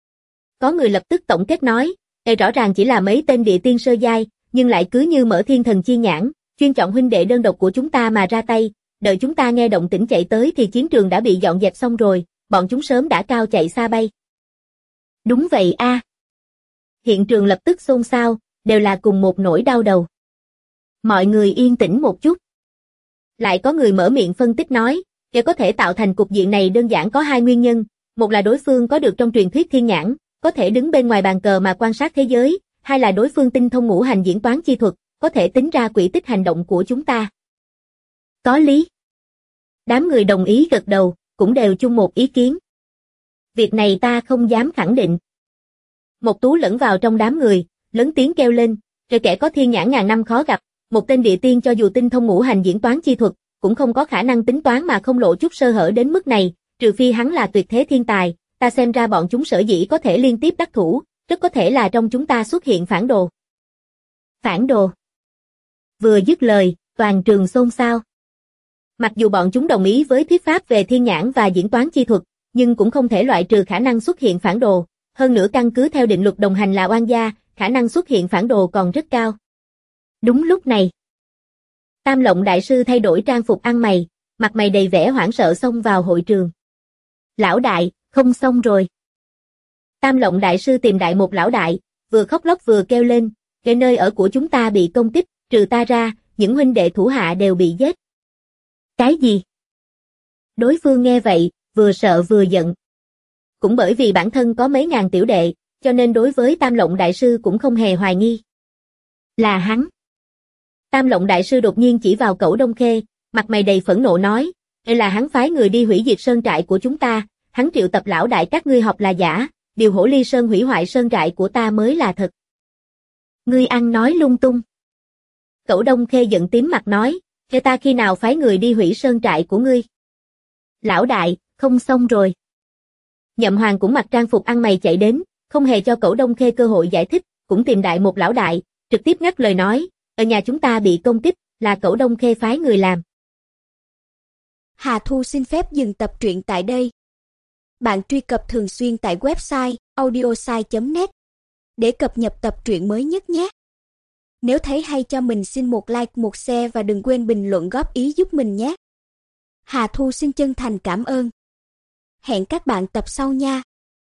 Có người lập tức tổng kết nói, rõ ràng chỉ là mấy tên địa tiên sơ giai, nhưng lại cứ như mở thiên thần chi nhãn, chuyên chọn huynh đệ đơn độc của chúng ta mà ra tay, đợi chúng ta nghe động tĩnh chạy tới thì chiến trường đã bị dọn dẹp xong rồi, bọn chúng sớm đã cao chạy xa bay. Đúng vậy a. Hiện trường lập tức xôn xao, đều là cùng một nỗi đau đầu. Mọi người yên tĩnh một chút. Lại có người mở miệng phân tích nói, Để có thể tạo thành cục diện này đơn giản có hai nguyên nhân, một là đối phương có được trong truyền thuyết thiên nhãn, có thể đứng bên ngoài bàn cờ mà quan sát thế giới, hai là đối phương tinh thông ngũ hành diễn toán chi thuật, có thể tính ra quỹ tích hành động của chúng ta. Có lý. Đám người đồng ý gật đầu, cũng đều chung một ý kiến. Việc này ta không dám khẳng định. Một Tú lẫn vào trong đám người, lớn tiếng kêu lên, rồi kẻ có thiên nhãn ngàn năm khó gặp, một tên địa tiên cho dù tinh thông ngũ hành diễn toán chi thuật, cũng không có khả năng tính toán mà không lộ chút sơ hở đến mức này, trừ phi hắn là tuyệt thế thiên tài, ta xem ra bọn chúng sở dĩ có thể liên tiếp đắc thủ, rất có thể là trong chúng ta xuất hiện phản đồ. Phản đồ. Vừa dứt lời, toàn trường xôn xao. Mặc dù bọn chúng đồng ý với thuyết pháp về thiên nhãn và diễn toán chi thuật, nhưng cũng không thể loại trừ khả năng xuất hiện phản đồ, hơn nữa căn cứ theo định luật đồng hành là oan gia, khả năng xuất hiện phản đồ còn rất cao. Đúng lúc này, Tam Lộng đại sư thay đổi trang phục ăn mày, mặt mày đầy vẻ hoảng sợ xông vào hội trường. Lão đại, không xong rồi. Tam Lộng đại sư tìm đại một lão đại, vừa khóc lóc vừa kêu lên, cái nơi ở của chúng ta bị công kích, trừ ta ra, những huynh đệ thủ hạ đều bị giết. Cái gì? Đối phương nghe vậy, vừa sợ vừa giận. Cũng bởi vì bản thân có mấy ngàn tiểu đệ, cho nên đối với Tam Lộng đại sư cũng không hề hoài nghi. Là hắn. Tam Lộng đại sư đột nhiên chỉ vào Cẩu Đông Khê, mặt mày đầy phẫn nộ nói, đây là hắn phái người đi hủy diệt sơn trại của chúng ta, hắn triệu tập lão đại các ngươi học là giả, điều Hổ Ly Sơn hủy hoại sơn trại của ta mới là thật. Ngươi ăn nói lung tung. Cẩu Đông Khê giận tím mặt nói, cho ta khi nào phái người đi hủy sơn trại của ngươi? Lão đại, không xong rồi. Nhậm Hoàng cũng mặc trang phục ăn mày chạy đến, không hề cho Cẩu Đông Khê cơ hội giải thích, cũng tìm đại một lão đại, trực tiếp ngắt lời nói, ở nhà chúng ta bị công kích, là Cẩu Đông Khê phái người làm. Hà Thu xin phép dừng tập truyện tại đây. Bạn truy cập thường xuyên tại website audiosai.net để cập nhật tập truyện mới nhất nhé. Nếu thấy hay cho mình xin một like, một share và đừng quên bình luận góp ý giúp mình nhé. Hà Thu xin chân thành cảm ơn. Hẹn các bạn tập sau nha.